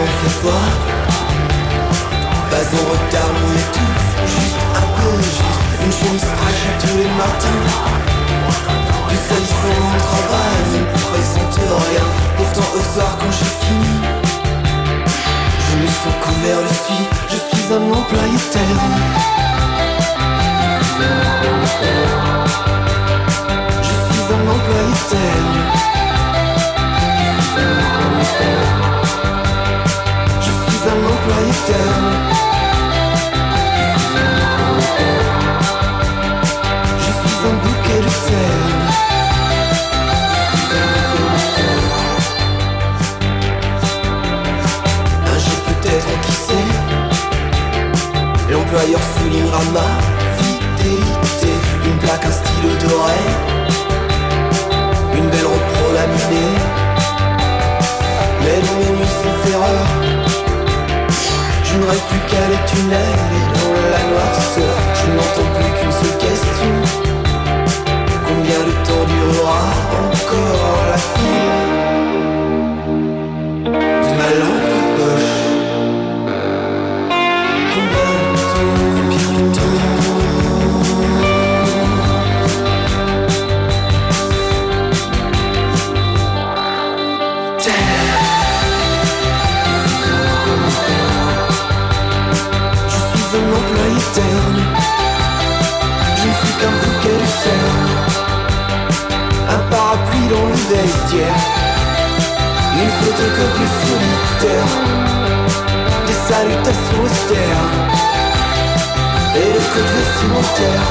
fait froid. Pas en retard, on est tout juste un peu juste. Une chemise fragile tous les matins. Du salissant mon travail ne me présente rien. Pourtant au soir quand j'ai fini, je me sens couvert de suie. Je suis un employé terne. Je suis un employé terne. Je suis un employé terne. Je suis un bouquet de cernes. Un jour peut-être, qui sait, l'employeur soulignera ma fidélité. Une plaque, un stylo doré, une belle repro laminée. Mais dans mes nuits sans ferreur, je ne rêve plus qu'à les tunnels et dans la noirceur. Je n'entends plus qu'une seule question: combien de temps durera encore la file de ma lampe de poche? Combien de temps, combien de temps? Je suis un employé terne. Je ne suis qu'un bouquet de cernes. Un parapluie dans le vestiaire. Une photocopie solitaire. Des salutations austères. Et le code vestimentaire.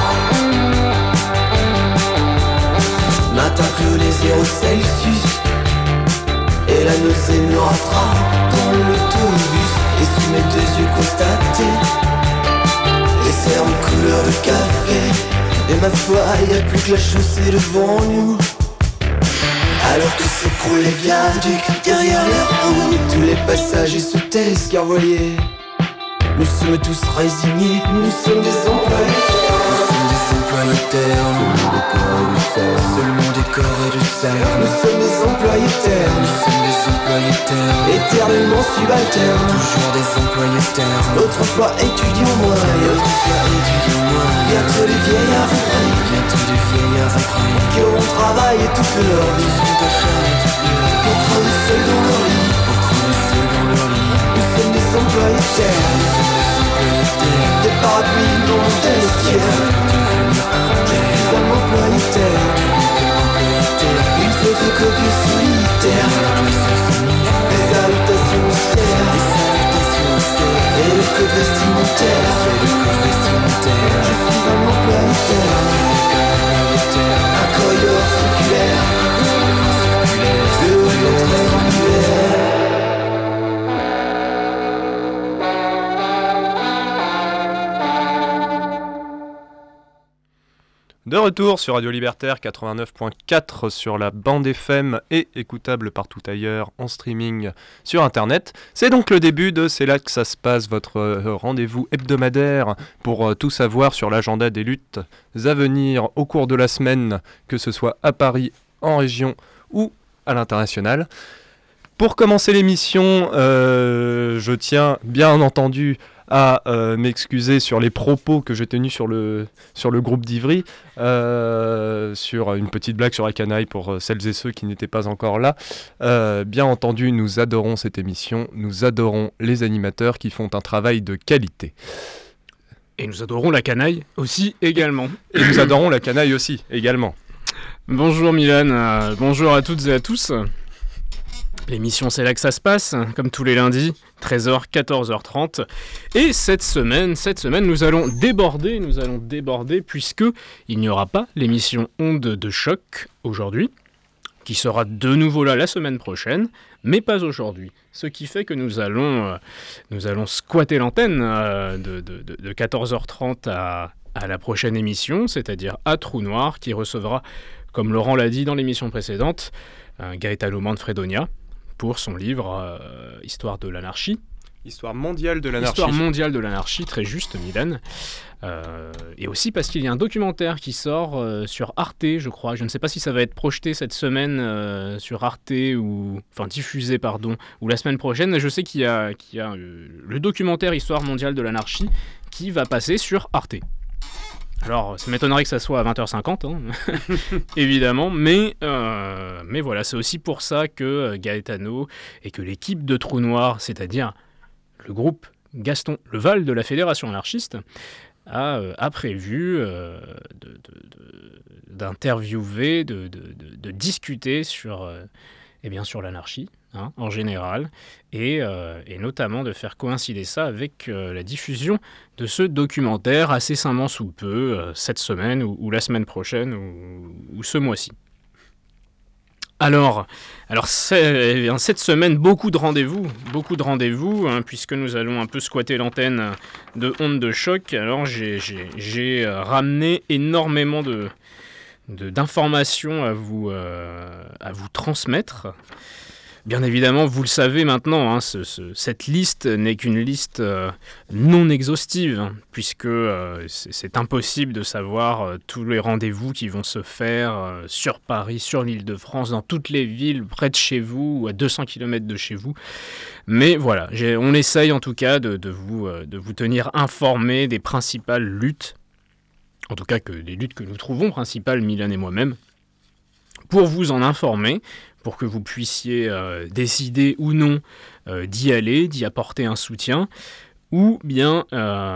Matin que les 0 Celsius. Et la nausée me rattrape dans l'autobus. Et sous mes 2 yeux constatés, les cernes couleur de café. Et ma foi, y'a plus que la chaussée devant nous. Alors que s'écroulent les viaducs derrière les roues, tous les passagers se taisent car voyez, nous sommes tous résignés, nous sommes des employés. Nous sommes des employés ternes. Seulement des corps et du cercle. Nous sommes des employés ternes. Nous sommes des employés ternes. Éternellement subalternes. Toujours des employés ternes. Autrefois étudiants moyens. Bientôt les vieillards vrais. Bientôt les vieillards vrais. Qui auront travaillé toute leur vie. Pour crever seuls dans leur lit. Pour crever seuls dans leur lit. Nous sommes des employés ternes. Des parapluies dans mon vestiaire. Je suis un employé terne. Une photocopie solitaire. Des salutations austères. Et le code vestimentaire. Je suis un employé terne. Un corridor circulaire. De haut l'entrée en hiver. De retour sur Radio Libertaire 89.4 sur la bande FM et écoutable partout ailleurs en streaming sur internet. C'est donc le début de C'est là que ça se passe, votre rendez-vous hebdomadaire pour tout savoir sur l'agenda des luttes à venir au cours de la semaine, que ce soit à Paris, en région ou à l'international. Pour commencer l'émission, je tiens bien entendu à m'excuser sur les propos que j'ai tenus sur le groupe d'Ivry, sur une petite blague sur la canaille pour celles et ceux qui n'étaient pas encore là. Bien entendu, nous adorons cette émission, nous adorons les animateurs qui font un travail de qualité. Et nous adorons la canaille aussi également. Et nous adorons la canaille aussi également. Bonjour Milan, bonjour à toutes et à tous. L'émission C'est là que ça se passe, comme tous les lundis, 13h, 14h30. Et cette semaine, nous allons déborder puisque il n'y aura pas l'émission Onde de choc aujourd'hui, qui sera de nouveau là la semaine prochaine, mais pas aujourd'hui. Ce qui fait que nous allons squatter l'antenne de 14h30 à la prochaine émission, c'est-à-dire à Trou Noir, qui recevra, comme Laurent l'a dit dans l'émission précédente, Gaetano Manfredonia, pour son livre Histoire de l'anarchie, Histoire mondiale de l'anarchie. Histoire mondiale de l'anarchie, très juste, Milan. Et aussi parce qu'il y a un documentaire qui sort sur Arte, je crois. Je ne sais pas si ça va être projeté cette semaine sur Arte, diffusé, ou la semaine prochaine. Mais je sais qu'il y a le documentaire Histoire mondiale de l'anarchie qui va passer sur Arte. Alors, ça m'étonnerait que ça soit à 20h50, évidemment, mais voilà, c'est aussi pour ça que Gaetano et que l'équipe de Trou Noir, c'est-à-dire le groupe Gaston Leval de la Fédération anarchiste, a prévu d'interviewer, de discuter sur l'anarchie, en général, et notamment de faire coïncider ça avec la diffusion de ce documentaire assez incessamment sous peu, cette semaine ou la semaine prochaine ou ce mois-ci. Alors cette semaine, beaucoup de rendez-vous, puisque nous allons un peu squatter l'antenne de Ondes de Choc. Alors j'ai ramené énormément d'informations à vous transmettre. Bien évidemment, vous le savez maintenant, cette liste n'est qu'une liste non exhaustive, puisque c'est impossible de savoir tous les rendez-vous qui vont se faire sur Paris, sur l'Île-de-France, dans toutes les villes près de chez vous ou à 200 km de chez vous. Mais voilà, on essaye en tout cas de vous tenir informés des principales luttes, en tout cas des luttes que nous trouvons principales, Milan et moi-même, pour vous en informer, pour que vous puissiez décider ou non d'y aller, d'y apporter un soutien, ou bien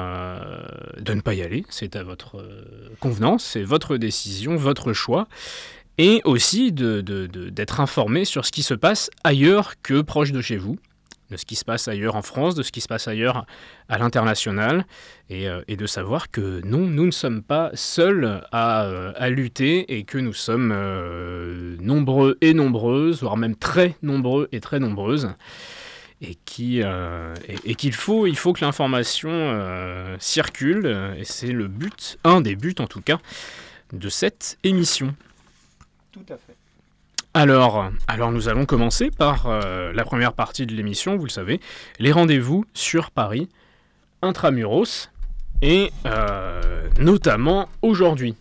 de ne pas y aller. C'est à votre convenance, c'est votre décision, votre choix. Et aussi d'être informé sur ce qui se passe ailleurs que proche de chez vous, de ce qui se passe ailleurs en France, de ce qui se passe ailleurs à l'international, et de savoir que non, nous ne sommes pas seuls à lutter, et que nous sommes nombreux et nombreuses, voire même très nombreux et très nombreuses, et qu'il faut que l'information circule, et c'est le but, un des buts en tout cas, de cette émission. Tout à fait. Alors nous allons commencer par la première partie de l'émission, vous le savez, les rendez-vous sur Paris, intramuros, et notamment aujourd'hui.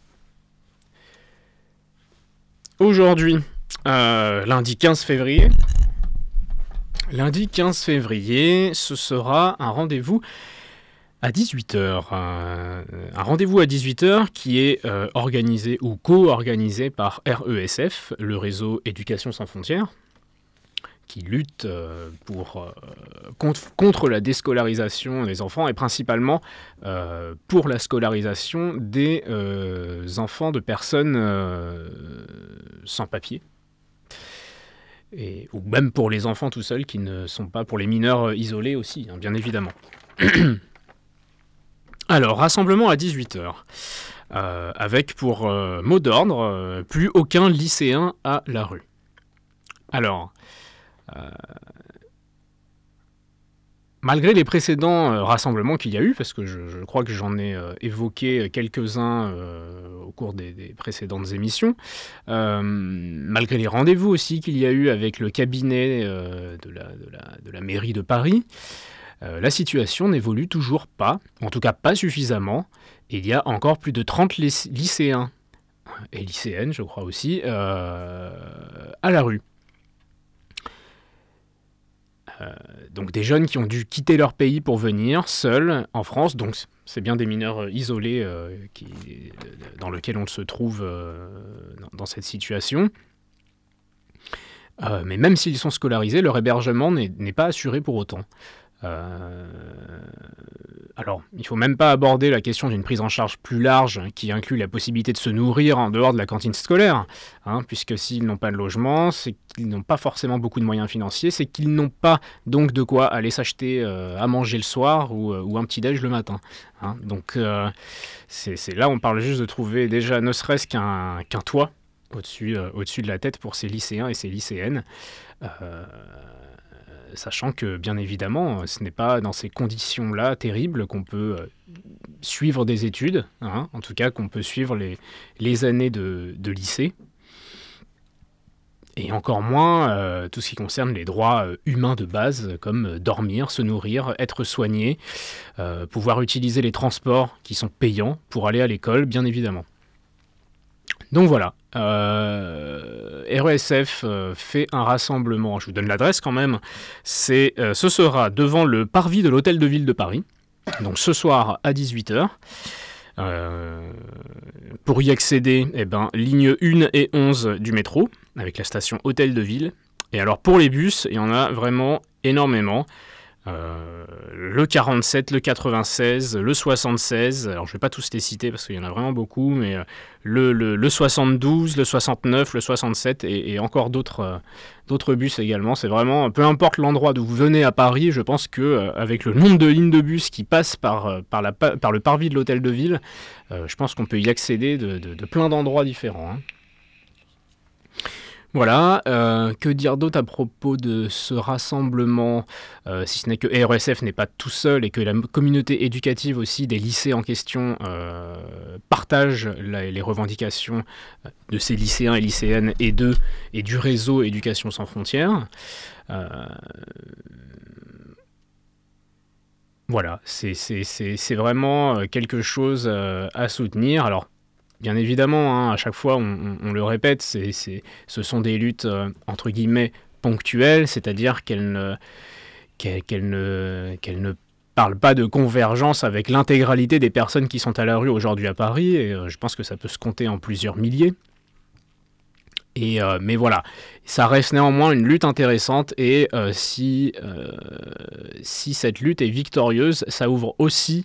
Aujourd'hui, lundi 15 février, ce sera un rendez-vous à 18h. Un rendez-vous à 18h qui est organisé ou co-organisé par RESF, le réseau Éducation sans frontières, qui lutte contre la déscolarisation des enfants et principalement pour la scolarisation des enfants de personnes sans papier. Ou même pour les enfants tout seuls qui ne sont pas, pour les mineurs isolés aussi, bien évidemment. Alors, rassemblement à 18h, avec pour mot d'ordre, plus aucun lycéen à la rue. Alors, malgré les précédents rassemblements qu'il y a eu, parce que je crois que j'en ai évoqué quelques-uns au cours des précédentes émissions, malgré les rendez-vous aussi qu'il y a eu avec le cabinet de la mairie de Paris, la situation n'évolue toujours pas, en tout cas pas suffisamment. Il y a encore plus de 30 lycéens, et lycéennes je crois aussi, à la rue. Donc des jeunes qui ont dû quitter leur pays pour venir seuls en France, donc c'est bien des mineurs isolés dans lesquels on se trouve dans cette situation. Mais même s'ils sont scolarisés, leur hébergement n'est pas assuré pour autant. Alors, il ne faut même pas aborder la question d'une prise en charge plus large qui inclut la possibilité de se nourrir en dehors de la cantine scolaire, puisque s'ils n'ont pas de logement, c'est qu'ils n'ont pas forcément beaucoup de moyens financiers, c'est qu'ils n'ont pas donc de quoi aller s'acheter à manger le soir ou un petit-déj le matin. Donc, c'est là on parle juste de trouver déjà ne serait-ce qu'un toit au-dessus de la tête pour ces lycéens et ces lycéennes. Sachant que, bien évidemment, ce n'est pas dans ces conditions-là terribles qu'on peut suivre des études, en tout cas qu'on peut suivre les années de lycée. et encore moins tout ce qui concerne les droits humains de base, comme dormir, se nourrir, être soigné, pouvoir utiliser les transports qui sont payants pour aller à l'école, bien évidemment. Donc voilà, RESF fait un rassemblement, je vous donne l'adresse quand même, ce sera devant le parvis de l'Hôtel de Ville de Paris, donc ce soir à 18h. Pour y accéder, ligne 1 et 11 du métro, avec la station Hôtel de Ville. Et alors pour les bus, il y en a vraiment énormément. Le 47, le 96, le 76, alors je ne vais pas tous les citer parce qu'il y en a vraiment beaucoup, mais le 72, le 69, le 67 et encore d'autres bus également. C'est vraiment, peu importe l'endroit d'où vous venez à Paris, je pense qu'avec le nombre de lignes de bus qui passent par le parvis de l'Hôtel de Ville, je pense qu'on peut y accéder de plein d'endroits différents. Hein. Voilà, que dire d'autre à propos de ce rassemblement, si ce n'est que RESF n'est pas tout seul et que la communauté éducative aussi des lycées en question partage les revendications de ces lycéens et lycéennes et du réseau Éducation sans frontières. Voilà, c'est vraiment quelque chose à soutenir. Alors, bien évidemment, à chaque fois, on le répète, ce sont des luttes, entre guillemets, ponctuelles, c'est-à-dire qu'elles ne parlent pas de convergence avec l'intégralité des personnes qui sont à la rue aujourd'hui à Paris, et je pense que ça peut se compter en plusieurs milliers. Mais voilà, ça reste néanmoins une lutte intéressante, et si cette lutte est victorieuse, ça ouvre aussi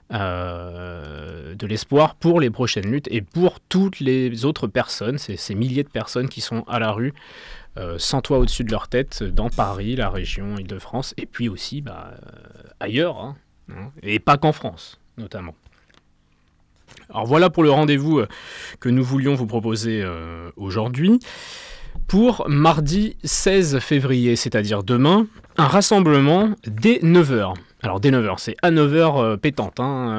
de l'espoir pour les prochaines luttes et pour toutes les autres personnes, ces milliers de personnes qui sont à la rue, sans toit au-dessus de leur tête, dans Paris, la région Île-de-France, et puis aussi ailleurs, hein, et pas qu'en France, notamment. Alors voilà pour le rendez-vous que nous voulions vous proposer aujourd'hui. Pour mardi 16 février, c'est-à-dire demain, un rassemblement dès 9h. Alors dès 9h, c'est à 9h pétante.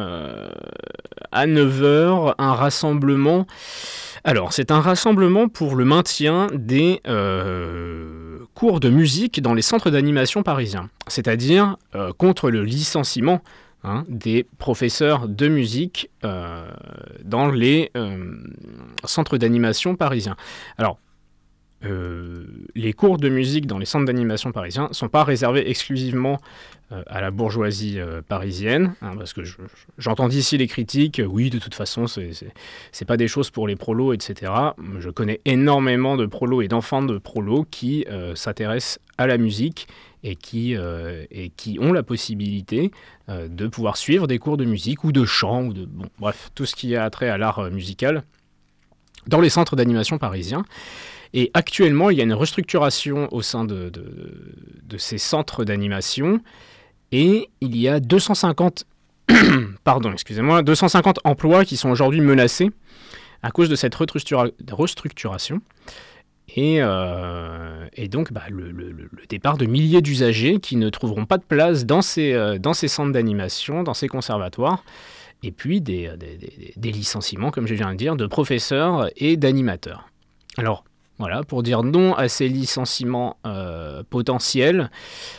À 9h, un rassemblement. Alors c'est un rassemblement pour le maintien des cours de musique dans les centres d'animation parisiens. C'est-à-dire contre le licenciement des professeurs de musique dans les centres d'animation parisiens. Alors, les cours de musique dans les centres d'animation parisiens ne sont pas réservés exclusivement à la bourgeoisie parisienne, parce que j'entends ici les critiques, oui, de toute façon, c'est pas des choses pour les prolos, etc. Je connais énormément de prolos et d'enfants de prolos qui s'intéressent à la musique et qui ont la possibilité de pouvoir suivre des cours de musique ou de chant, bref, tout ce qui a trait à l'art musical dans les centres d'animation parisiens. Et actuellement, il y a une restructuration au sein de ces centres d'animation, et il y a 250 emplois qui sont aujourd'hui menacés à cause de cette restructuration. Et donc le départ de milliers d'usagers qui ne trouveront pas de place dans ces centres d'animation, dans ces conservatoires, et puis des licenciements, comme je viens de dire, de professeurs et d'animateurs. Alors, voilà, pour dire non à ces licenciements potentiels,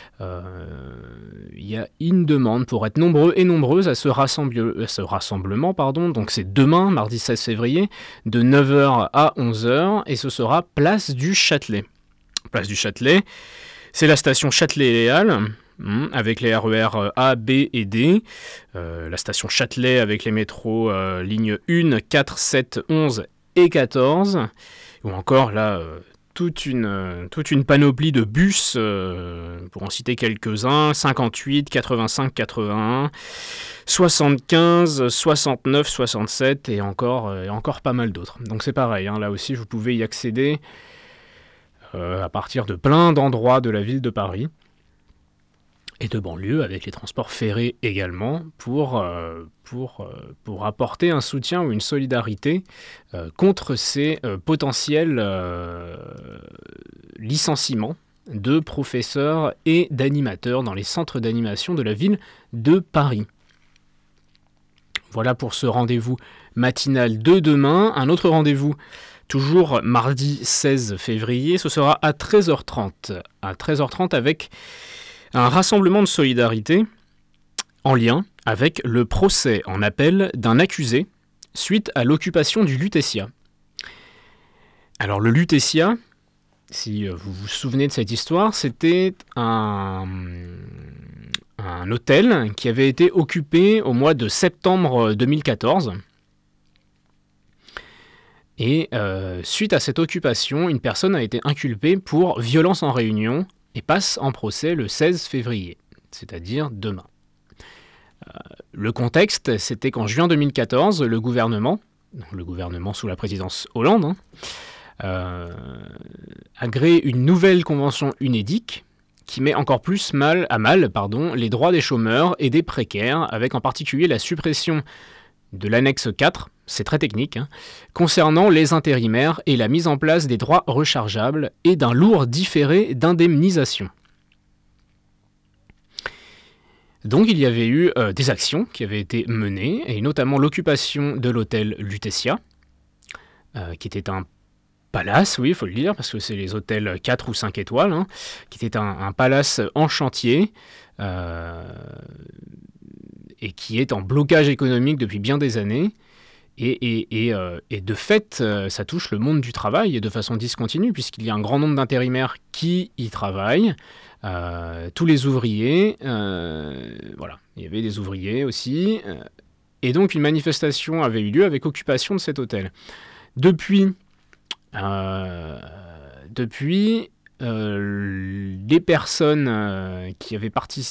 il y a une demande pour être nombreux et nombreuses à ce rassemblement, donc c'est demain, mardi 16 février, de 9h à 11h, et ce sera place du Châtelet. Place du Châtelet, c'est la station Châtelet et Halles, avec les RER A, B et D, la station Châtelet avec les métros lignes 1, 4, 7, 11 et 14, ou encore là toute une panoplie de bus, pour en citer quelques-uns, 58, 85, 81, 75, 69, 67 et encore pas mal d'autres. Donc c'est pareil, là aussi vous pouvez y accéder à partir de plein d'endroits de la ville de Paris et de banlieue, avec les transports ferrés également, pour apporter un soutien ou une solidarité contre ces potentiels licenciements de professeurs et d'animateurs dans les centres d'animation de la ville de Paris. Voilà pour ce rendez-vous matinal de demain. Un autre rendez-vous Toujours mardi 16 février, ce sera à 13h30. À 13h30 avec un rassemblement de solidarité en lien avec le procès en appel d'un accusé suite à l'occupation du Lutetia. Alors le Lutetia, si vous vous souvenez de cette histoire, c'était un hôtel qui avait été occupé au mois de septembre 2014. Et suite à cette occupation, une personne a été inculpée pour violence en réunion et passe en procès le 16 février, c'est-à-dire demain. Le contexte, c'était qu'en juin 2014, le gouvernement sous la présidence Hollande, a créé une nouvelle convention UNEDIC qui met encore plus à mal les droits des chômeurs et des précaires, avec en particulier la suppression de l'annexe 4, c'est très technique, concernant les intérimaires et la mise en place des droits rechargeables et d'un lourd différé d'indemnisation. Donc il y avait eu des actions qui avaient été menées, et notamment l'occupation de l'hôtel Lutetia, qui était un palace, oui, il faut le dire, parce que c'est les hôtels 4 ou 5 étoiles, qui était un palace en chantier, et qui est en blocage économique depuis bien des années. Et de fait, ça touche le monde du travail et de façon discontinue, puisqu'il y a un grand nombre d'intérimaires qui y travaillent, tous les ouvriers, voilà, il y avait des ouvriers aussi, et donc une manifestation avait eu lieu avec occupation de cet hôtel. Depuis, des personnes qui avaient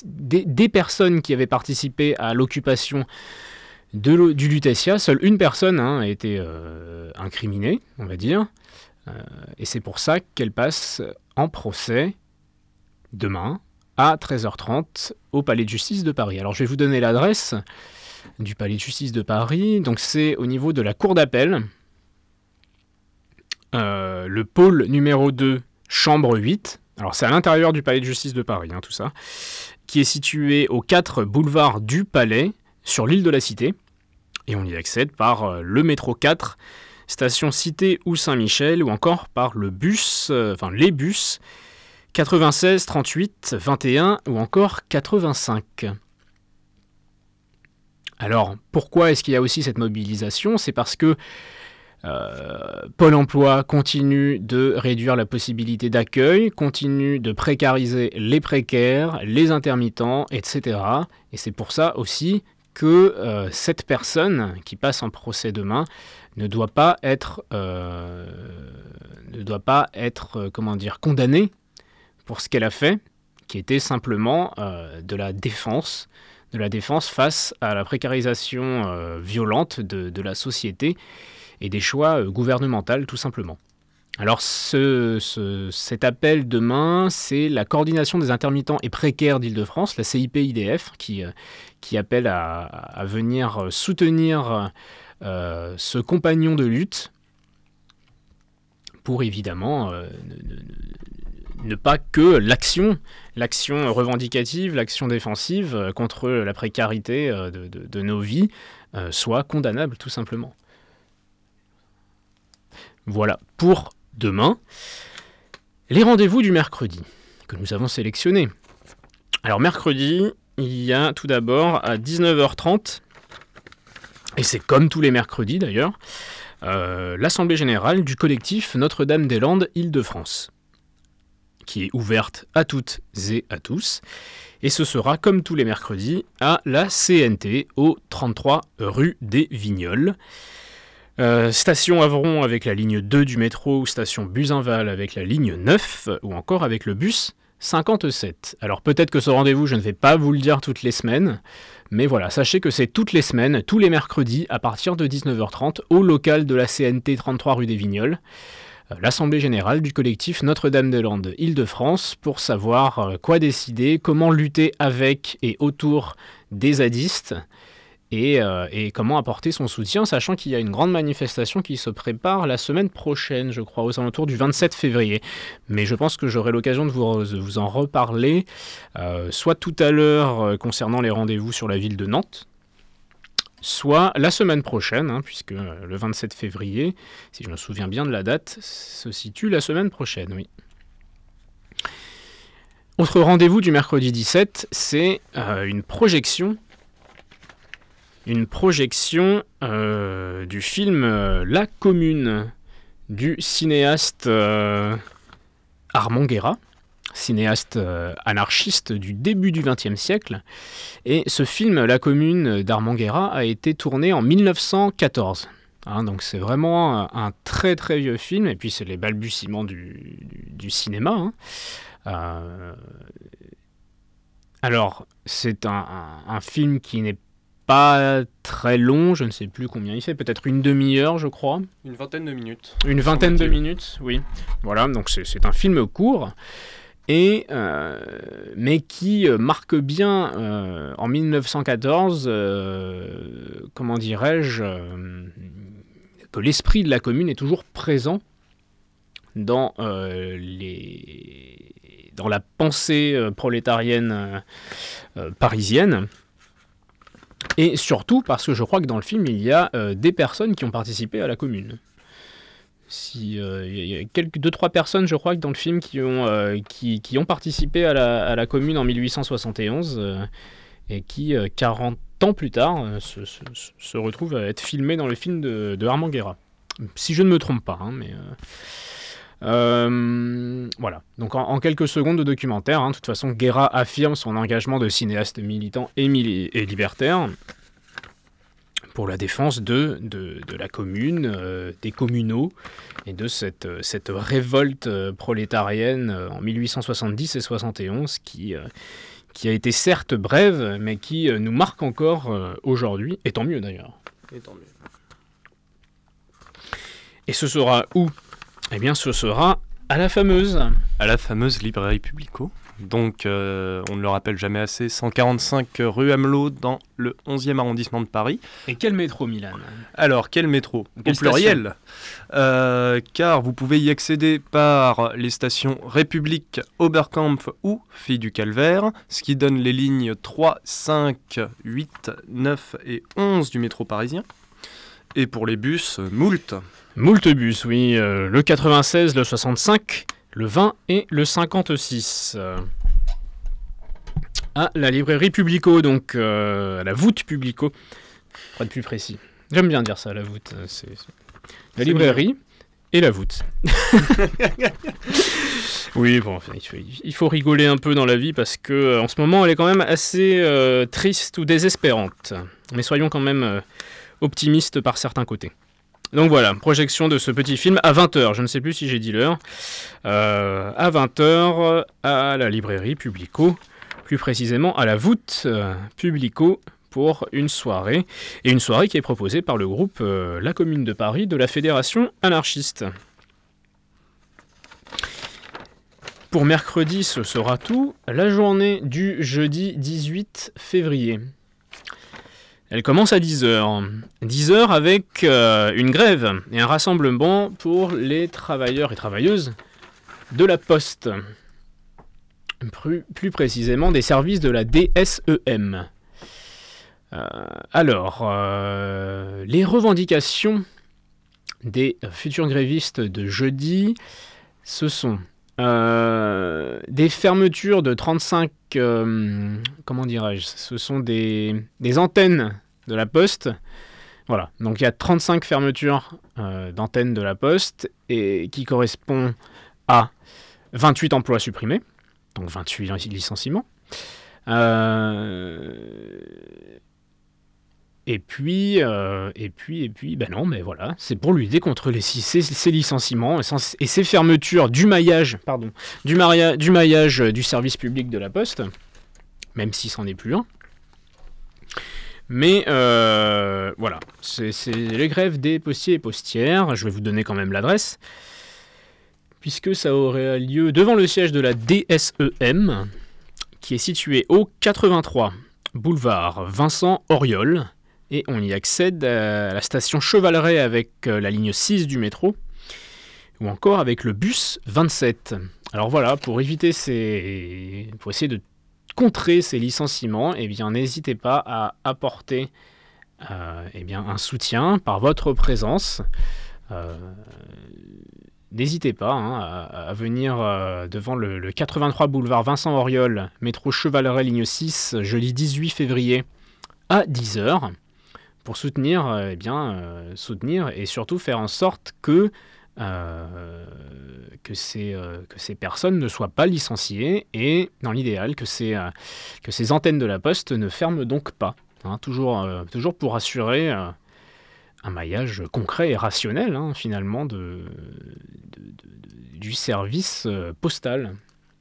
participé à l'occupation du Lutetia, seule une personne a été incriminée, on va dire, et c'est pour ça qu'elle passe en procès demain à 13h30 au Palais de Justice de Paris. Alors je vais vous donner l'adresse du Palais de Justice de Paris, donc c'est au niveau de la Cour d'appel, le pôle numéro 2, chambre 8, alors c'est à l'intérieur du Palais de Justice de Paris, tout ça, qui est situé au 4 boulevard du Palais, sur l'île de la Cité, et on y accède par le métro 4, station Cité ou Saint-Michel, ou encore par les bus 96, 38, 21 ou encore 85. Alors, pourquoi est-ce qu'il y a aussi cette mobilisation ? C'est parce que Pôle emploi continue de réduire la possibilité d'accueil, continue de précariser les précaires, les intermittents, etc. Et c'est pour ça aussi que cette personne qui passe en procès demain ne doit pas être condamnée pour ce qu'elle a fait, qui était simplement de la défense face à la précarisation violente de la société et des choix gouvernementaux, tout simplement. Alors cet appel demain, c'est la coordination des intermittents et précaires d'Île-de-France, la CIP-IDF, qui appelle à venir soutenir ce compagnon de lutte pour évidemment ne pas que l'action revendicative, l'action défensive contre la précarité de nos vies soit condamnable, tout simplement. Voilà pour demain. Les rendez-vous du mercredi que nous avons sélectionnés. Alors mercredi, il y a tout d'abord à 19h30, et c'est comme tous les mercredis d'ailleurs, l'Assemblée Générale du collectif Notre-Dame-des-Landes Île-de-France, qui est ouverte à toutes et à tous, et ce sera comme tous les mercredis à la CNT au 33 rue des Vignoles. Station Avron avec la ligne 2 du métro, ou station Buzenval avec la ligne 9, ou encore avec le bus 57. Alors peut-être que ce rendez-vous, je ne vais pas vous le dire toutes les semaines, mais voilà, sachez que c'est toutes les semaines, tous les mercredis, à partir de 19h30, au local de la CNT 33 rue des Vignoles, l'Assemblée Générale du collectif Notre-Dame-des-Landes Île-de-France, pour savoir quoi décider, comment lutter avec et autour des zadistes, et comment apporter son soutien, sachant qu'il y a une grande manifestation qui se prépare la semaine prochaine, je crois, aux alentours du 27 février. Mais je pense que j'aurai l'occasion de vous en reparler, soit tout à l'heure concernant les rendez-vous sur la ville de Nantes, soit la semaine prochaine, puisque le 27 février, si je me souviens bien de la date, se situe la semaine prochaine, oui. Autre rendez-vous du mercredi 17, c'est une projection du film La Commune, du cinéaste Armand Guérat, cinéaste anarchiste du début du XXe siècle. Et ce film, La Commune d'Armand Guérat, a été tourné en 1914. Donc c'est vraiment un très très vieux film, et puis c'est les balbutiements du cinéma. Alors, c'est un film qui n'est pas très long, je ne sais plus combien il fait, peut-être une demi-heure, je crois. Une vingtaine de minutes. Une vingtaine de minutes, oui. Voilà, donc c'est un film court, mais qui marque bien, en 1914, comment dirais-je, que l'esprit de la Commune est toujours présent dans la pensée prolétarienne parisienne. Et surtout parce que je crois que dans le film, il y a des personnes qui ont participé à la Commune. Il y a 2-3 personnes, je crois, que dans le film qui ont participé à la Commune en 1871 et qui, 40 ans plus tard, se retrouvent à être filmés dans le film de Armand Guérat. Si je ne me trompe pas, mais... voilà, donc en quelques secondes de documentaire, de toute façon Guérat affirme son engagement de cinéaste militant et libertaire pour la défense de la Commune, des communaux et de cette révolte prolétarienne en 1870 et 71 qui a été certes brève mais qui nous marque encore aujourd'hui, et tant mieux d'ailleurs. Et tant mieux. Et ce sera où ? Eh bien, ce sera à la fameuse librairie Publico. Donc, on ne le rappelle jamais assez, 145 rue Amelot dans le 11e arrondissement de Paris. Et quel métro, Milan ? Alors, quel métro ? Au pluriel. Car vous pouvez y accéder par les stations République, Oberkampf ou Filles du Calvaire, ce qui donne les lignes 3, 5, 8, 9 et 11 du métro parisien. Et pour les bus, moult bus, oui. Le 96, le 65, le 20 et le 56. À la librairie Publico, donc à la voûte Publico, pour être plus précis. J'aime bien dire ça, la voûte. C'est la librairie bien. Et la voûte. Oui, bon, il faut rigoler un peu dans la vie parce que en ce moment, elle est quand même assez triste ou désespérante. Mais soyons quand même... optimiste par certains côtés. Donc voilà, projection de ce petit film à 20h, je ne sais plus si j'ai dit l'heure, à 20h à la librairie Publico, plus précisément à la voûte Publico pour une soirée, et une soirée qui est proposée par le groupe La Commune de Paris de la Fédération anarchiste. Pour mercredi, ce sera tout, la journée du jeudi 18 février. Elle commence à 10h. 10h avec une grève et un rassemblement pour les travailleurs et travailleuses de la Poste. Plus précisément des services de la DSEM. Les revendications des futurs grévistes de jeudi, ce sont des fermetures de 35... ce sont des antennes de la Poste. Voilà, donc il y a 35 fermetures d'antennes de la Poste et qui correspond à 28 emplois supprimés, donc 28 licenciements. Et puis, non, mais voilà, c'est pour lutter contre ces licenciements et ces fermetures du maillage du service public de la Poste, même si c'en est plus un. Mais voilà, c'est les grèves des postiers et postières. Je vais vous donner quand même l'adresse, puisque ça aurait lieu devant le siège de la DSEM, qui est situé au 83 boulevard Vincent Auriol. Et on y accède à la station Chevaleret avec la ligne 6 du métro, ou encore avec le bus 27. Alors voilà, pour essayer de contrer ces licenciements, eh bien n'hésitez pas à apporter un soutien par votre présence. N'hésitez pas à venir devant le 83 boulevard Vincent Auriol, métro Chevaleret, ligne 6, jeudi 18 février à 10h, pour soutenir et surtout faire en sorte que ces personnes ne soient pas licenciées et, dans l'idéal, que ces antennes de la Poste ne ferment donc pas. Toujours pour assurer un maillage concret et rationnel, finalement, du service postal.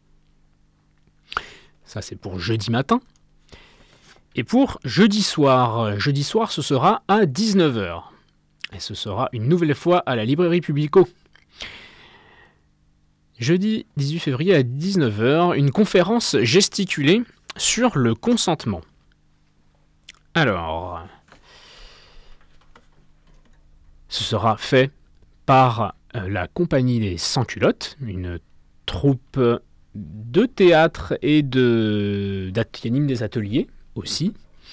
Ça, c'est pour jeudi matin. Et pour jeudi soir, ce sera à 19h. Et ce sera une nouvelle fois à la librairie Publico. Jeudi 18 février à 19h, une conférence gesticulée sur le consentement. Alors, ce sera fait par la Compagnie des Sans-Culottes, une troupe de théâtre et qui anime des ateliers aussi.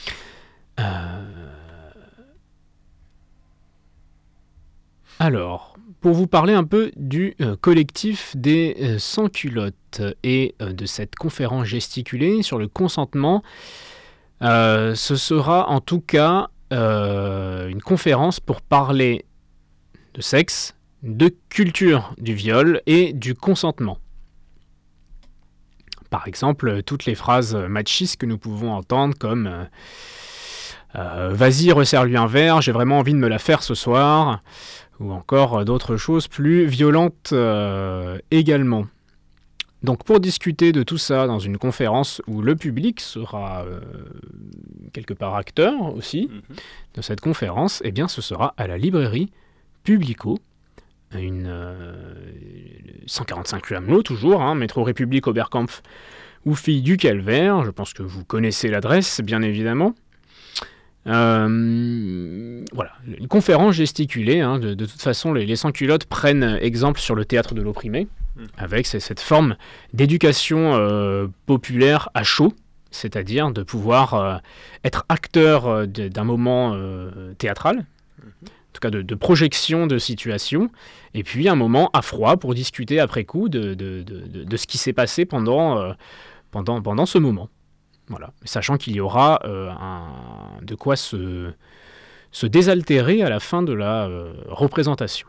Alors, pour vous parler un peu du collectif des Sans-Culottes et de cette conférence gesticulée sur le consentement, ce sera en tout cas une conférence pour parler de sexe, de culture du viol et du consentement. Par exemple, toutes les phrases machistes que nous pouvons entendre comme vas-y, resserre-lui un verre, j'ai vraiment envie de me la faire ce soir, ou encore d'autres choses plus violentes également. Donc pour discuter de tout ça dans une conférence où le public sera quelque part acteur aussi de cette conférence, eh bien ce sera à la librairie Publico, 145 rue Amelot toujours, métro République Oberkampf ou Filles du Calvaire, je pense que vous connaissez l'adresse bien évidemment. Voilà, une conférence gesticulée, de toute façon les sans-culottes prennent exemple sur le théâtre de l'opprimé, avec cette forme d'éducation populaire à chaud, c'est-à-dire de pouvoir être acteur d'un moment théâtral, en tout cas de projection de situation, et puis un moment à froid pour discuter après coup de ce qui s'est passé pendant ce moment. Voilà. Sachant qu'il y aura de quoi se désaltérer à la fin de la représentation.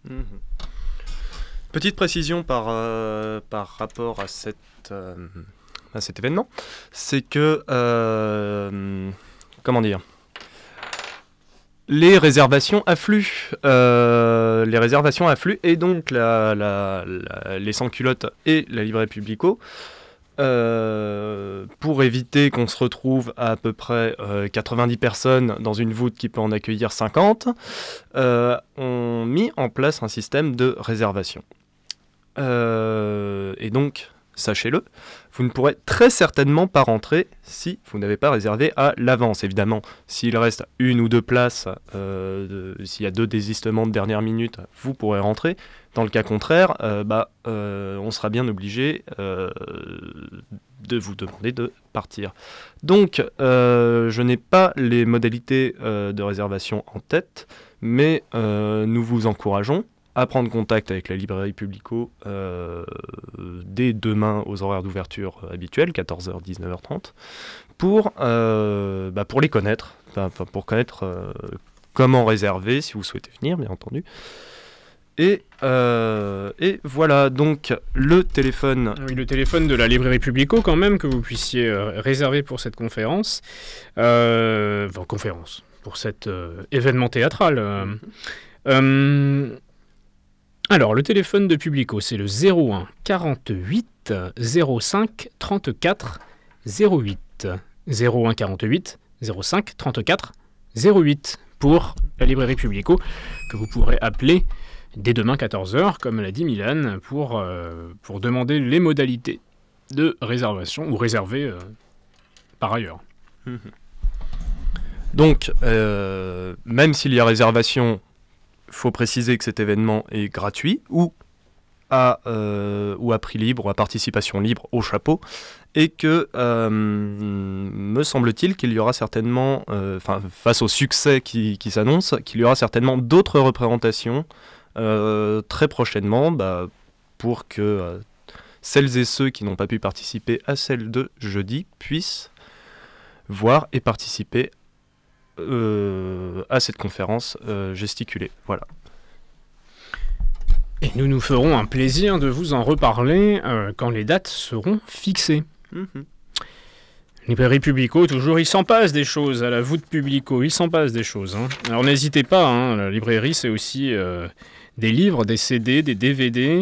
Petite précision par rapport à cet événement, c'est que comment dire, les réservations affluent. Et donc les sans-culottes et la librairie Publico, pour éviter qu'on se retrouve à peu près 90 personnes dans une voûte qui peut en accueillir 50, ont mis en place un système de réservation. Et donc, sachez-le, vous ne pourrez très certainement pas rentrer si vous n'avez pas réservé à l'avance. Évidemment, s'il reste une ou deux places, s'il y a 2 désistements de dernière minute, vous pourrez rentrer. Dans le cas contraire, on sera bien obligé de vous demander de partir. Donc, je n'ai pas les modalités de réservation en tête, mais nous vous encourageons à prendre contact avec la librairie Publico dès demain aux horaires d'ouverture habituels, 14h, 19h30, pour les connaître, pour connaître comment réserver si vous souhaitez venir, bien entendu. Et voilà, donc le téléphone... Oui, le téléphone de la librairie Publico quand même, que vous puissiez réserver pour cette conférence. Pour cet événement théâtral. Alors, le téléphone de Publico, c'est le 01 48 05 34 08. 01 48 05 34 08 pour la librairie Publico, que vous pourrez appeler dès demain 14h, comme l'a dit Milan, pour demander les modalités de réservation ou réserver par ailleurs. Donc, même s'il y a réservation, il faut préciser que cet événement est gratuit ou ou à prix libre ou à participation libre au chapeau, et que, me semble-t-il, qu'il y aura certainement, face au succès qui s'annonce, qu'il y aura certainement d'autres représentations très prochainement, pour que celles et ceux qui n'ont pas pu participer à celle de jeudi puissent voir et participer à cette conférence gesticulée. Voilà. Et nous ferons un plaisir de vous en reparler quand les dates seront fixées. Librairie Publico, toujours, il s'en passe des choses à la voûte Publico, il s'en passe des choses. Alors n'hésitez pas, la librairie c'est aussi des livres, des CD, des DVD,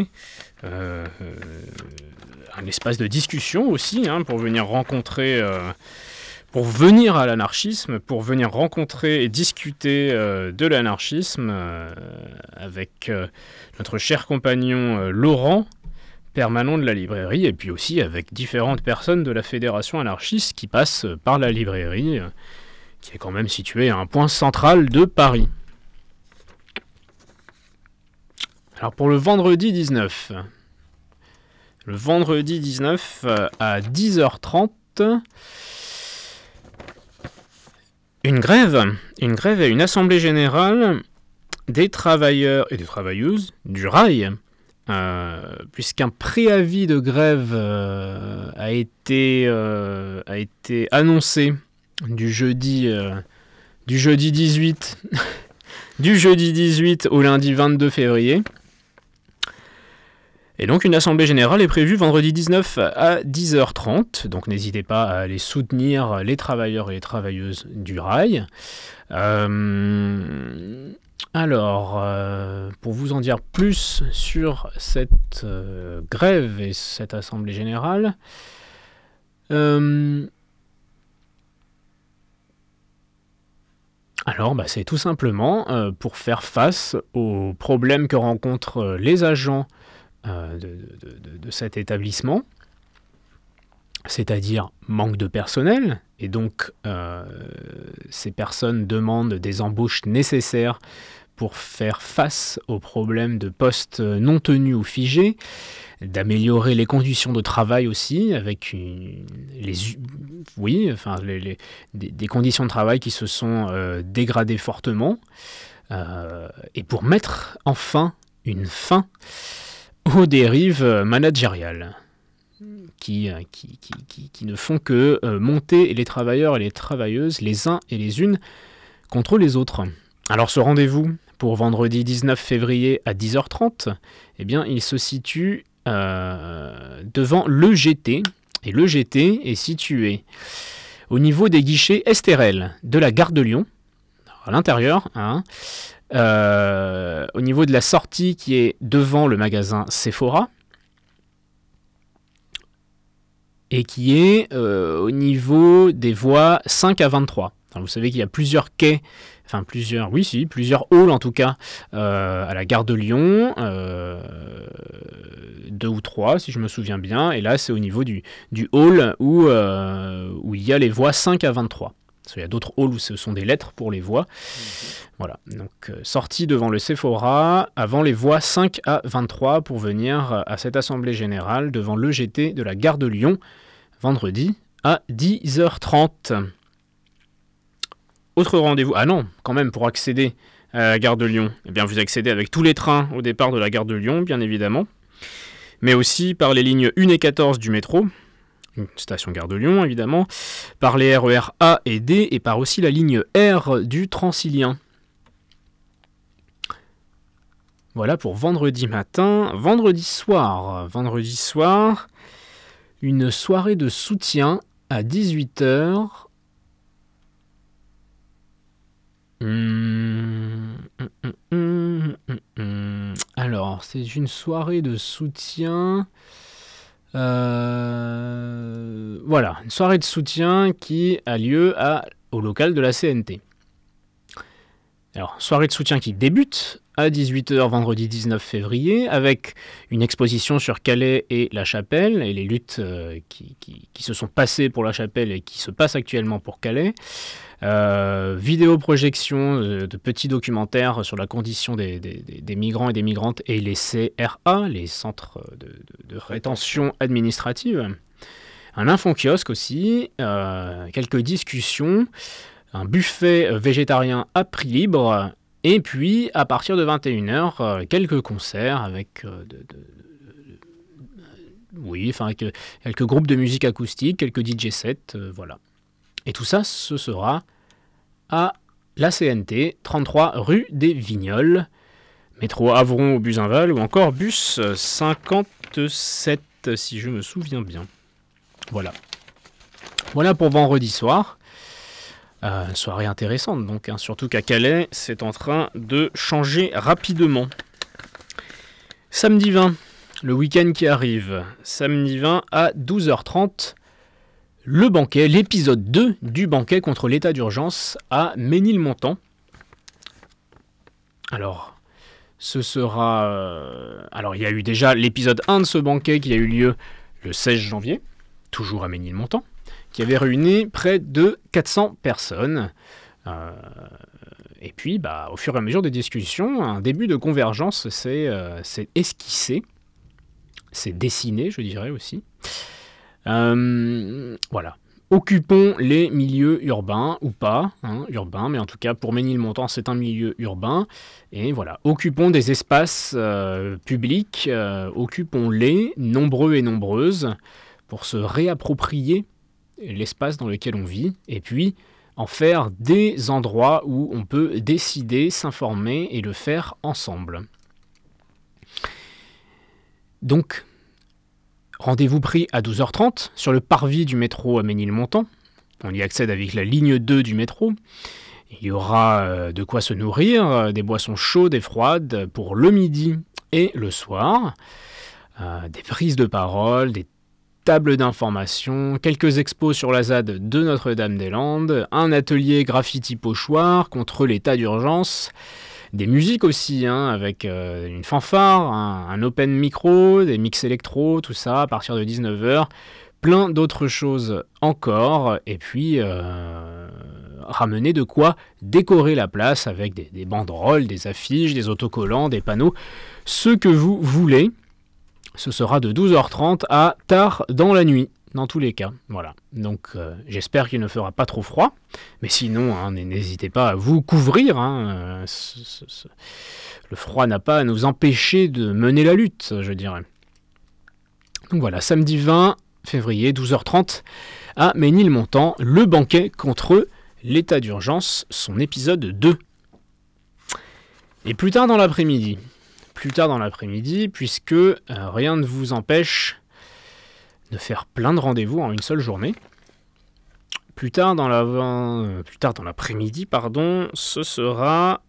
un espace de discussion aussi, pour venir rencontrer... pour venir à l'anarchisme, pour venir rencontrer et discuter de l'anarchisme avec notre cher compagnon Laurent, permanent de la librairie, et puis aussi avec différentes personnes de la Fédération anarchiste qui passent par la librairie, qui est quand même située à un point central de Paris. Alors pour le vendredi 19, à 10h30, une grève et une assemblée générale des travailleurs et des travailleuses du rail, puisqu'un préavis de grève a été annoncé du jeudi 18 au lundi 22 février. Et donc une assemblée générale est prévue vendredi 19 à 10h30, donc n'hésitez pas à aller soutenir les travailleurs et les travailleuses du rail. Alors, pour vous en dire plus sur cette grève et cette assemblée générale, c'est tout simplement pour faire face aux problèmes que rencontrent les agents de cet établissement, c'est-à-dire manque de personnel, et donc ces personnes demandent des embauches nécessaires pour faire face aux problèmes de postes non tenus ou figés, d'améliorer les conditions de travail aussi, avec des conditions de travail qui se sont dégradées fortement, et pour mettre enfin une fin aux dérives managériales qui ne font que monter les travailleurs et les travailleuses les uns et les unes contre les autres. Alors ce rendez-vous pour vendredi 19 février à 10h30, il se situe devant l'EGT, et l'EGT est situé au niveau des guichets Estérel de la gare de Lyon, à l'intérieur, au niveau de la sortie qui est devant le magasin Sephora, et qui est au niveau des voies 5 à 23. Alors vous savez qu'il y a plusieurs quais, plusieurs halls en tout cas, à la gare de Lyon, 2 ou 3 si je me souviens bien, et là c'est au niveau du hall où il y a les voies 5 à 23. Parce qu'il y a d'autres halls où ce sont des lettres pour les voies. Voilà, donc sortie devant le Sephora, avant les voies 5 à 23 pour venir à cette assemblée générale devant l'EGT de la gare de Lyon, vendredi à 10h30. Autre rendez-vous, quand même, pour accéder à la gare de Lyon, vous accédez avec tous les trains au départ de la gare de Lyon, bien évidemment, mais aussi par les lignes 1 et 14 du métro, station gare de Lyon évidemment, par les RER A et D, et par aussi la ligne R du Transilien. Voilà pour vendredi matin. Vendredi soir, une soirée de soutien à 18h. Alors, c'est une soirée de soutien. Une soirée de soutien qui a lieu au local de la CNT. Alors, soirée de soutien qui débute à 18h vendredi 19 février, avec une exposition sur Calais et La Chapelle, et les luttes qui se sont passées pour La Chapelle et qui se passent actuellement pour Calais. Vidéo-projection de petits documentaires sur la condition des migrants et des migrantes et les CRA, les centres de rétention administrative. Un info-kiosque aussi, quelques discussions, un buffet végétarien à prix libre, et puis à partir de 21h, quelques concerts avec quelques groupes de musique acoustique, quelques DJ sets, voilà. Et tout ça, ce sera à la CNT, 33 rue des Vignoles, métro Avron au Buzenval, ou encore bus 57, si je me souviens bien. Voilà. Voilà pour vendredi soir. Soirée intéressante, donc, surtout qu'à Calais, c'est en train de changer rapidement. Samedi 20, le week-end qui arrive. Samedi 20 à 12h30. Le banquet, l'épisode 2 du banquet contre l'état d'urgence à Ménilmontant. Alors, ce sera... Alors, il y a eu déjà l'épisode 1 de ce banquet qui a eu lieu le 16 janvier, toujours à Ménilmontant, qui avait réuni près de 400 personnes. Et puis, au fur et à mesure des discussions, un début de convergence s'est esquissé, s'est dessiné, je dirais aussi. Voilà. Occupons les milieux urbains, ou pas, urbains, mais en tout cas pour Ménilmontant c'est un milieu urbain, et voilà, occupons des espaces publics, occupons-les, nombreux et nombreuses, pour se réapproprier l'espace dans lequel on vit, et puis en faire des endroits où on peut décider, s'informer et le faire ensemble. Donc, rendez-vous pris à 12h30 sur le parvis du métro à Ménilmontant. On y accède avec la ligne 2 du métro. Il y aura de quoi se nourrir, des boissons chaudes et froides pour le midi et le soir, des prises de parole, des tables d'information, quelques expos sur la ZAD de Notre-Dame-des-Landes, un atelier graffiti pochoir contre l'état d'urgence, des musiques aussi, avec une fanfare, un open micro, des mix électro, tout ça à partir de 19h, plein d'autres choses encore, et puis ramener de quoi décorer la place avec des banderoles, des affiches, des autocollants, des panneaux, ce que vous voulez. Ce sera de 12h30 à tard dans la nuit, dans tous les cas. Voilà. Donc j'espère qu'il ne fera pas trop froid, mais sinon, n'hésitez pas à vous couvrir. Le froid n'a pas à nous empêcher de mener la lutte, je dirais. Donc voilà, samedi 20 février, 12h30, à Ménilmontant, le banquet contre l'état d'urgence, son épisode 2. Et plus tard dans l'après-midi, puisque rien ne vous empêche de faire plein de rendez-vous en une seule journée. Plus tard dans l'après-midi, ce sera...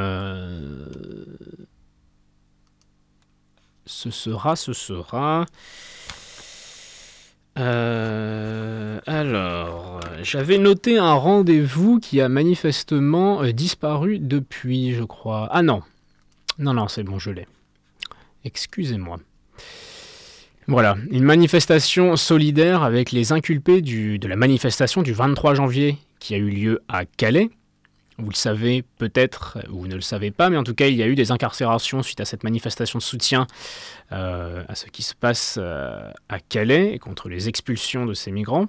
Alors, j'avais noté un rendez-vous qui a manifestement disparu depuis, je crois. Ah non, c'est bon, je l'ai. Excusez-moi. Voilà, une manifestation solidaire avec les inculpés de la manifestation du 23 janvier qui a eu lieu à Calais. Vous le savez peut-être, ou vous ne le savez pas, mais en tout cas, il y a eu des incarcérations suite à cette manifestation de soutien à ce qui se passe à Calais contre les expulsions de ces migrants.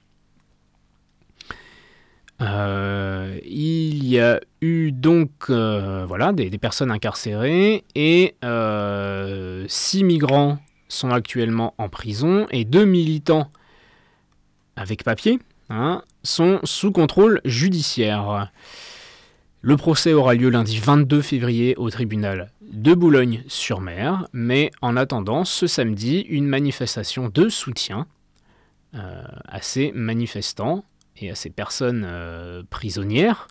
Il y a eu donc des personnes incarcérées et 6 migrants sont actuellement en prison et 2 militants avec papier sont sous contrôle judiciaire. Le procès aura lieu lundi 22 février au tribunal de Boulogne-sur-Mer, mais en attendant, ce samedi, une manifestation de soutien à ces manifestants et à ces personnes prisonnières,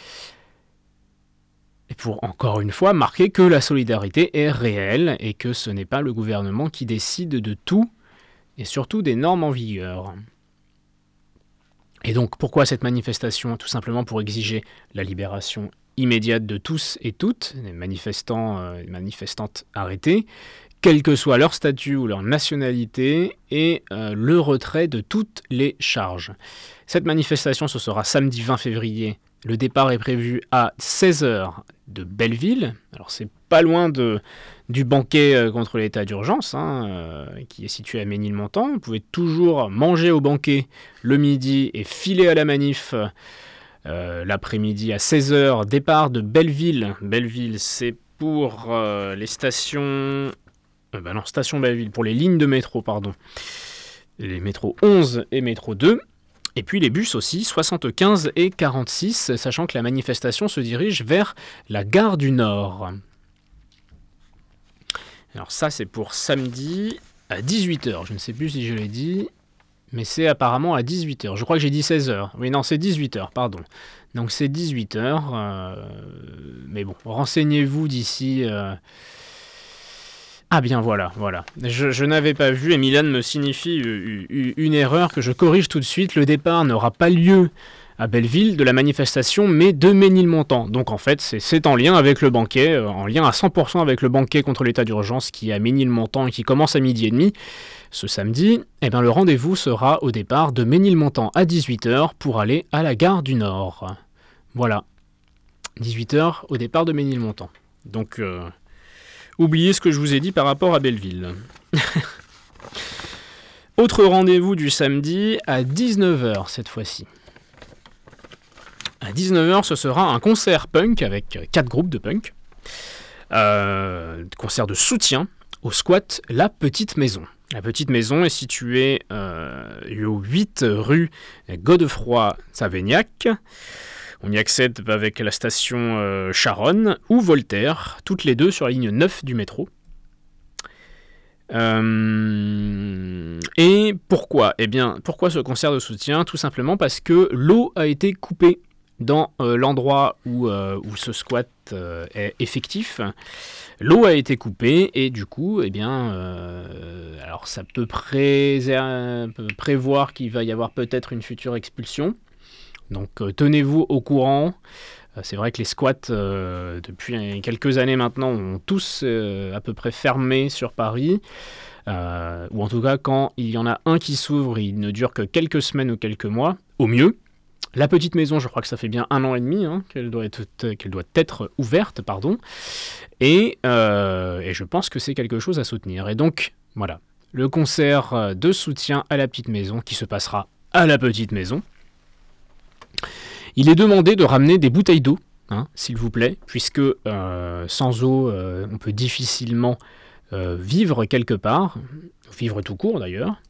et pour encore une fois marquer que la solidarité est réelle et que ce n'est pas le gouvernement qui décide de tout, et surtout des normes en vigueur. Et donc, pourquoi cette manifestation ? Tout simplement pour exiger la libération immédiate de tous et toutes, les manifestants et manifestantes arrêtés, quel que soit leur statut ou leur nationalité, et le retrait de toutes les charges. Cette manifestation, ce sera samedi 20 février. Le départ est prévu à 16h de Belleville. Alors c'est pas loin du banquet contre l'état d'urgence, qui est situé à Ménilmontant. Vous pouvez toujours manger au banquet le midi et filer à la manif l'après-midi à 16h. Départ de Belleville. Belleville, c'est pour les stations... station Belleville, pour les lignes de métro, pardon. Les métros 11 et métro 2. Et puis les bus aussi, 75 et 46, sachant que la manifestation se dirige vers la gare du Nord. Alors ça, c'est pour samedi à 18h. Je ne sais plus si je l'ai dit, mais c'est apparemment à 18h. Je crois que j'ai dit 16h. Oui, non, c'est 18h, pardon. Donc c'est 18h. Mais bon, renseignez-vous d'ici... Ah bien voilà. Je n'avais pas vu, et Milan me signifie une erreur que je corrige tout de suite. Le départ n'aura pas lieu à Belleville de la manifestation, mais de Ménilmontant. Donc en fait, c'est en lien avec le banquet, en lien à 100% avec le banquet contre l'état d'urgence qui est à Ménilmontant et qui commence à 12h30 ce samedi. Eh bien le rendez-vous sera au départ de Ménilmontant à 18h pour aller à la gare du Nord. Voilà, 18h au départ de Ménilmontant. Donc... oubliez ce que je vous ai dit par rapport à Belleville. Autre rendez-vous du samedi à 19h cette fois-ci. À 19h, ce sera un concert punk avec 4 groupes de punk. Concert de soutien au squat La Petite Maison. La Petite Maison est située au 8 rue Godefroy-Savignac. On y accède avec la station Charonne ou Voltaire, toutes les deux sur la ligne 9 du métro. Et pourquoi ? Eh bien, pourquoi ce concert de soutien ? Tout simplement parce que l'eau a été coupée dans l'endroit où ce squat est effectif. L'eau a été coupée et du coup, eh bien, alors ça peut prévoir qu'il va y avoir peut-être une future expulsion. Donc tenez-vous au courant. C'est vrai que les squats, depuis quelques années maintenant, ont tous à peu près fermé sur Paris. Ou en tout cas, quand il y en a un qui s'ouvre, il ne dure que quelques semaines ou quelques mois, au mieux. La Petite Maison, je crois que ça fait bien 1 an et demi qu'elle doit être ouverte. Et je pense que c'est quelque chose à soutenir. Et donc, voilà, le concert de soutien à la Petite Maison qui se passera à la Petite Maison. Il est demandé de ramener des bouteilles d'eau, s'il vous plaît, puisque sans eau, on peut difficilement vivre quelque part, vivre tout court d'ailleurs.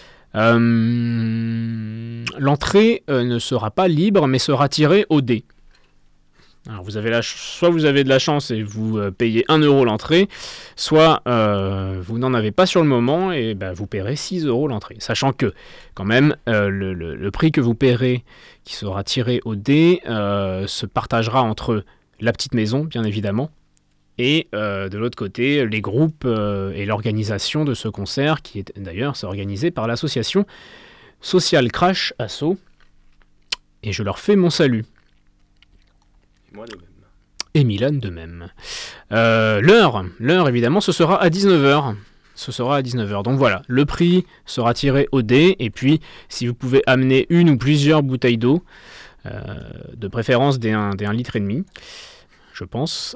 L'entrée ne sera pas libre, mais sera tirée au dé. Alors soit vous avez de la chance et vous payez 1 € l'entrée, soit vous n'en avez pas sur le moment et vous paierez 6 € l'entrée. Sachant que, quand même, le prix que vous paierez, qui sera tiré au dé, se partagera entre la Petite Maison, bien évidemment, et de l'autre côté, les groupes et l'organisation de ce concert, qui est d'ailleurs organisé par l'association Social Crash Asso. Et je leur fais mon salut. Moi de même. Et Milan de même. L'heure, évidemment, ce sera à 19h. Donc voilà, le prix sera tiré au dé. Et puis, si vous pouvez amener 1 ou plusieurs bouteilles d'eau, de préférence des 1,5 litre, je pense,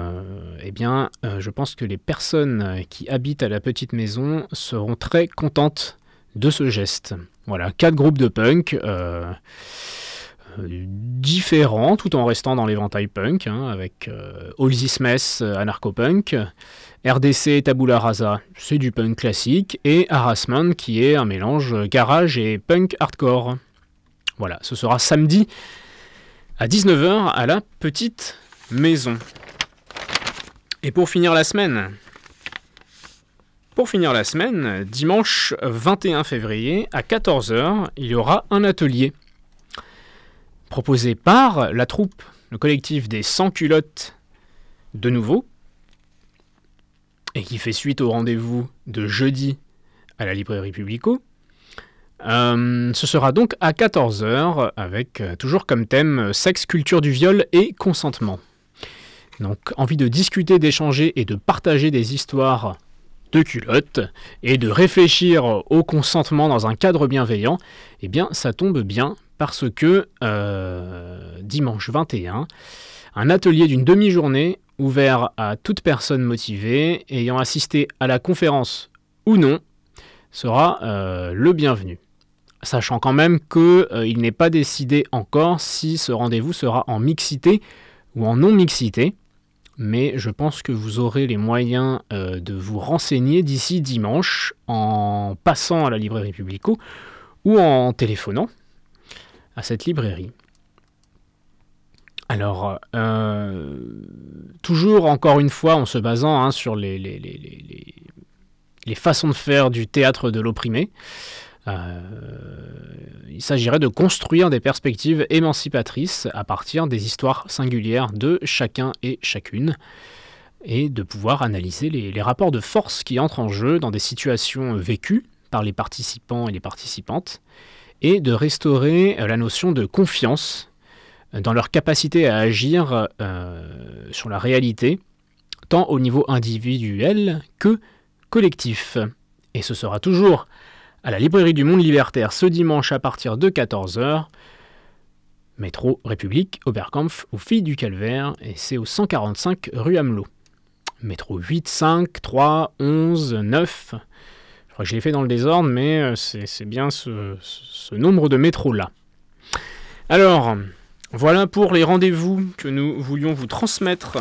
je pense que les personnes qui habitent à la Petite Maison seront très contentes de ce geste. Voilà, 4 groupes de punk, différents, tout en restant dans l'éventail punk, avec All This Mess, anarcho-punk, RDC Tabula Rasa, c'est du punk classique, et Harassment, qui est un mélange garage et punk hardcore. Voilà, ce sera samedi à 19h à la Petite Maison. Et pour finir la semaine, dimanche 21 février à 14h, il y aura un atelier proposé par la troupe, le collectif des Sans-Culottes de nouveau, et qui fait suite au rendez-vous de jeudi à la librairie Publico. Ce sera donc à 14h, avec toujours comme thème sexe, culture du viol et consentement. Donc envie de discuter, d'échanger et de partager des histoires de culottes et de réfléchir au consentement dans un cadre bienveillant, eh bien ça tombe bien parce que dimanche 21, un atelier d'une demi-journée ouvert à toute personne motivée ayant assisté à la conférence ou non sera le bienvenu. Sachant quand même qu'il n'est pas décidé encore si ce rendez-vous sera en mixité ou en non-mixité, mais je pense que vous aurez les moyens de vous renseigner d'ici dimanche en passant à la librairie Publico ou en téléphonant à cette librairie. Alors, toujours encore une fois en se basant sur les façons de faire du théâtre de l'opprimé, il s'agirait de construire des perspectives émancipatrices à partir des histoires singulières de chacun et chacune et de pouvoir analyser les rapports de force qui entrent en jeu dans des situations vécues par les participants et les participantes et de restaurer la notion de confiance dans leur capacité à agir sur la réalité tant au niveau individuel que collectif. Et ce sera toujours à la librairie du Monde Libertaire ce dimanche à partir de 14h, métro République, Oberkampf ou Filles du Calvaire, et c'est au 145 rue Amelot. Métro 8, 5, 3, 11, 9. Je crois que je l'ai fait dans le désordre, mais c'est bien ce nombre de métros-là. Alors, voilà pour les rendez-vous que nous voulions vous transmettre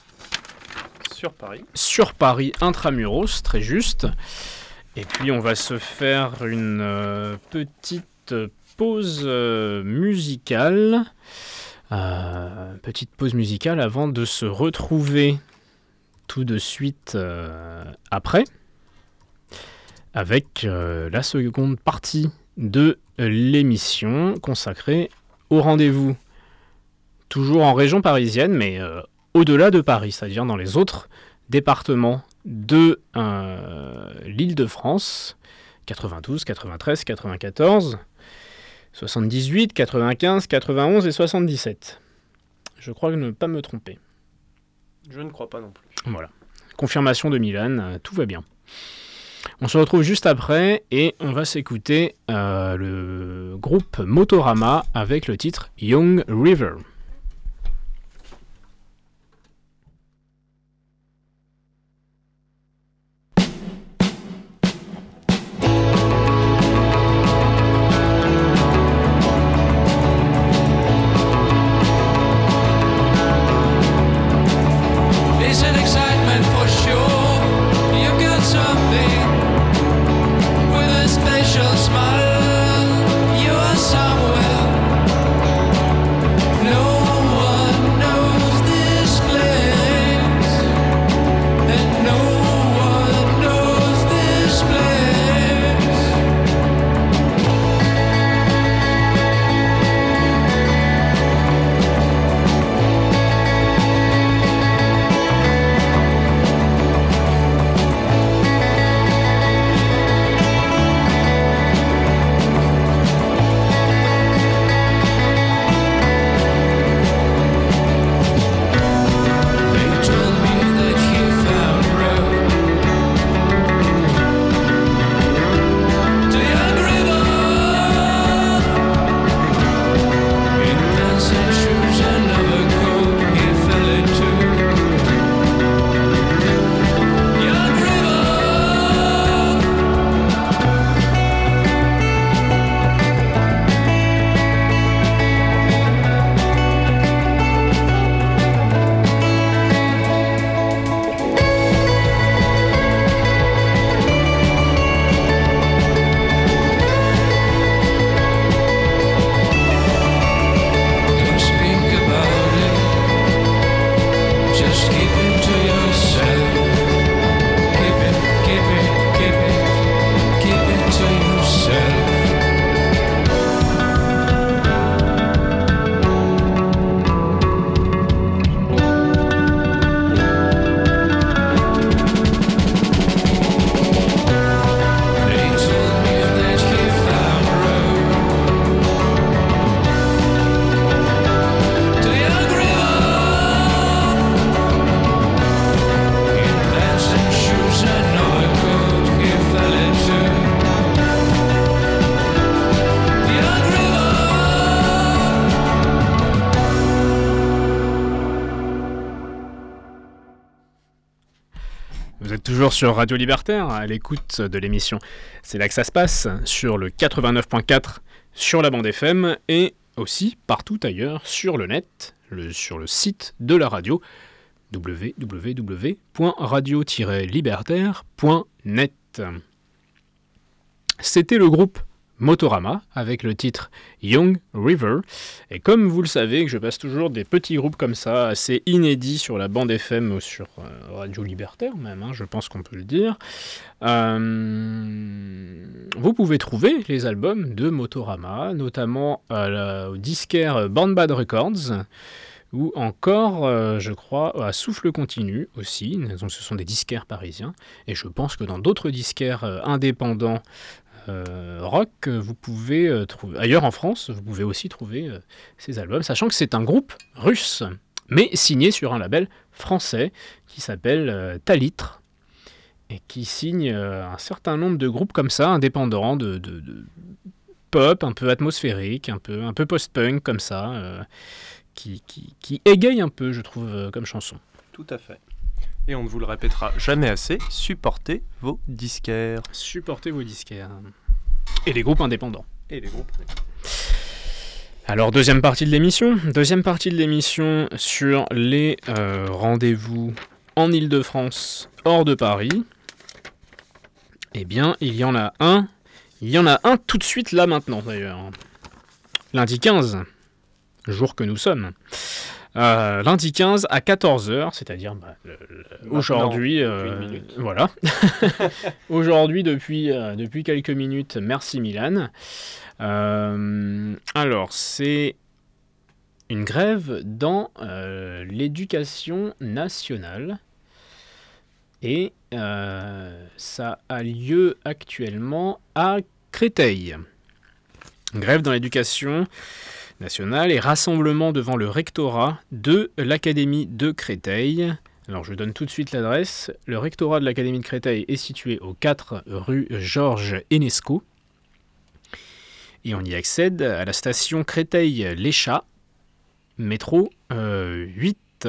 sur Paris intramuros, très juste. Et puis on va se faire une petite pause musicale. Petite pause musicale avant de se retrouver tout de suite après, avec la seconde partie de l'émission consacrée au rendez-vous. Toujours en région parisienne, mais au-delà de Paris, c'est-à-dire dans les autres départements de l'Île-de-France, 92, 93, 94, 78, 95, 91 et 77. Je crois ne pas me tromper. Je ne crois pas non plus. Voilà. Confirmation de Milan, tout va bien. On se retrouve juste après et on va s'écouter le groupe Motorama avec le titre Young River. No toujours sur Radio Libertaire, à l'écoute de l'émission C'est là que ça se passe, sur le 89.4 sur la bande FM et aussi partout ailleurs sur le net, sur le site de la radio www.radio-libertaire.net. C'était le groupe Motorama avec le titre Young River, et comme vous le savez, je passe toujours des petits groupes comme ça assez inédits sur la bande FM ou sur Radio Libertaire même, je pense qu'on peut le dire. Vous pouvez trouver les albums de Motorama, notamment au disquaire Born Bad Records, ou encore, je crois, à Souffle Continu aussi. Donc, ce sont des disquaires parisiens, et je pense que dans d'autres disquaires indépendants rock, vous pouvez trouver, ailleurs en France, vous pouvez aussi trouver ces albums, sachant que c'est un groupe russe, mais signé sur un label français qui s'appelle Talitre, et qui signe un certain nombre de groupes comme ça, indépendants, de pop, un peu atmosphérique, un peu post-punk comme ça, qui égaye un peu, je trouve, comme chanson. Tout à fait. Et on ne vous le répétera jamais assez, supportez vos disquaires. Supportez vos disquaires. Et les groupes indépendants. Alors, deuxième partie de l'émission sur les rendez-vous en Île-de-France, hors de Paris. Eh bien, il y en a un tout de suite là maintenant d'ailleurs. Lundi 15, jour que nous sommes. Lundi 15 à 14h, c'est-à-dire aujourd'hui, voilà. Aujourd'hui depuis quelques minutes, merci Milan. Alors c'est une grève dans l'éducation nationale et ça a lieu actuellement à Créteil. Grève dans l'éducation nationale et rassemblement devant le rectorat de l'Académie de Créteil. Alors je donne tout de suite l'adresse. Le rectorat de l'Académie de Créteil est situé au 4 rue Georges Enesco. Et on y accède à la station Créteil-Léchat, métro 8.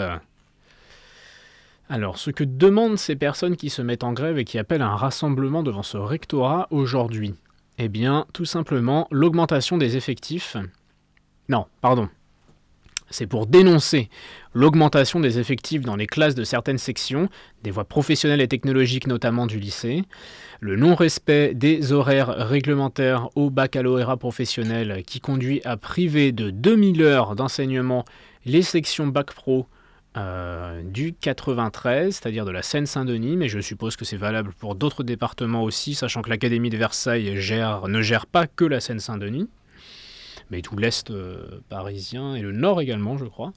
Alors ce que demandent ces personnes qui se mettent en grève et qui appellent à un rassemblement devant ce rectorat aujourd'hui, eh bien tout simplement l'augmentation des effectifs. Non, pardon. C'est pour dénoncer l'augmentation des effectifs dans les classes de certaines sections, des voies professionnelles et technologiques notamment du lycée, le non-respect des horaires réglementaires au baccalauréat professionnel qui conduit à priver de 2000 heures d'enseignement les sections Bac Pro du 93, c'est-à-dire de la Seine-Saint-Denis, mais je suppose que c'est valable pour d'autres départements aussi, sachant que l'Académie de Versailles ne gère pas que la Seine-Saint-Denis, mais tout l'Est parisien et le Nord également, je crois.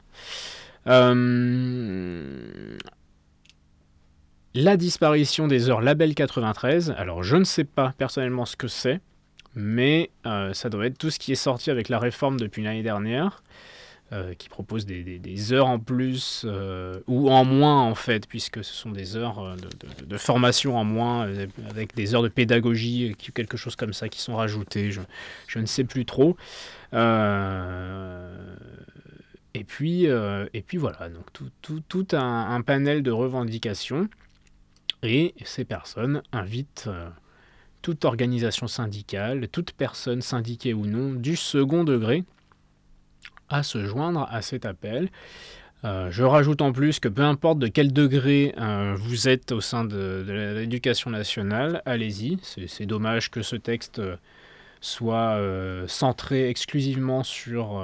La disparition des heures Label 93, alors je ne sais pas personnellement ce que c'est, mais ça doit être tout ce qui est sorti avec la réforme depuis l'année dernière, qui propose des heures en plus, ou en moins en fait, puisque ce sont des heures de formation en moins, avec des heures de pédagogie, quelque chose comme ça, qui sont rajoutées, je ne sais plus trop. Et puis voilà, donc tout un panel de revendications, et ces personnes invitent toute organisation syndicale, toute personne syndiquée ou non, du second degré, à se joindre à cet appel. Je rajoute en plus que peu importe de quel degré vous êtes au sein de l'éducation nationale, allez-y. C'est dommage que ce texte soit centré exclusivement sur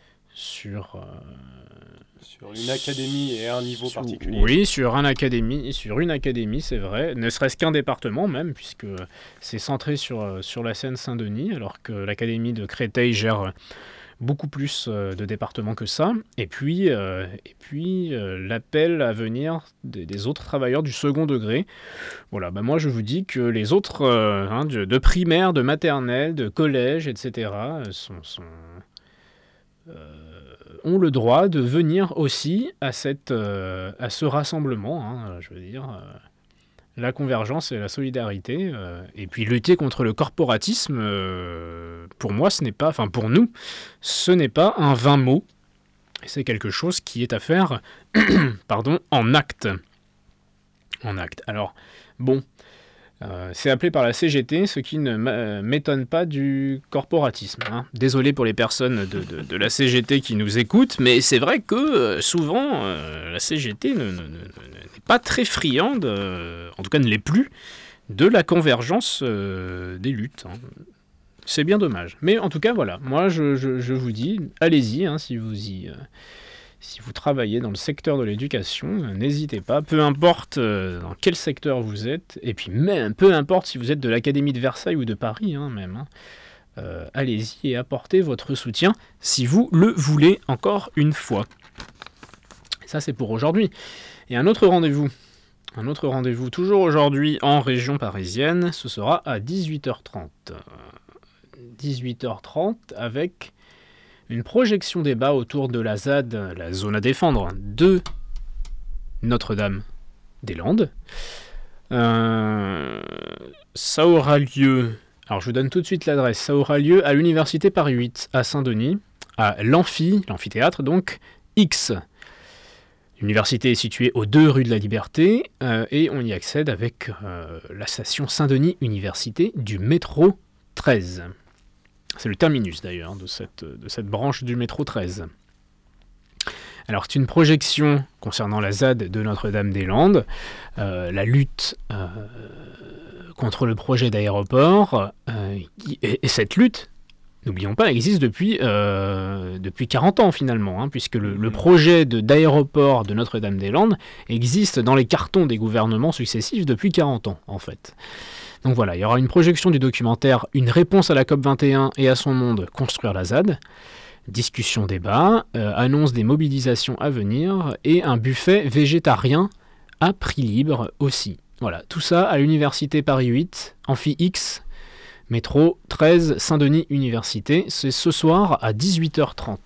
une académie et un niveau particulier. Oui, sur une académie, c'est vrai. Ne serait-ce qu'un département même, puisque c'est centré sur la Seine-Saint-Denis, alors que l'Académie de Créteil gère beaucoup plus de départements que ça. Et puis l'appel à venir des autres travailleurs du second degré. Voilà, moi je vous dis que les autres de primaire, de maternelle, de collège, etc. Ont le droit de venir aussi à ce rassemblement. Je veux dire, la convergence et la solidarité, et puis lutter contre le corporatisme, pour moi, pour nous, ce n'est pas un vain mot, c'est quelque chose qui est à faire en acte. Alors, Bon, c'est appelé par la CGT, ce qui ne m'étonne pas du corporatisme. Hein. Désolé pour les personnes de la CGT qui nous écoutent, mais c'est vrai que souvent, la CGT n'est pas très friande, en tout cas ne l'est plus, de la convergence des luttes. Hein. C'est bien dommage. Mais en tout cas, voilà, moi je vous dis, allez-y, hein, si vous travaillez dans le secteur de l'éducation, n'hésitez pas, peu importe dans quel secteur vous êtes, et puis même peu importe si vous êtes de l'Académie de Versailles ou de Paris, hein, même, hein, allez-y et apportez votre soutien si vous le voulez encore une fois. Ça c'est pour aujourd'hui. Et un autre rendez-vous, toujours aujourd'hui en région parisienne, ce sera à 18h30. 18h30 avec une projection débat autour de la ZAD, la zone à défendre, de Notre-Dame-des-Landes. Ça aura lieu, alors je vous donne tout de suite l'adresse, ça aura lieu à l'Université Paris 8 à Saint-Denis, à l'amphithéâtre donc, X. L'université est située aux 2 rue de la Liberté et on y accède avec la station Saint-Denis Université du métro 13. C'est le terminus d'ailleurs de cette branche du métro 13. Alors c'est une projection concernant la ZAD de Notre-Dame-des-Landes, la lutte contre le projet d'aéroport, et cette lutte, n'oublions pas, existe depuis 40 ans finalement, hein, puisque le projet d'aéroport de Notre-Dame-des-Landes existe dans les cartons des gouvernements successifs depuis 40 ans en fait. Donc voilà, il y aura une projection du documentaire « Une réponse à la COP21 et à son monde, construire la ZAD », discussion débat, annonce des mobilisations à venir et un buffet végétarien à prix libre aussi. Voilà, tout ça à l'Université Paris 8, Amphi X, métro 13, Saint-Denis Université. C'est ce soir à 18h30.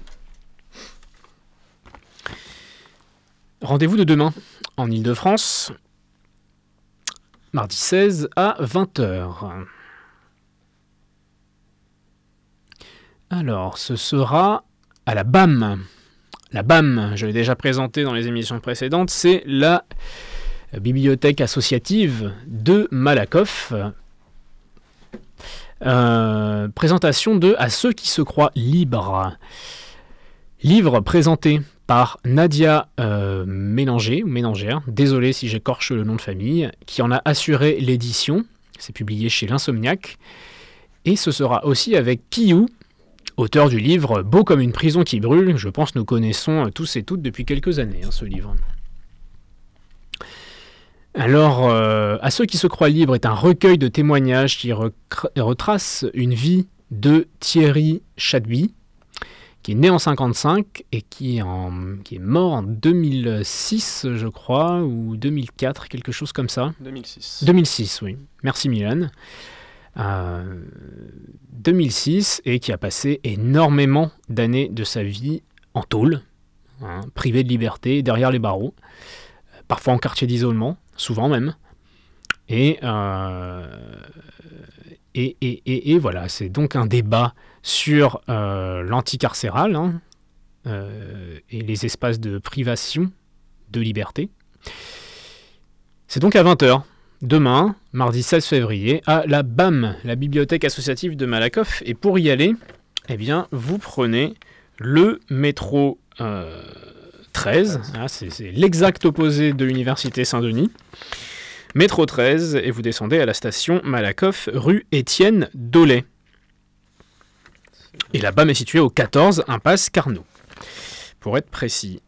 Rendez-vous de demain en Ile-de-France. Mardi 16 à 20h. Alors, ce sera à la BAM. La BAM, je l'ai déjà présenté dans les émissions précédentes, c'est la bibliothèque associative de Malakoff. Présentation de À ceux qui se croient libres. Livre présenté par Nadia Mélangère, désolé si j'écorche le nom de famille, qui en a assuré l'édition. C'est publié chez l'Insomniac. Et ce sera aussi avec Kiyou, auteur du livre Beau comme une prison qui brûle. Je pense que nous connaissons tous et toutes depuis quelques années ce livre. Alors, À ceux qui se croient libres est un recueil de témoignages qui retrace une vie de Thierry Chadby, qui est né en 1955 et qui est mort en 2006, je crois, ou 2004, quelque chose comme ça. 2006. 2006, oui. Merci Milan. 2006, et qui a passé énormément d'années de sa vie en tôle, hein, privé de liberté, derrière les barreaux, parfois en quartier d'isolement, souvent même. Et voilà, c'est donc un débat sur l'anticarcéral, hein, et les espaces de privation de liberté. C'est donc à 20h, demain, mardi 16 février, à la BAM, la bibliothèque associative de Malakoff. Et pour y aller, eh bien, vous prenez le métro 13, hein, c'est l'exact opposé de l'université Saint-Denis. Métro 13, et vous descendez à la station Malakoff, rue Étienne Dollet. Et la BAM est située au 14 impasse Carnot, pour être précis.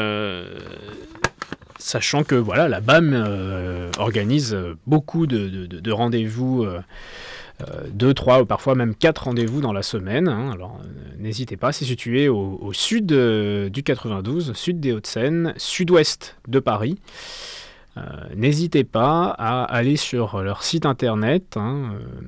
Sachant que voilà, la BAM organise beaucoup de rendez-vous, 2, 3 ou parfois même 4 rendez-vous dans la semaine. Hein. Alors n'hésitez pas, c'est situé au sud du 92, sud des Hauts-de-Seine, sud-ouest de Paris. N'hésitez pas à aller sur leur site internet, hein,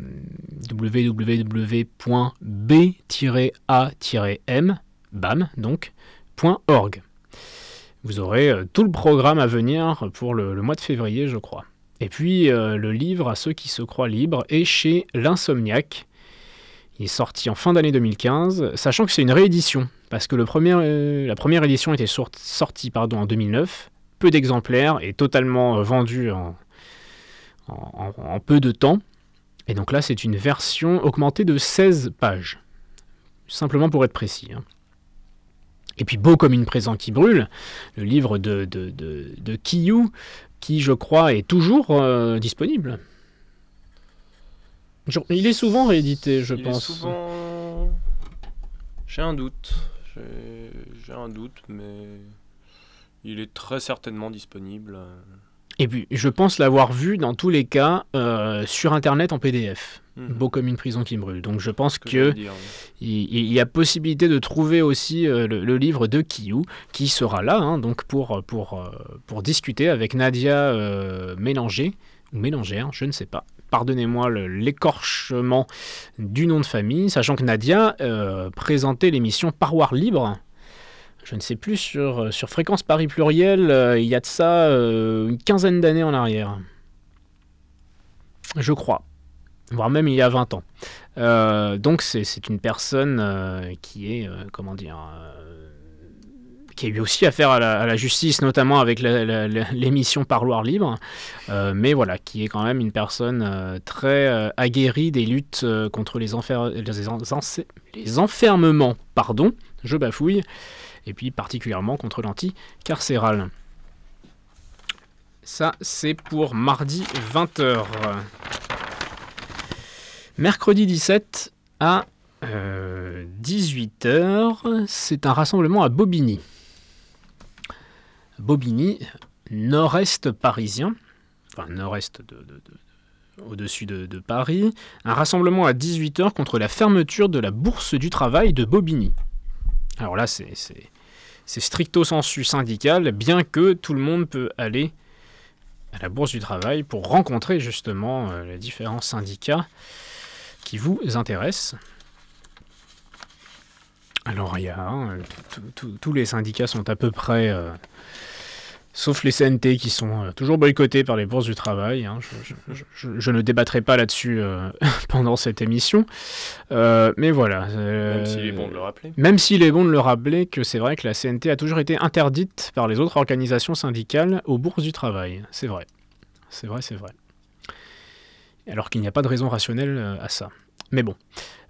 www.b-a-m.org. Vous aurez tout le programme à venir pour le mois de février, je crois. Et puis le livre À ceux qui se croient libres est chez l'Insomniac. Il est sorti en fin d'année 2015, sachant que c'est une réédition, parce que la première édition était sortie en 2009. Peu d'exemplaires et totalement vendu en peu de temps. Et donc là, c'est une version augmentée de 16 pages. Simplement pour être précis. Et puis Beau comme une prison qui brûle, le livre de Quillou, qui je crois est toujours disponible. Il est souvent réédité, je pense. Il est souvent... J'ai un doute, mais il est très certainement disponible. Et puis, je pense l'avoir vu dans tous les cas sur Internet en PDF. Beau comme une prison qui brûle. Donc je pense qu'il y a possibilité de trouver aussi le livre de Quillou, qui sera là donc pour discuter avec Nadia Mélanger, ou Mélangère, je ne sais pas. Pardonnez-moi l'écorchement du nom de famille, sachant que Nadia présentait l'émission Parloir Libre. Je ne sais plus, sur Fréquence Paris Pluriel, il y a de ça une quinzaine d'années en arrière. Je crois. Voire même il y a 20 ans. Donc c'est une personne qui est, qui a eu aussi affaire à la justice, notamment avec l'émission Parloir Libre, mais voilà, qui est quand même une personne très aguerrie des luttes contre les enfermements, je bafouille, et puis particulièrement contre l'anti-carcéral. Ça, c'est pour mardi 20h. Mercredi 17 à 18h, c'est un rassemblement à Bobigny. Bobigny, nord-est parisien, enfin nord-est au-dessus de Paris, un rassemblement à 18h contre la fermeture de la Bourse du Travail de Bobigny. Alors là, c'est stricto sensu syndical, bien que tout le monde peut aller à la Bourse du Travail pour rencontrer justement les différents syndicats qui vous intéressent. Alors il y a tous les syndicats sont à peu près, sauf les CNT qui sont toujours boycottés par les bourses du travail. Je ne débattrai pas là-dessus pendant cette émission, mais voilà. Même s'il est bon de le rappeler. Même s'il est bon de le rappeler que c'est vrai que la CNT a toujours été interdite par les autres organisations syndicales aux bourses du travail. C'est vrai. Alors qu'il n'y a pas de raison rationnelle à ça. Mais bon.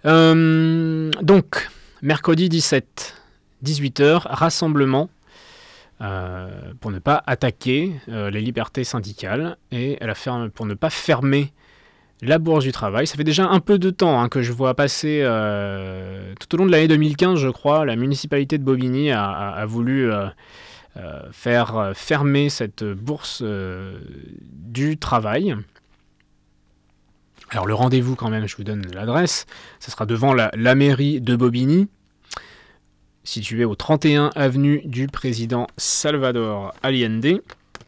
Donc, mercredi 17, 18h, rassemblement pour ne pas attaquer les libertés syndicales et pour ne pas fermer la Bourse du Travail. Ça fait déjà un peu de temps que je vois passer, tout au long de l'année 2015, je crois, la municipalité de Bobigny a voulu faire fermer cette Bourse du Travail. Alors le rendez-vous quand même, je vous donne l'adresse, ce sera devant la mairie de Bobigny, située au 31 avenue du président Salvador Allende.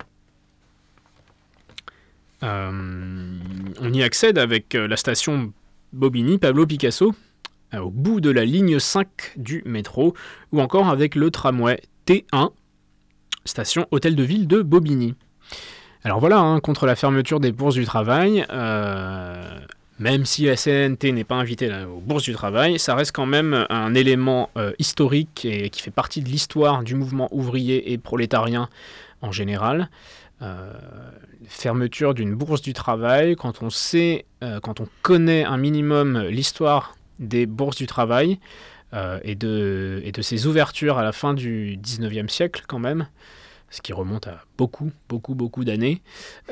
On y accède avec la station Bobigny Pablo Picasso, au bout de la ligne 5 du métro, ou encore avec le tramway T1, station Hôtel de Ville de Bobigny. Alors voilà, contre la fermeture des bourses du travail, même si la CNT n'est pas invitée aux bourses du travail, ça reste quand même un élément historique et qui fait partie de l'histoire du mouvement ouvrier et prolétarien en général. Fermeture d'une bourse du travail, quand on connaît un minimum l'histoire des bourses du travail et de ces ouvertures à la fin du 19e siècle quand même, ce qui remonte à beaucoup d'années,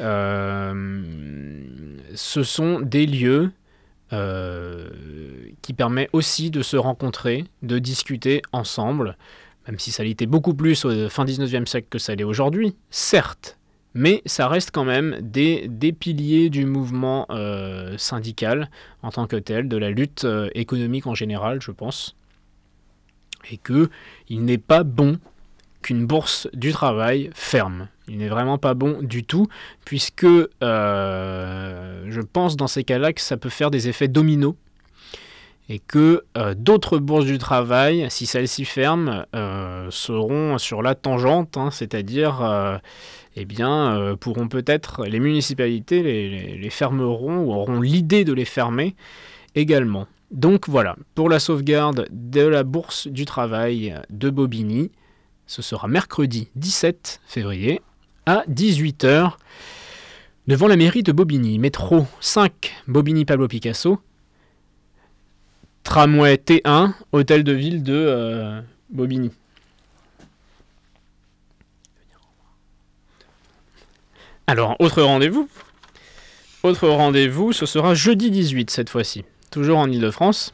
ce sont des lieux qui permettent aussi de se rencontrer, de discuter ensemble, même si ça l'était beaucoup plus au fin 19e siècle que ça l'est aujourd'hui, certes, mais ça reste quand même des piliers du mouvement syndical en tant que tel, de la lutte économique en général, je pense, et qu'il n'est pas bon qu'une bourse du travail ferme. Il n'est vraiment pas bon du tout, puisque je pense dans ces cas-là que ça peut faire des effets dominos, et que d'autres bourses du travail, si celles-ci ferment, seront sur la tangente, c'est-à-dire pourront peut-être, les municipalités les fermeront ou auront l'idée de les fermer également. Donc voilà, pour la sauvegarde de la bourse du travail de Bobigny, ce sera mercredi 17 février à 18h. Devant la mairie de Bobigny, métro 5, Bobigny-Pablo Picasso, tramway T1, hôtel de ville de Bobigny. Alors, autre rendez-vous, ce sera jeudi 18 cette fois-ci, toujours en Ile-de-France.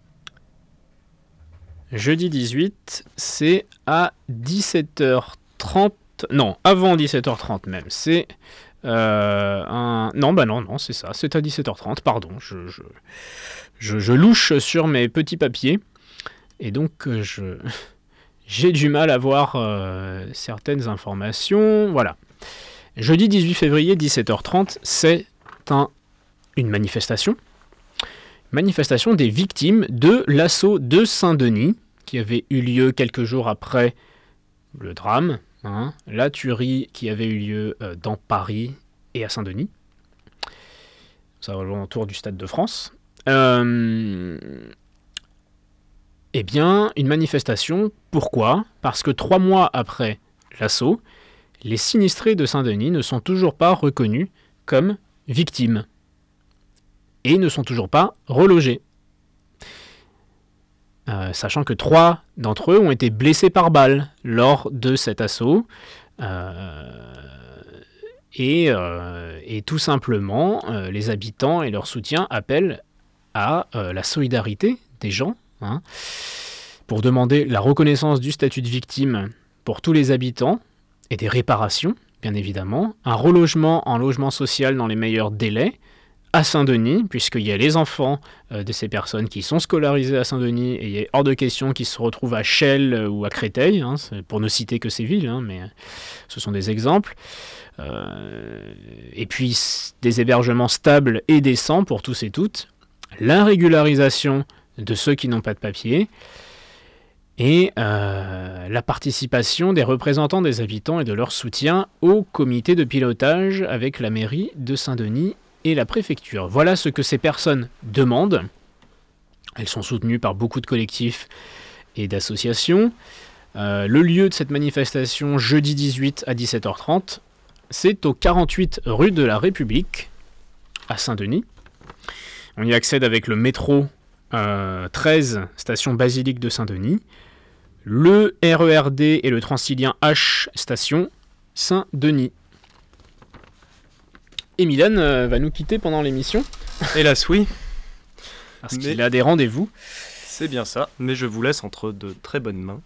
Jeudi 18, c'est à 17h30, non, avant 17h30 même, c'est non, c'est ça, c'est à 17h30, pardon, je louche sur mes petits papiers, et donc j'ai du mal à voir certaines informations, voilà. Jeudi 18 février, 17h30, c'est une manifestation des victimes de l'assaut de Saint-Denis, qui avait eu lieu quelques jours après le drame, la tuerie qui avait eu lieu dans Paris et à Saint-Denis, ça va autour du Stade de France. Eh bien, une manifestation, pourquoi ? Parce que 3 mois après l'assaut, les sinistrés de Saint-Denis ne sont toujours pas reconnus comme victimes et ne sont toujours pas relogés. Sachant que 3 d'entre eux ont été blessés par balle lors de cet assaut. Et tout simplement, les habitants et leur soutien appellent à la solidarité des gens, pour demander la reconnaissance du statut de victime pour tous les habitants et des réparations, bien évidemment, un relogement en logement social dans les meilleurs délais, à Saint-Denis, puisqu'il y a les enfants de ces personnes qui sont scolarisés à Saint-Denis, et il est hors de question qu'ils se retrouvent à Chelles ou à Créteil, pour ne citer que ces villes, mais ce sont des exemples. Et puis des hébergements stables et décents pour tous et toutes, la régularisation de ceux qui n'ont pas de papier, et la participation des représentants des habitants et de leur soutien au comité de pilotage avec la mairie de Saint-Denis et la préfecture. Voilà ce que ces personnes demandent. Elles sont soutenues par beaucoup de collectifs et d'associations. Le lieu de cette manifestation, jeudi 18 à 17h30, c'est au 48 rue de la République, à Saint-Denis. On y accède avec le métro 13, station Basilique de Saint-Denis, le RERD et le Transilien H, station Saint-Denis. Et Milan va nous quitter pendant l'émission. Hélas, oui. Parce qu'il a des rendez-vous. C'est bien ça, mais je vous laisse entre de très bonnes mains.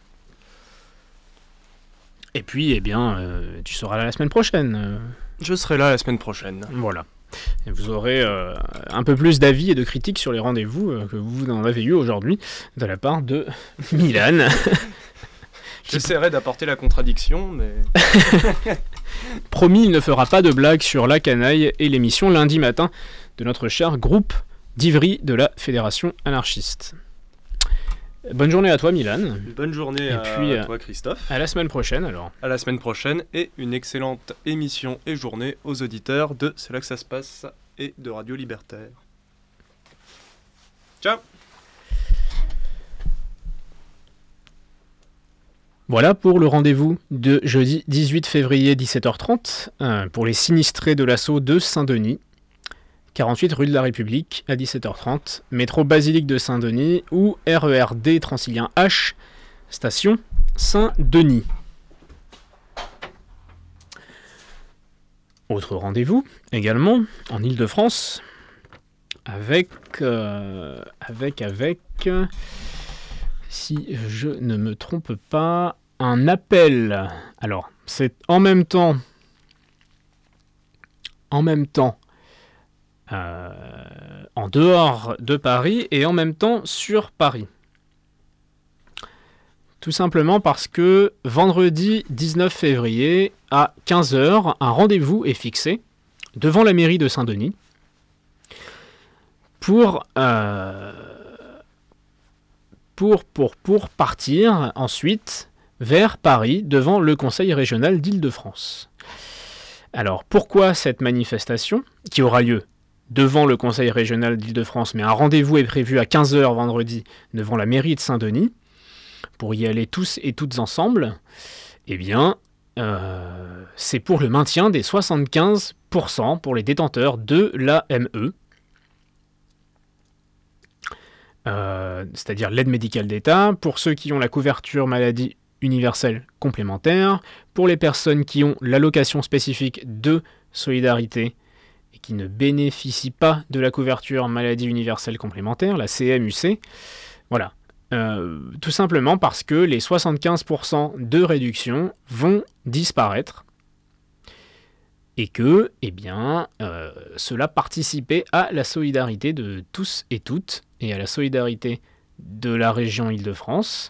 Et puis, eh bien, tu seras là la semaine prochaine. Je serai là la semaine prochaine. Voilà. Et vous aurez un peu plus d'avis et de critiques sur les rendez-vous que vous en avez eu aujourd'hui de la part de Milan. J'essaierai d'apporter la contradiction, mais... Promis, il ne fera pas de blagues sur la canaille et l'émission lundi matin de notre cher groupe d'Ivry de la Fédération anarchiste. Bonne journée à toi, Milan. Bonne journée à toi, Christophe. À la semaine prochaine, alors. À la semaine prochaine, et une excellente émission et journée aux auditeurs de C'est là que ça se passe et de Radio Libertaire. Ciao. Voilà pour le rendez-vous de jeudi 18 février 17h30 pour les sinistrés de l'assaut de Saint-Denis. 48 rue de la République à 17h30, métro Basilique de Saint-Denis ou RERD Transilien H, station Saint-Denis. Autre rendez-vous également en Ile-de-France avec si je ne me trompe pas, un appel. Alors, c'est en même temps en dehors de Paris et en même temps sur Paris. Tout simplement parce que vendredi 19 février à 15h, un rendez-vous est fixé devant la mairie de Saint-Denis pour partir ensuite vers Paris devant le Conseil régional d'Île-de-France. Alors pourquoi cette manifestation qui aura lieu devant le Conseil régional d'Île-de-France, mais un rendez-vous est prévu à 15h vendredi devant la mairie de Saint-Denis pour y aller tous et toutes ensemble? Eh bien, c'est pour le maintien des 75% pour les détenteurs de l'AME, c'est-à-dire l'aide médicale d'État, pour ceux qui ont la couverture maladie universelle complémentaire, pour les personnes qui ont l'allocation spécifique de solidarité et qui ne bénéficient pas de la couverture maladie universelle complémentaire, la CMUC. Voilà. Tout simplement parce que les 75% de réduction vont disparaître et que, cela participait à la solidarité de tous et toutes et à la solidarité de la région Île-de-France.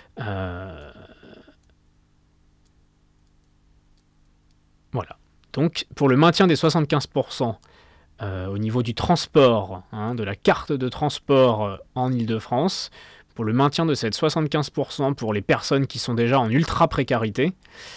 Voilà. Donc, pour le maintien des 75% au niveau du transport, de la carte de transport en Île-de-France, pour le maintien de cette 75% pour les personnes qui sont déjà en ultra-précarité,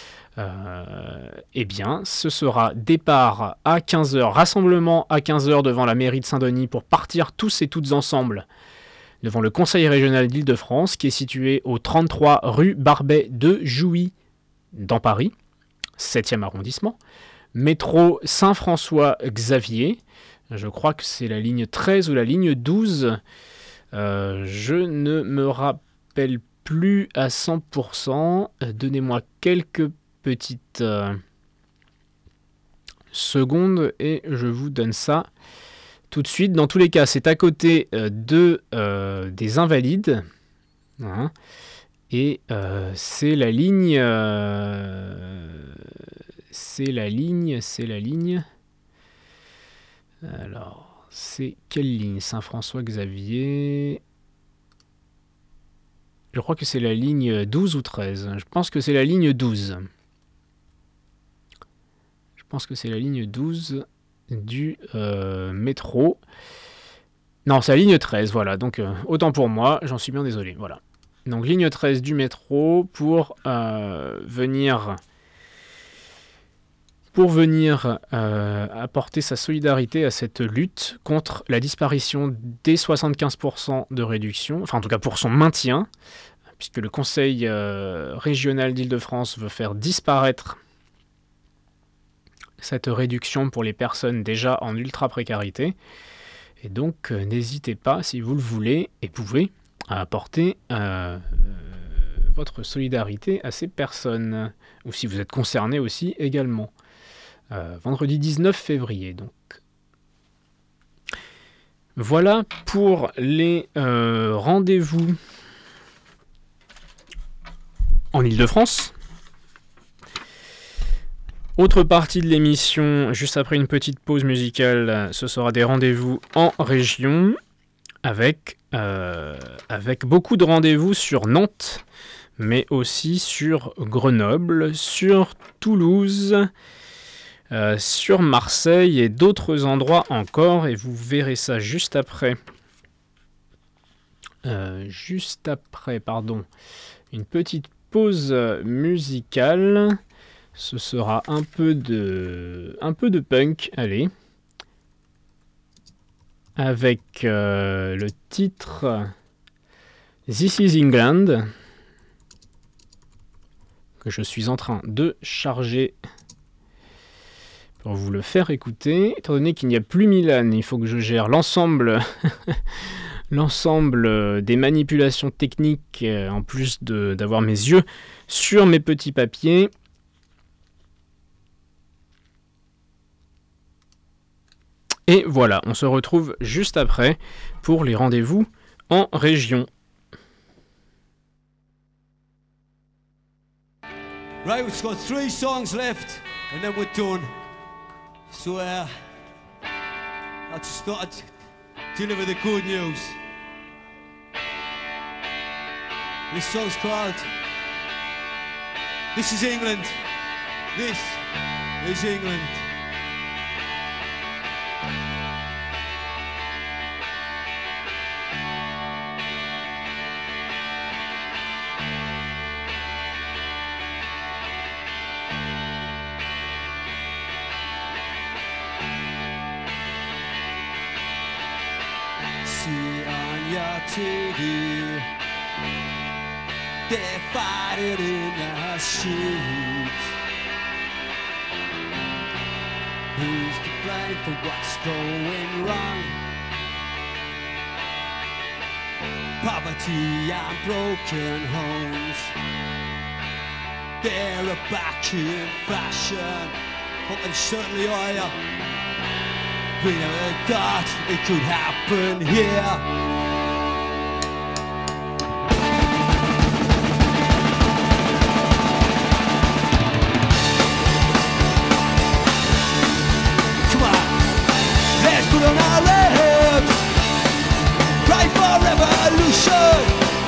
ce sera départ à 15h, rassemblement à 15h devant la mairie de Saint-Denis pour partir tous et toutes ensemble devant le Conseil régional d'Île-de-France qui est situé au 33 rue Barbet de Jouy dans Paris, 7e arrondissement. Métro Saint-François-Xavier, je crois que c'est la ligne 13 ou la ligne 12. Je ne me rappelle plus à 100%. Donnez-moi quelques petites secondes et je vous donne ça tout de suite. Dans tous les cas, c'est à côté des Invalides. Et c'est la ligne... C'est la ligne... Alors, c'est quelle ligne ? Saint-François-Xavier... Je crois que c'est la ligne 12 ou 13. Je pense que c'est la ligne 12. Je pense que c'est la ligne 12 du métro. Non, c'est la ligne 13, voilà. Donc, autant pour moi, j'en suis bien désolé. Voilà. Donc, ligne 13 du métro pour venir apporter sa solidarité à cette lutte contre la disparition des 75% de réduction, enfin en tout cas pour son maintien, puisque le Conseil régional d'Île-de-France veut faire disparaître cette réduction pour les personnes déjà en ultra-précarité. Et donc n'hésitez pas, si vous le voulez et pouvez, à apporter votre solidarité à ces personnes, ou si vous êtes concerné aussi également. Vendredi 19 février, donc. Voilà pour les rendez-vous en Île-de-France. Autre partie de l'émission, juste après une petite pause musicale, ce sera des rendez-vous en région, avec beaucoup de rendez-vous sur Nantes, mais aussi sur Grenoble, sur Toulouse, sur Marseille et d'autres endroits encore, et vous verrez ça juste après une petite pause musicale. Ce sera un peu de punk, allez, avec le titre This is England, que je suis en train de charger pour vous le faire écouter. Étant donné qu'il n'y a plus Milan, il faut que je gère l'ensemble des manipulations techniques, en plus d'avoir mes yeux sur mes petits papiers. Et voilà, on se retrouve juste après pour les rendez-vous en région. Right, we've got 3 songs left and then we're done. So I just thought I'd deliver the good news. This song's called This is England. This is England. TV, they're fighting in the street. blame for what's going wrong. Poverty and broken homes, they're back in fashion. And certainly we never thought it could happen here. Put on our legs, cry for revolution.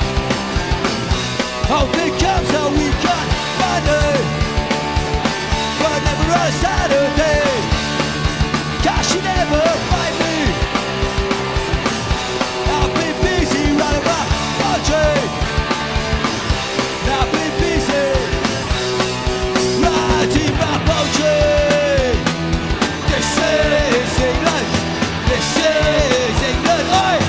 Hope it comes so we can money, but never a Saturday. Cash you never find me. I've been busy writing my project. I've been busy writing my project. This is England. This is England, oi!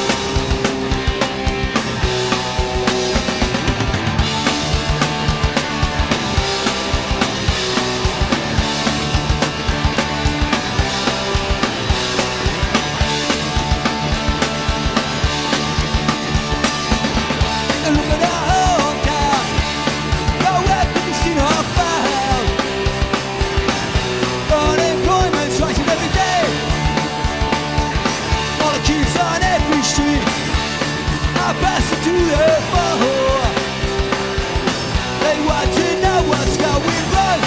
And look at our hometown, nowhere to be seen or found. Unemployment's rising every day. All the kids on every street are passing to the phone. They want to know what's going wrong.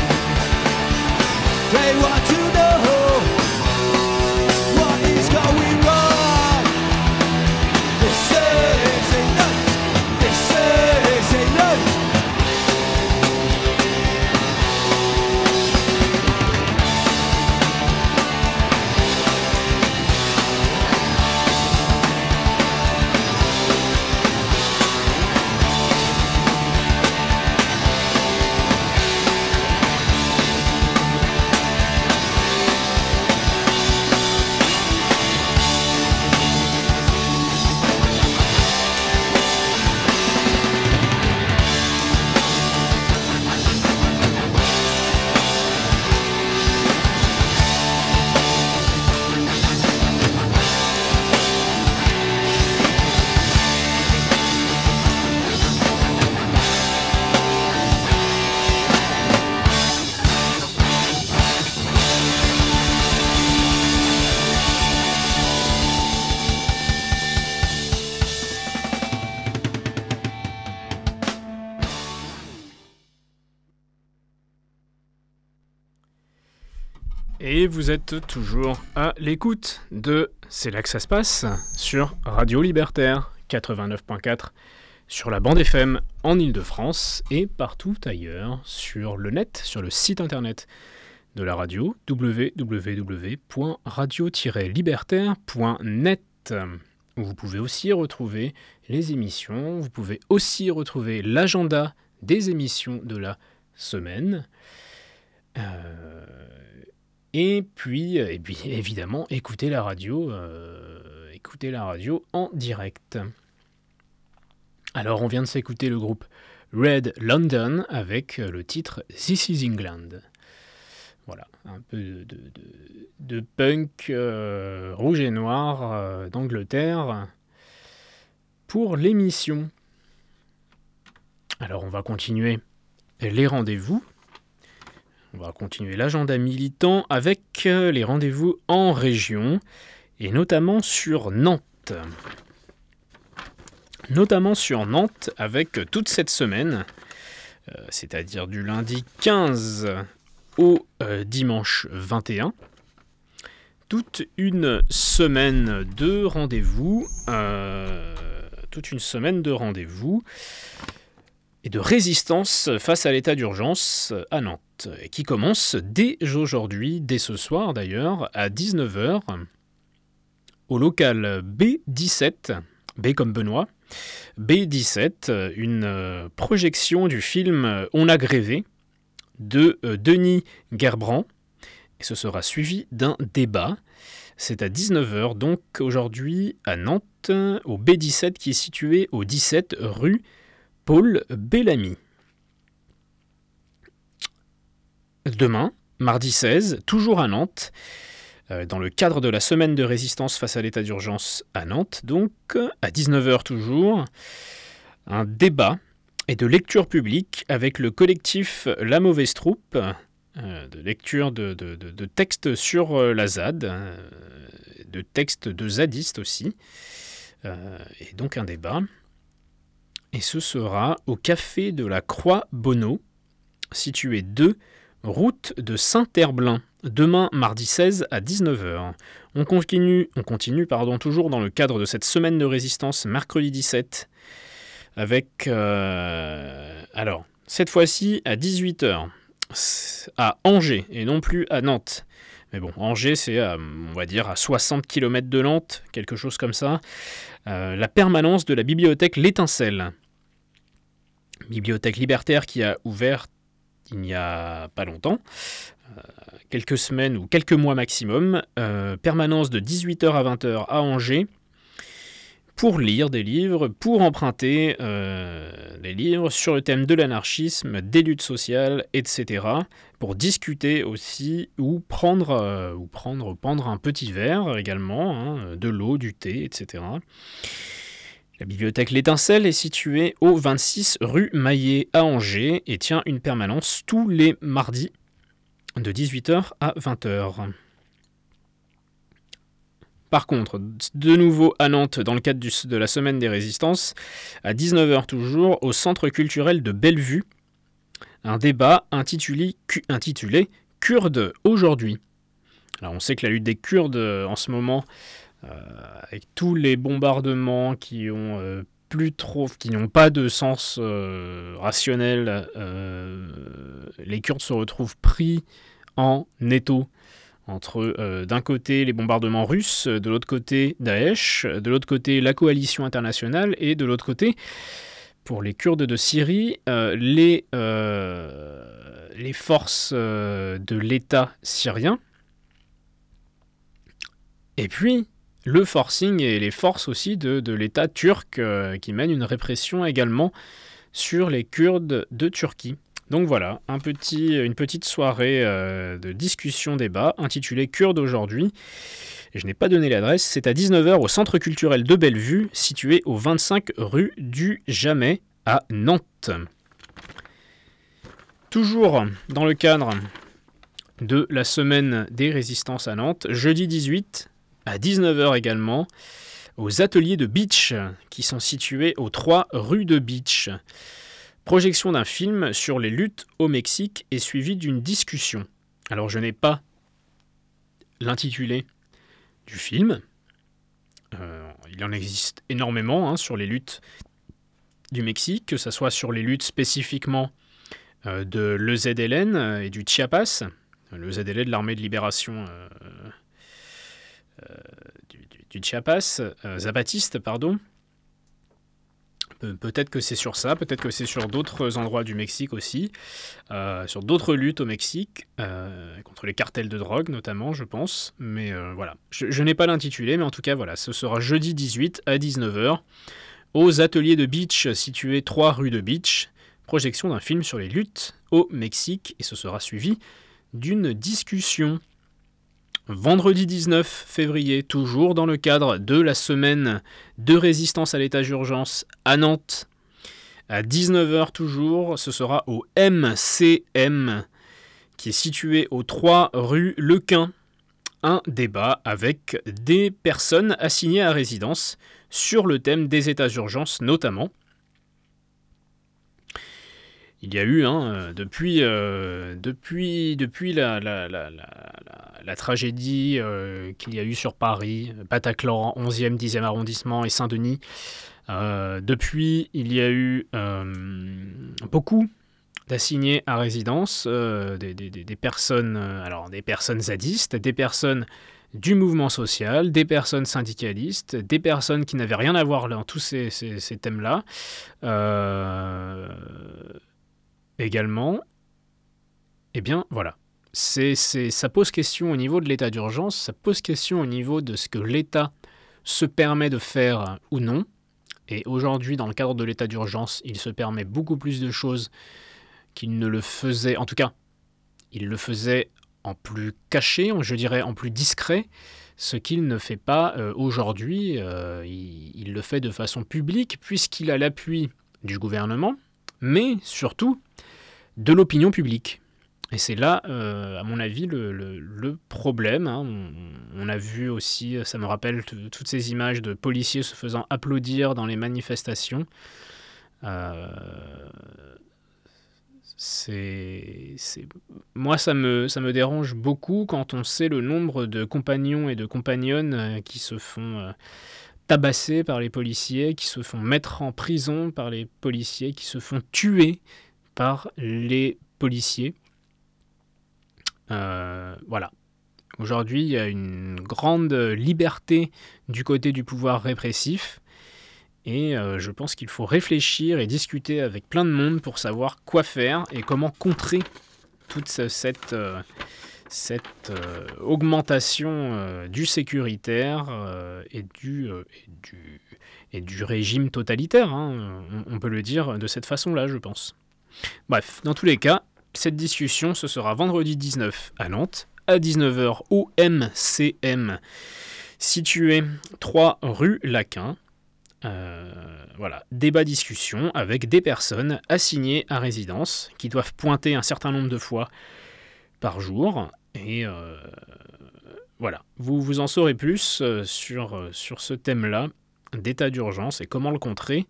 They want to know what is going wrong. This is England. This is England. Et vous êtes toujours à l'écoute de C'est là que ça se passe sur Radio Libertaire 89.4 sur la bande FM en Ile-de-France et partout ailleurs sur le net, sur le site internet de la radio www.radio-libertaire.net où vous pouvez aussi retrouver les émissions, vous pouvez aussi retrouver l'agenda des émissions de la semaine. Et puis évidemment, écoutez la radio en direct. Alors, on vient de s'écouter le groupe Red London avec le titre This is England. Voilà, un peu de punk rouge et noir d'Angleterre pour l'émission. Alors, on va continuer les rendez-vous. On va continuer l'agenda militant avec les rendez-vous en région et notamment sur Nantes. Notamment sur Nantes avec toute cette semaine, c'est-à-dire du lundi 15 au dimanche 21. Toute une semaine de rendez-vous, et de résistance face à l'état d'urgence à Nantes, qui commence dès aujourd'hui, dès ce soir d'ailleurs, à 19h, au local B17, B comme Benoît, B17, une projection du film On a grévé de Denis Gerbrand, et ce sera suivi d'un débat. C'est à 19h, donc aujourd'hui à Nantes, au B17 qui est situé au 17 rue Paul Bellamy. Demain, mardi 16, toujours à Nantes, dans le cadre de la semaine de résistance face à l'état d'urgence à Nantes, donc à 19h toujours, un débat et de lecture publique avec le collectif La Mauvaise Troupe, de lecture de textes sur la ZAD, de textes de zadistes aussi, et donc un débat. Et ce sera au café de la Croix-Bonneau, situé 2 route de Saint-Herblain, demain mardi 16 à 19h. On continue toujours dans le cadre de cette semaine de résistance mercredi 17, avec, alors, cette fois-ci à 18h, à Angers et non plus à Nantes. Mais bon, Angers, c'est, on va dire, à 60 km de Nantes, quelque chose comme ça. La permanence de la bibliothèque L'Étincelle. Bibliothèque libertaire qui a ouvert il n'y a pas longtemps, quelques semaines ou quelques mois maximum. Permanence de 18h à 20h à Angers, pour lire des livres, pour emprunter des livres sur le thème de l'anarchisme, des luttes sociales, etc. Pour discuter aussi, ou prendre un petit verre également, de l'eau, du thé, etc. La bibliothèque L'Étincelle est située au 26 rue Maillet à Angers et tient une permanence tous les mardis de 18h à 20h. Par contre, de nouveau à Nantes, dans le cadre de la semaine des résistances, à 19h toujours, au centre culturel de Bellevue, un débat intitulé Kurdes aujourd'hui. Alors on sait que la lutte des Kurdes en ce moment, avec tous les bombardements qui n'ont pas de sens rationnel, les Kurdes se retrouvent pris en étau entre d'un côté les bombardements russes, de l'autre côté Daesh, de l'autre côté la coalition internationale, et de l'autre côté, pour les Kurdes de Syrie, les forces de l'État syrien, et puis le forcing et les forces aussi de l'État turc qui mènent une répression également sur les Kurdes de Turquie. Donc voilà, une petite soirée de discussion-débat intitulée Kurdes aujourd'hui. Et je n'ai pas donné l'adresse, c'est à 19h au centre culturel de Bellevue, situé au 25 rue du Jamet à Nantes. Toujours dans le cadre de la semaine des résistances à Nantes, jeudi 18 à 19h également, aux ateliers de Beach, qui sont situés aux 3 rue de Beach. Projection d'un film sur les luttes au Mexique est suivie d'une discussion. Alors je n'ai pas l'intitulé du film. Il en existe énormément sur les luttes du Mexique, que ce soit sur les luttes spécifiquement de l'EZLN et du Chiapas, l'EZLN de l'armée de libération du Chiapas, zapatiste, pardon. Peut-être que c'est sur ça, peut-être que c'est sur d'autres endroits du Mexique aussi, sur d'autres luttes au Mexique, contre les cartels de drogue notamment, je pense. Mais voilà, je n'ai pas l'intitulé, mais en tout cas, voilà, ce sera jeudi 18 à 19h, aux ateliers de Beach, situés 3 rue de Beach, projection d'un film sur les luttes au Mexique, et ce sera suivi d'une discussion. Vendredi 19 février, toujours dans le cadre de la semaine de résistance à l'état d'urgence à Nantes, à 19h toujours, ce sera au MCM, qui est situé aux 3 rue Lequin. Un débat avec des personnes assignées à résidence sur le thème des états d'urgence notamment. Il y a eu, depuis la tragédie qu'il y a eu sur Paris, Bataclan, 11e, 10e arrondissement et Saint-Denis, depuis, il y a eu beaucoup d'assignés à résidence, des personnes, des personnes zadistes, des personnes du mouvement social, des personnes syndicalistes, des personnes qui n'avaient rien à voir dans tous ces thèmes-là. Également, eh bien voilà, ça pose question au niveau de l'état d'urgence, ça pose question au niveau de ce que l'État se permet de faire ou non. Et aujourd'hui, dans le cadre de l'état d'urgence, il se permet beaucoup plus de choses qu'il ne le faisait, en tout cas, il le faisait en plus caché, je dirais en plus discret, ce qu'il ne fait pas aujourd'hui. Il le fait de façon publique puisqu'il a l'appui du gouvernement, mais surtout de l'opinion publique. Et c'est là, à mon avis, le problème. Hein. On a vu aussi, ça me rappelle toutes ces images de policiers se faisant applaudir dans les manifestations. Moi, ça me dérange beaucoup quand on sait le nombre de compagnons et de compagnonnes qui se font tabasser par les policiers, qui se font mettre en prison par les policiers, qui se font tuer par les policiers. Voilà. Aujourd'hui, il y a une grande liberté du côté du pouvoir répressif. Et je pense qu'il faut réfléchir et discuter avec plein de monde pour savoir quoi faire et comment contrer toute cette augmentation du sécuritaire et du régime totalitaire. Hein. On peut le dire de cette façon-là, je pense. Bref, dans tous les cas, cette discussion, ce sera vendredi 19 à Nantes, à 19h au MCM, situé 3 rue Laquin. Voilà, débat-discussion avec des personnes assignées à résidence qui doivent pointer un certain nombre de fois par jour. Et voilà, vous en saurez plus sur ce thème-là d'état d'urgence et comment le contrer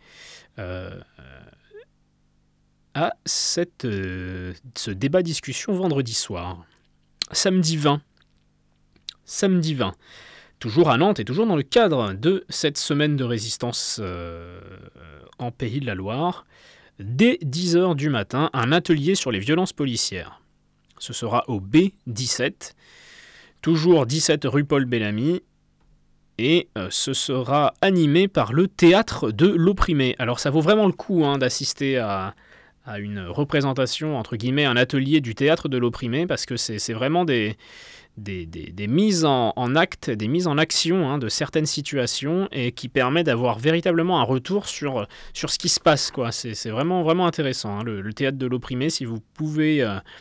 à ce débat-discussion vendredi soir. Samedi 20. Toujours à Nantes et toujours dans le cadre de cette semaine de résistance en Pays de la Loire, dès 10h du matin, un atelier sur les violences policières. Ce sera au B17, toujours 17 rue Paul Bellamy, et ce sera animé par le Théâtre de l'Opprimé. Alors ça vaut vraiment le coup d'assister à une représentation, entre guillemets, un atelier du Théâtre de l'Opprimé, parce que c'est vraiment des mises en acte, des mises en action de certaines situations et qui permet d'avoir véritablement un retour sur ce qui se passe, quoi. C'est vraiment, vraiment intéressant. Le Théâtre de l'Opprimé, si vous pouvez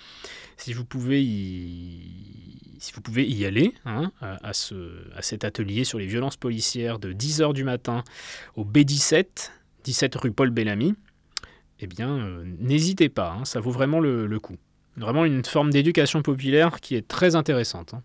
y aller à cet atelier sur les violences policières de 10h du matin au B17, 17 rue Paul Bellamy, eh bien, n'hésitez pas, ça vaut vraiment le coup. Vraiment une forme d'éducation populaire qui est très intéressante.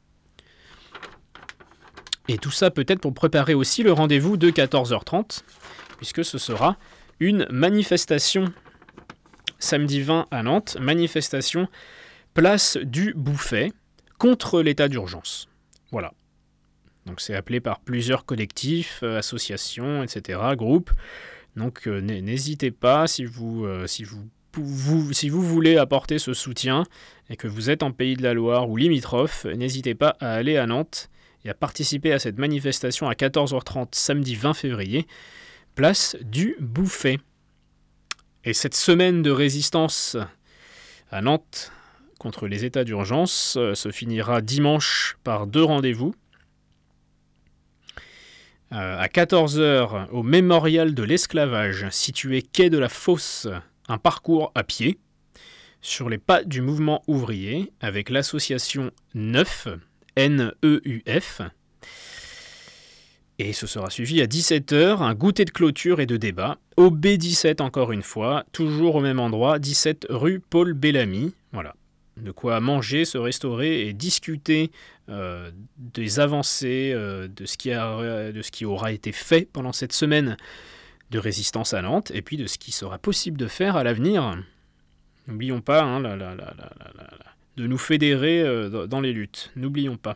Et tout ça peut-être pour préparer aussi le rendez-vous de 14h30, puisque ce sera une manifestation samedi 20 à Nantes, manifestation place du Bouffay contre l'état d'urgence. Voilà. Donc c'est appelé par plusieurs collectifs, associations, etc., groupes. Donc n'hésitez pas si vous voulez apporter ce soutien et que vous êtes en Pays de la Loire ou limitrophe, n'hésitez pas à aller à Nantes et à participer à cette manifestation à 14h30 samedi 20 février, place du Bouffay. Et cette semaine de résistance à Nantes contre les états d'urgence se finira dimanche par 2 rendez-vous. À 14h au mémorial de l'esclavage situé quai de la Fosse, un parcours à pied sur les pas du mouvement ouvrier avec l'association Neuf, N-E-U-F. Et ce sera suivi à 17h, un goûter de clôture et de débat au B17 encore une fois, toujours au même endroit, 17 rue Paul Bellamy. Voilà. De quoi manger, se restaurer et discuter des avancées, de ce qui aura été fait pendant cette semaine de résistance à Nantes, et puis de ce qui sera possible de faire à l'avenir. N'oublions pas de nous fédérer dans les luttes. N'oublions pas.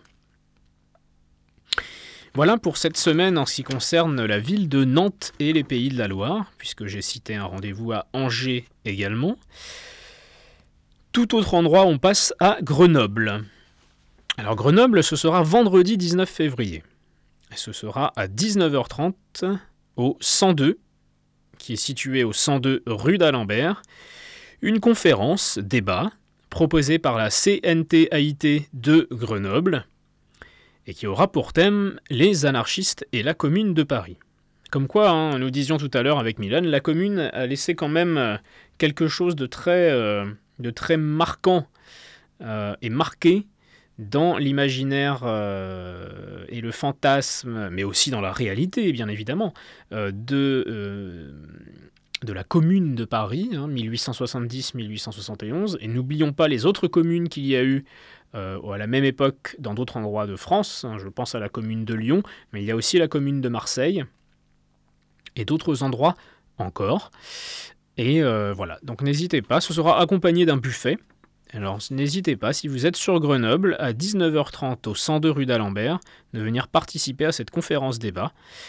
Voilà pour cette semaine en ce qui concerne la ville de Nantes et les Pays de la Loire, puisque j'ai cité un rendez-vous à Angers également. Tout autre endroit, on passe à Grenoble. Alors Grenoble, ce sera vendredi 19 février. Et ce sera à 19h30 au 102, qui est situé au 102 rue d'Alembert. Une conférence, débat, proposée par la CNT-AIT de Grenoble, et qui aura pour thème les anarchistes et la Commune de Paris. Comme quoi, nous disions tout à l'heure avec Milan, la Commune a laissé quand même quelque chose de très marquant est marqué dans l'imaginaire et le fantasme, mais aussi dans la réalité, bien évidemment, de la Commune de Paris, 1870-1871. Et n'oublions pas les autres communes qu'il y a eu à la même époque dans d'autres endroits de France. Je pense à la Commune de Lyon, mais il y a aussi la Commune de Marseille et d'autres endroits encore. Et voilà, donc n'hésitez pas, ce sera accompagné d'un buffet. Alors n'hésitez pas, si vous êtes sur Grenoble, à 19h30 au 102 rue d'Alembert, de venir participer à cette conférence débat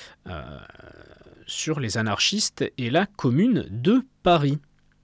sur les anarchistes et la Commune de Paris.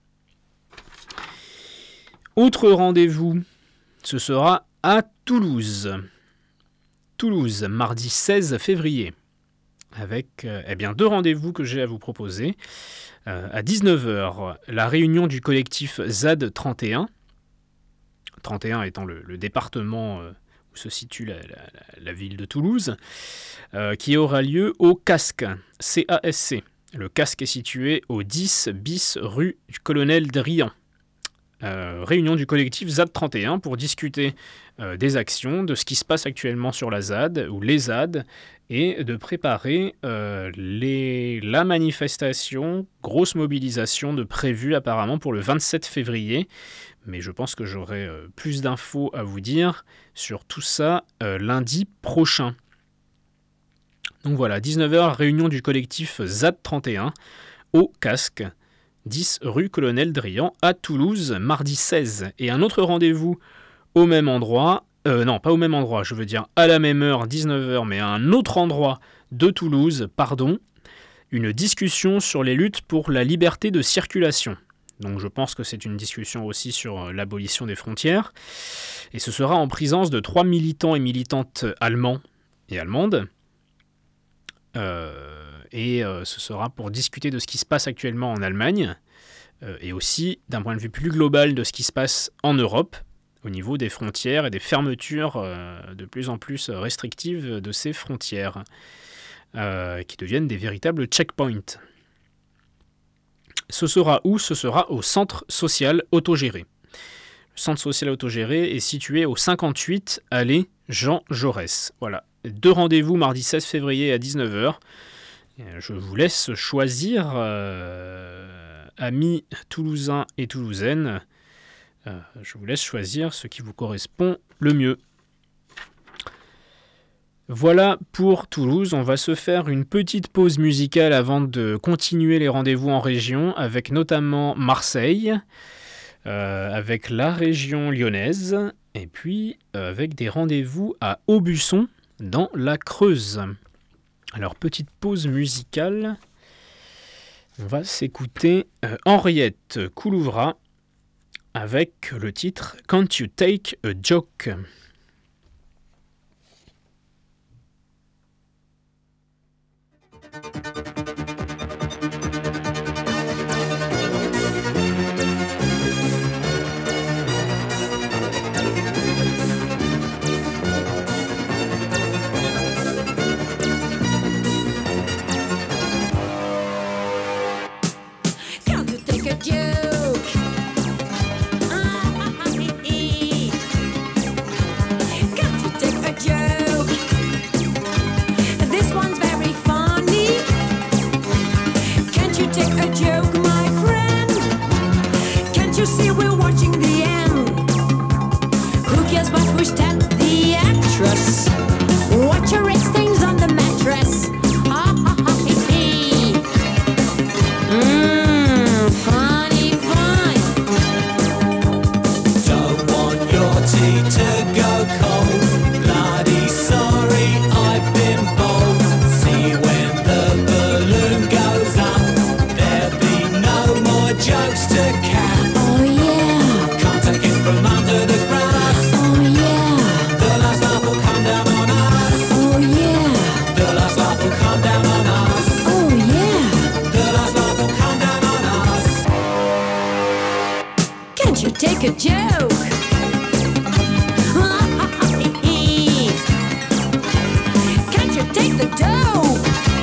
Autre rendez-vous, ce sera à Toulouse. Toulouse, mardi 16 février, avec deux rendez-vous que j'ai à vous proposer. À 19h, la réunion du collectif ZAD 31, 31 étant le département où se situe la ville de Toulouse, qui aura lieu au CASC, C-A-S-C. Le CASC est situé au 10 bis rue du Colonel Drian. Réunion du collectif ZAD 31 pour discuter des actions, de ce qui se passe actuellement sur la ZAD ou les ZAD, et de préparer la manifestation, grosse mobilisation de prévue apparemment pour le 27 février. Mais je pense que j'aurai plus d'infos à vous dire sur tout ça lundi prochain. Donc voilà, 19h, réunion du collectif ZAD 31 au CASC, 10 rue Colonel Drian à Toulouse, mardi 16. Et un autre rendez-vous au même endroit, non pas au même endroit, je veux dire à la même heure, 19h, mais à un autre endroit de Toulouse, une discussion sur les luttes pour la liberté de circulation. Donc je pense que c'est une discussion aussi sur l'abolition des frontières. Et ce sera en présence de 3 militants et militantes allemands et allemandes. Ce sera pour discuter de ce qui se passe actuellement en Allemagne et aussi d'un point de vue plus global de ce qui se passe en Europe au niveau des frontières et des fermetures de plus en plus restrictives de ces frontières qui deviennent des véritables checkpoints. Ce sera où ? Ce sera au centre social autogéré. Le centre social autogéré est situé au 58 allée Jean Jaurès. Voilà, 2 rendez-vous mardi 16 février à 19h. Je vous laisse choisir, amis toulousains et toulousaines, je vous laisse choisir ce qui vous correspond le mieux. Voilà pour Toulouse, on va se faire une petite pause musicale avant de continuer les rendez-vous en région, avec notamment Marseille, avec la région lyonnaise, et puis avec des rendez-vous à Aubusson, dans la Creuse. Alors, petite pause musicale, on va s'écouter Henriette Coulouvra avec le titre « Can't You Take a Joke ». Take a joke. Can't you take the dough?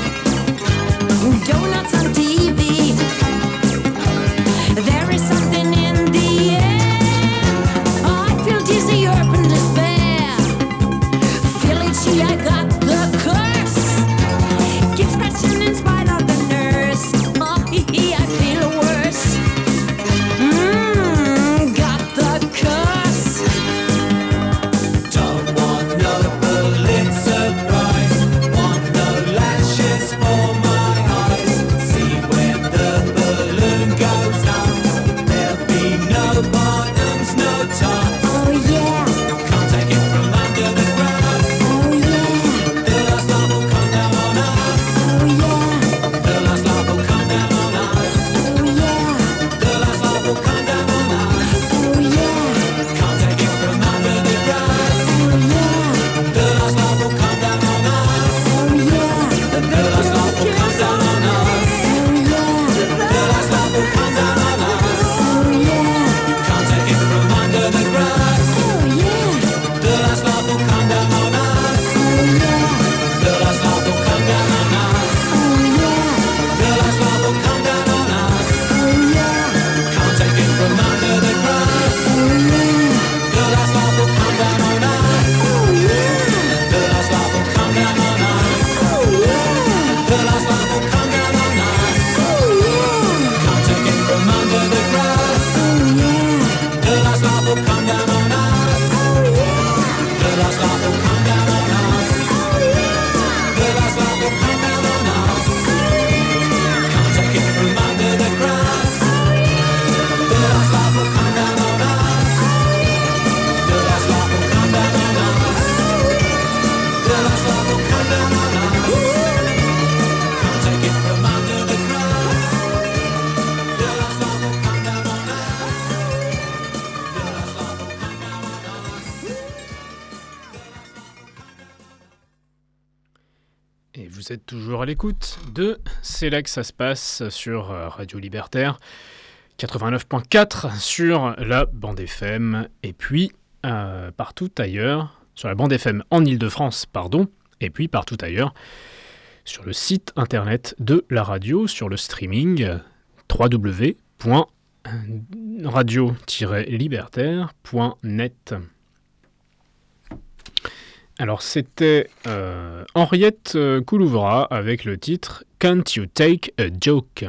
Donuts on TV. There is something in the air. I feel Vous êtes toujours à l'écoute de C'est là que ça se passe sur Radio Libertaire 89.4 sur la bande FM et puis partout ailleurs, sur la bande FM en Ile-de-France, pardon, et puis partout ailleurs sur le site internet de la radio, sur le streaming www.radio-libertaire.net. Alors c'était Henriette Koulouvra avec le titre Can't You Take a Joke.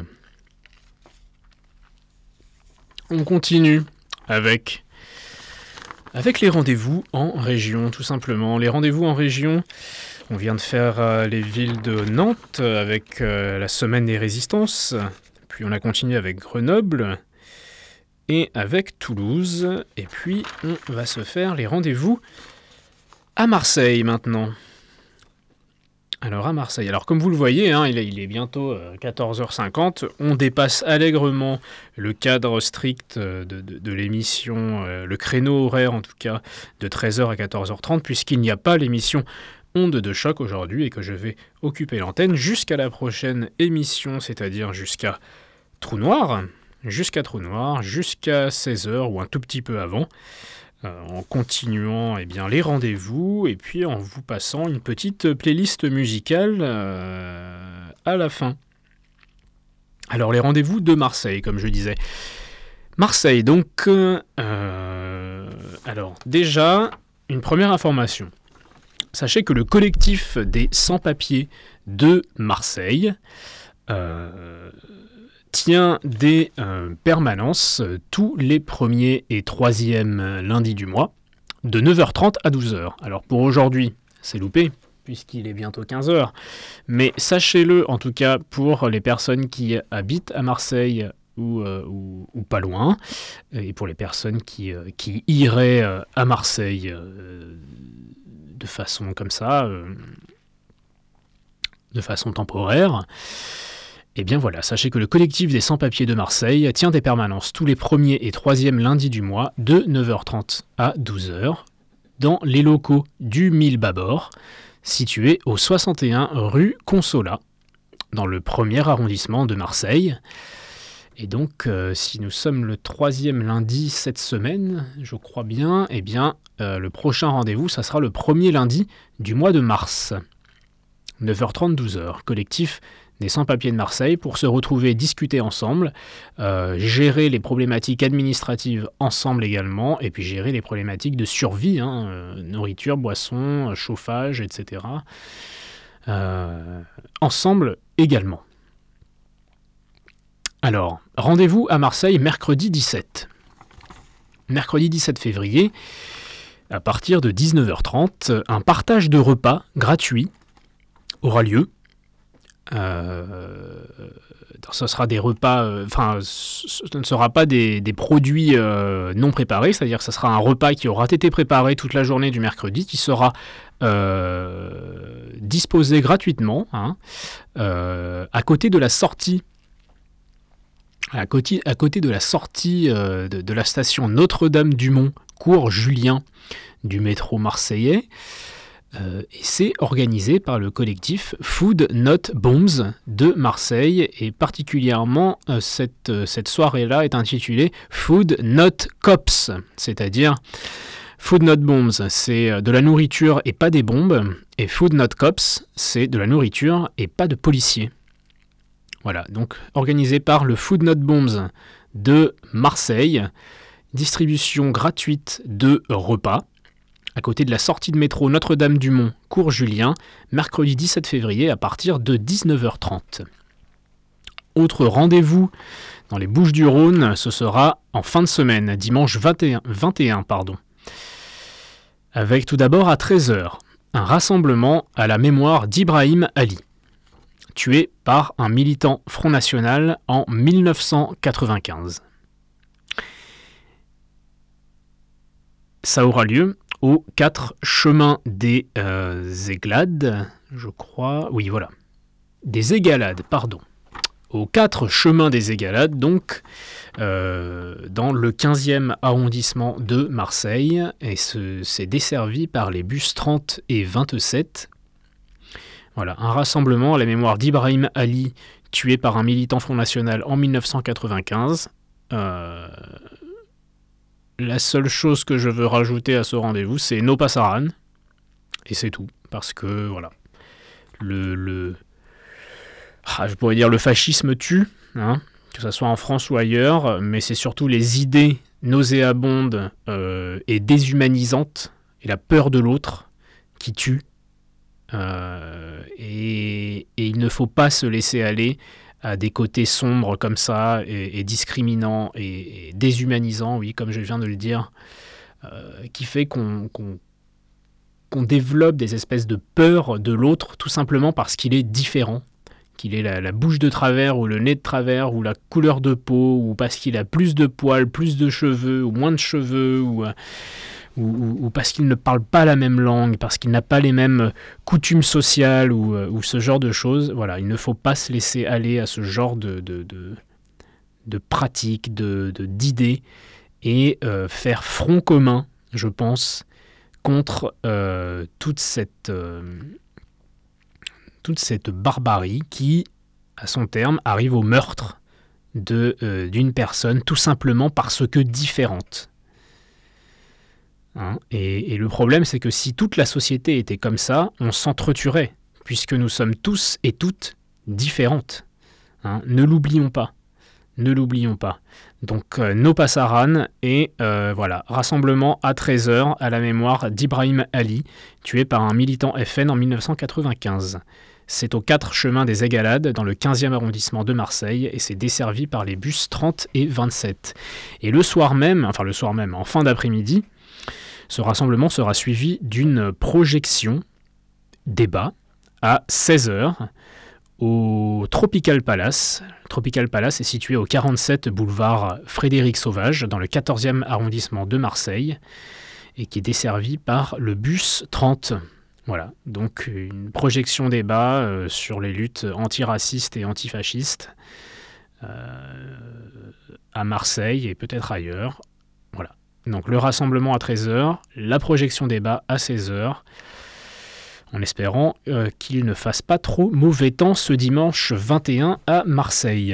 On continue avec les rendez-vous en région, tout simplement. Les rendez-vous en région, on vient de faire les villes de Nantes avec la Semaine des Résistances, puis on a continué avec Grenoble et avec Toulouse, et puis on va se faire les rendez-vous à Marseille maintenant. Alors à Marseille, alors comme vous le voyez, hein, il est bientôt 14h50, on dépasse allègrement le cadre strict de l'émission, le créneau horaire en tout cas, de 13h à 14h30, puisqu'il n'y a pas l'émission Onde de choc aujourd'hui et que je vais occuper l'antenne jusqu'à la prochaine émission, c'est-à-dire jusqu'à Trou Noir, jusqu'à 16h ou un tout petit peu avant. En continuant les rendez-vous et puis en vous passant une petite playlist musicale à la fin. Alors les rendez-vous de Marseille, comme je disais. Marseille, donc, alors déjà, une première information. Sachez que le collectif des sans-papiers de Marseille tient des permanences tous les 1er et 3e lundis du mois, de 9h30 à 12h. Alors pour aujourd'hui, c'est loupé, puisqu'il est bientôt 15h, mais sachez-le en tout cas pour les personnes qui habitent à Marseille ou pas loin, et pour les personnes qui iraient à Marseille de façon comme ça, de façon temporaire. Eh bien voilà, sachez que le collectif des sans-papiers de Marseille tient des permanences tous les 1er et 3e lundis du mois de 9h30 à 12h dans les locaux du 1000 Bâbord, situés au 61 rue Consolat, dans le 1er arrondissement de Marseille. Et donc, si nous sommes le 3e lundi cette semaine, je crois bien, eh bien, le prochain rendez-vous, ça sera le 1er lundi du mois de mars. 9h30, 12h, collectif des sans-papiers de Marseille pour se retrouver, discuter ensemble, gérer les problématiques administratives ensemble également, et puis gérer les problématiques de survie, nourriture, boisson, chauffage, etc. Ensemble également. Alors, rendez-vous à Marseille mercredi 17. Mercredi 17 février, à partir de 19h30, un partage de repas gratuit aura lieu. Ce sera des repas, ce ne sera pas des produits non préparés, c'est-à-dire que ce sera un repas qui aura été préparé toute la journée du mercredi, qui sera disposé gratuitement à côté de la sortie. À côté de la sortie de la station Notre-Dame-du-Mont, cours Julien du métro marseillais. Et c'est organisé par le collectif Food Not Bombs de Marseille, et particulièrement cette soirée-là est intitulée Food Not Cops, c'est-à-dire Food Not Bombs, c'est de la nourriture et pas des bombes, et Food Not Cops, c'est de la nourriture et pas de policiers. Voilà, donc organisé par le Food Not Bombs de Marseille, distribution gratuite de repas, à côté de la sortie de métro Notre-Dame-du-Mont, cours Julien, mercredi 17 février à partir de 19h30. Autre rendez-vous dans les Bouches-du-Rhône, ce sera en fin de semaine, dimanche 21, avec tout d'abord à 13h, un rassemblement à la mémoire d'Ibrahim Ali, tué par un militant Front National en 1995. Ça aura lieu aux 4 chemins des Égalades, je crois. Oui, voilà. Des Égalades, pardon. Aux 4 chemins des Égalades, donc, dans le 15e arrondissement de Marseille. Et c'est desservi par les bus 30 et 27. Voilà, un rassemblement à la mémoire d'Ibrahim Ali, tué par un militant Front National en 1995. La seule chose que je veux rajouter à ce rendez-vous, c'est No Pasaran. Et c'est tout. Parce que, voilà. Je pourrais dire le fascisme tue, hein, que ce soit en France ou ailleurs, mais c'est surtout les idées nauséabondes et déshumanisantes, et la peur de l'autre, qui tuent. Et il ne faut pas se laisser aller à des côtés sombres comme ça, et discriminants, et déshumanisants, oui, comme je viens de le dire, qui fait qu'on développe des espèces de peur de l'autre, tout simplement parce qu'il est différent, qu'il ait la bouche de travers, ou le nez de travers, ou la couleur de peau, ou parce qu'il a plus de poils, plus de cheveux, ou moins de cheveux, ou parce qu'il ne parle pas la même langue, parce qu'il n'a pas les mêmes coutumes sociales, ou ce genre de choses. Voilà, il ne faut pas se laisser aller à ce genre de pratiques, d'idées, et faire front commun, je pense, contre toute cette barbarie qui, à son terme, arrive au meurtre d'une personne, tout simplement parce que différente. Hein, et le problème, c'est que si toute la société était comme ça, on s'entretuerait, puisque nous sommes tous et toutes différentes. Hein, ne l'oublions pas. Ne l'oublions pas. Donc, No Pasaran, et voilà, rassemblement à 13h à la mémoire d'Ibrahim Ali, tué par un militant FN en 1995. C'est au 4 chemin des Égalades, dans le 15e arrondissement de Marseille, et c'est desservi par les bus 30 et 27. Et le soir même, en fin d'après-midi, ce rassemblement sera suivi d'une projection débat à 16h au Tropical Palace. Le Tropical Palace est situé au 47 boulevard Frédéric Sauvage, dans le 14e arrondissement de Marseille, et qui est desservi par le bus 30. Voilà, donc une projection débat sur les luttes antiracistes et antifascistes à Marseille et peut-être ailleurs. Voilà. Donc le rassemblement à 13h, la projection débat à 16h, en espérant qu'il ne fasse pas trop mauvais temps ce dimanche 21 à Marseille.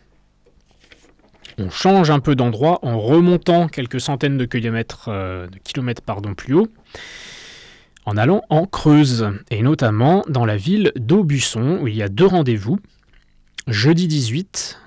On change un peu d'endroit en remontant quelques centaines de kilomètres plus haut, en allant en Creuse, et notamment dans la ville d'Aubusson, où il y a 2 rendez-vous. Jeudi 18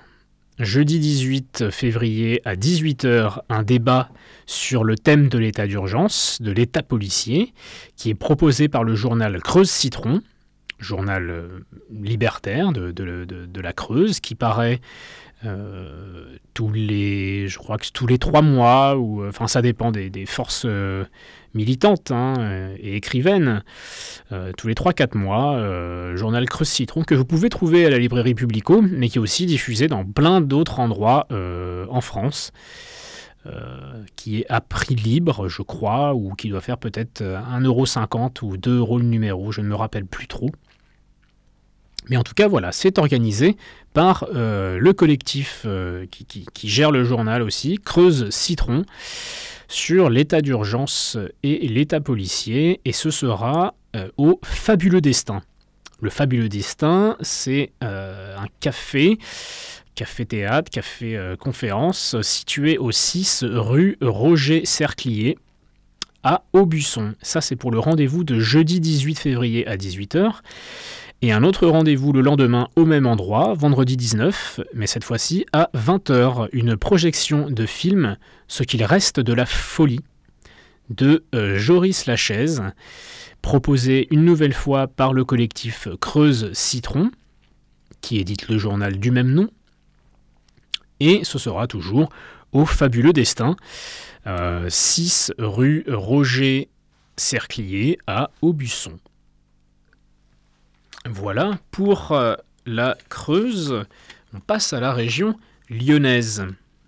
février à 18h, un débat sur le thème de l'état d'urgence, de l'état policier, qui est proposé par le journal Creuse Citron, journal libertaire de la Creuse, qui paraît tous les 3 mois, ou enfin ça dépend des forces militantes et écrivaines, tous les 3-4 mois, journal Creuse Citron, que vous pouvez trouver à la librairie Publico, mais qui est aussi diffusé dans plein d'autres endroits en France, qui est à prix libre, je crois, ou qui doit faire peut-être 1,50€ ou 2€ le numéro, je ne me rappelle plus trop. Mais en tout cas, voilà, c'est organisé par le collectif qui gère le journal aussi, Creuse Citron, sur l'état d'urgence et l'état policier, et ce sera au Fabuleux Destin. Le Fabuleux Destin, c'est un café-théâtre, café-conférence, situé au 6 rue Roger Cerclier, à Aubusson. Ça, c'est pour le rendez-vous de jeudi 18 février à 18h. Et un autre rendez-vous le lendemain au même endroit, vendredi 19, mais cette fois-ci à 20h, une projection de film « Ce qu'il reste de la folie » de Joris Lachaise, proposé une nouvelle fois par le collectif Creuse Citron, qui édite le journal du même nom, et ce sera toujours au Fabuleux Destin, 6 rue Roger Cerclier à Aubusson. Voilà pour la Creuse. On passe à la région lyonnaise.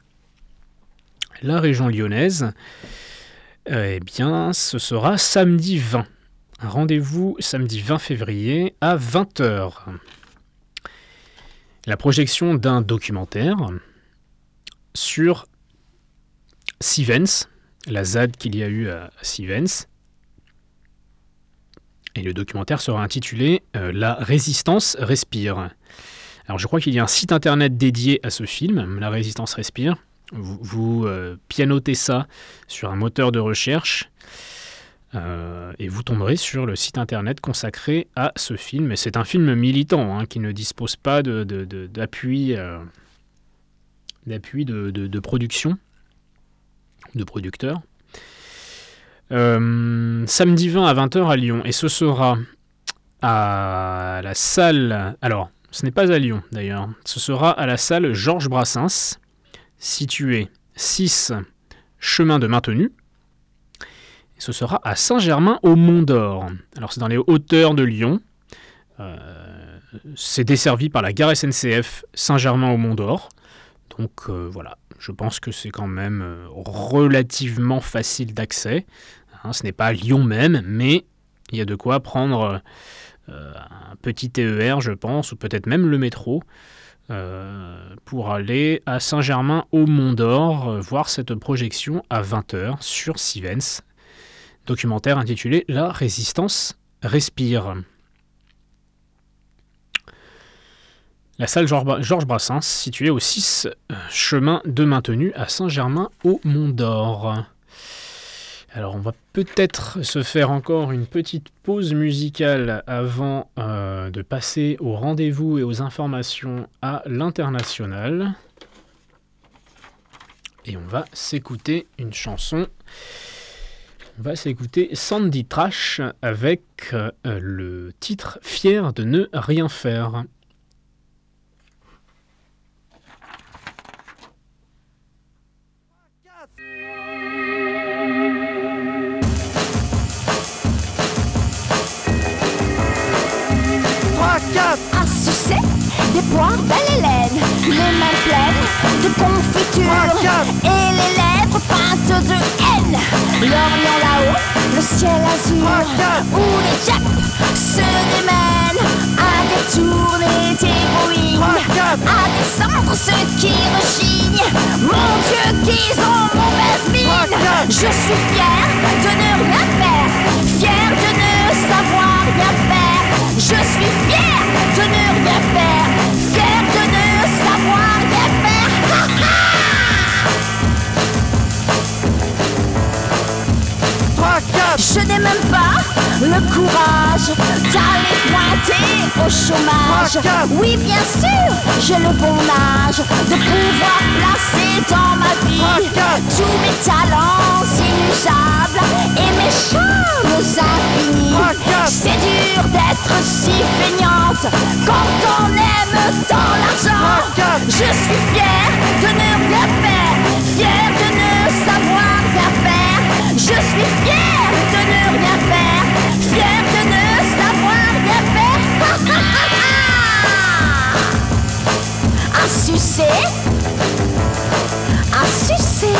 La région lyonnaise, eh bien, ce sera samedi 20. Un rendez-vous samedi 20 février à 20h. La projection d'un documentaire sur Sivens, la ZAD qu'il y a eu à Sivens, Et le documentaire sera intitulé « La résistance respire ». Alors je crois qu'il y a un site internet dédié à ce film, La résistance respire. Vous pianotez ça sur un moteur de recherche et vous tomberez sur le site internet consacré à ce film. Et c'est un film militant qui ne dispose pas d'appui de production, de producteurs. Samedi 20 à 20h à Lyon. Et ce sera à la salle... Alors, ce n'est pas à Lyon d'ailleurs. Ce sera à la salle Georges Brassens, située 6 chemin de Maintenu. Et ce sera à Saint-Germain-au-Mont-d'Or. Alors, c'est dans les hauteurs de Lyon. C'est desservi par la gare SNCF Saint-Germain-au-Mont-d'Or. Donc voilà, je pense que c'est quand même relativement facile d'accès. Ce n'est pas à Lyon même, mais il y a de quoi prendre un petit TER, je pense, ou peut-être même le métro, pour aller à Saint-Germain-au-Mont-d'Or, voir cette projection à 20h sur Sivens. Documentaire intitulé « La résistance respire ». La salle Georges Brassens, située au 6 chemin de Maintenu à Saint-Germain-au-Mont-d'Or. Alors on va peut-être se faire encore une petite pause musicale avant de passer aux rendez-vous et aux informations à l'international. Et on va s'écouter une chanson. On va s'écouter Sandy Trash avec le titre « Fier de ne rien faire ». Un succès, des poires belle Hélène, les mains pleines de confiture et les lèvres peintes de haine. L'Orient là-haut, le ciel azur, où les Japs se démènent à détourner d'héroïne, à descendre ceux qui rechignent. Mon Dieu, qu'ils ont mauvaise mine. Je suis fier de ne rien faire, fier de ne savoir rien faire. Je suis fier de ne rien faire, fier de ne savoir rien faire. Je n'ai même pas le courage d'aller pointer au chômage. Oui, bien sûr, j'ai le bon âge de pouvoir placer dans ma vie tous mes talents inusables et mes charmes infinis. C'est dur d'être si feignante quand on aime tant l'argent. Je suis fier de ne rien faire, fier de ne savoir rien faire. Je suis fier de ne rien faire, fier de ne savoir rien faire. Un succès, un succès,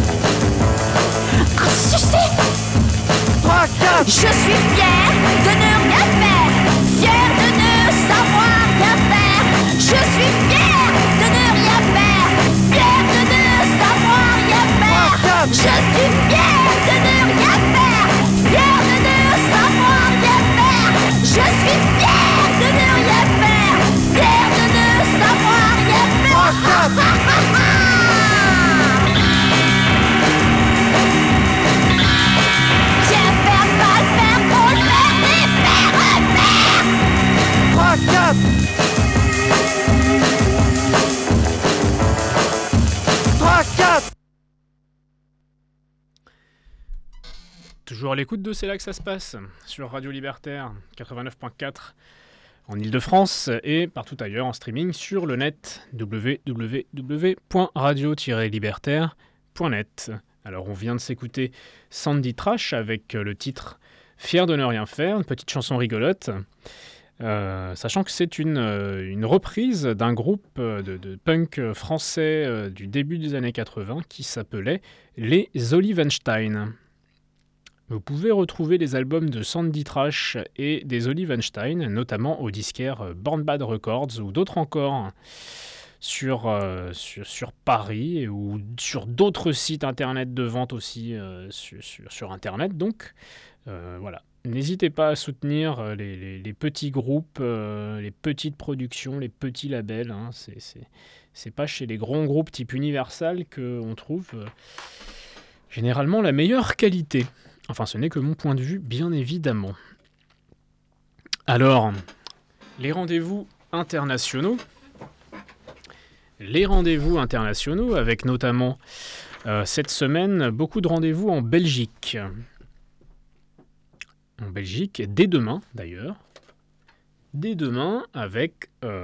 un succès. Je suis fier de ne rien faire, fier de ne savoir rien faire. Je suis fier de ne rien faire, fier de ne savoir rien faire. Je suis fier de ne rien faire, fier de ne savoir rien faire. Je suis fier de ne rien faire, fier de ne savoir rien faire. Tiens, faire, pas le faire, pour le faire, et faire, refaire. 3, 4. 3, 4. Toujours à l'écoute de C'est là que ça se passe, sur Radio Libertaire 89.4 en Ile-de-France et partout ailleurs en streaming sur le net www.radio-libertaire.net. Alors on vient de s'écouter Sandy Trash avec le titre « Fier de ne rien faire », une petite chanson rigolote, sachant que c'est une reprise d'un groupe de punk français du début des années 80 qui s'appelait les Olivenstein. Vous pouvez retrouver les albums de Sandy Trash et des Olivenstein, notamment au disquaire Born Bad Records ou d'autres encore sur Paris ou sur d'autres sites internet de vente aussi sur internet. Donc voilà, n'hésitez pas à soutenir les petits groupes, les petites productions, les petits labels. Hein. C'est pas chez les grands groupes type Universal qu'on trouve généralement la meilleure qualité. Enfin, ce n'est que mon point de vue, bien évidemment. Alors, les rendez-vous internationaux. Les rendez-vous internationaux, avec notamment cette semaine, beaucoup de rendez-vous en Belgique. En Belgique, dès demain d'ailleurs. Dès demain, avec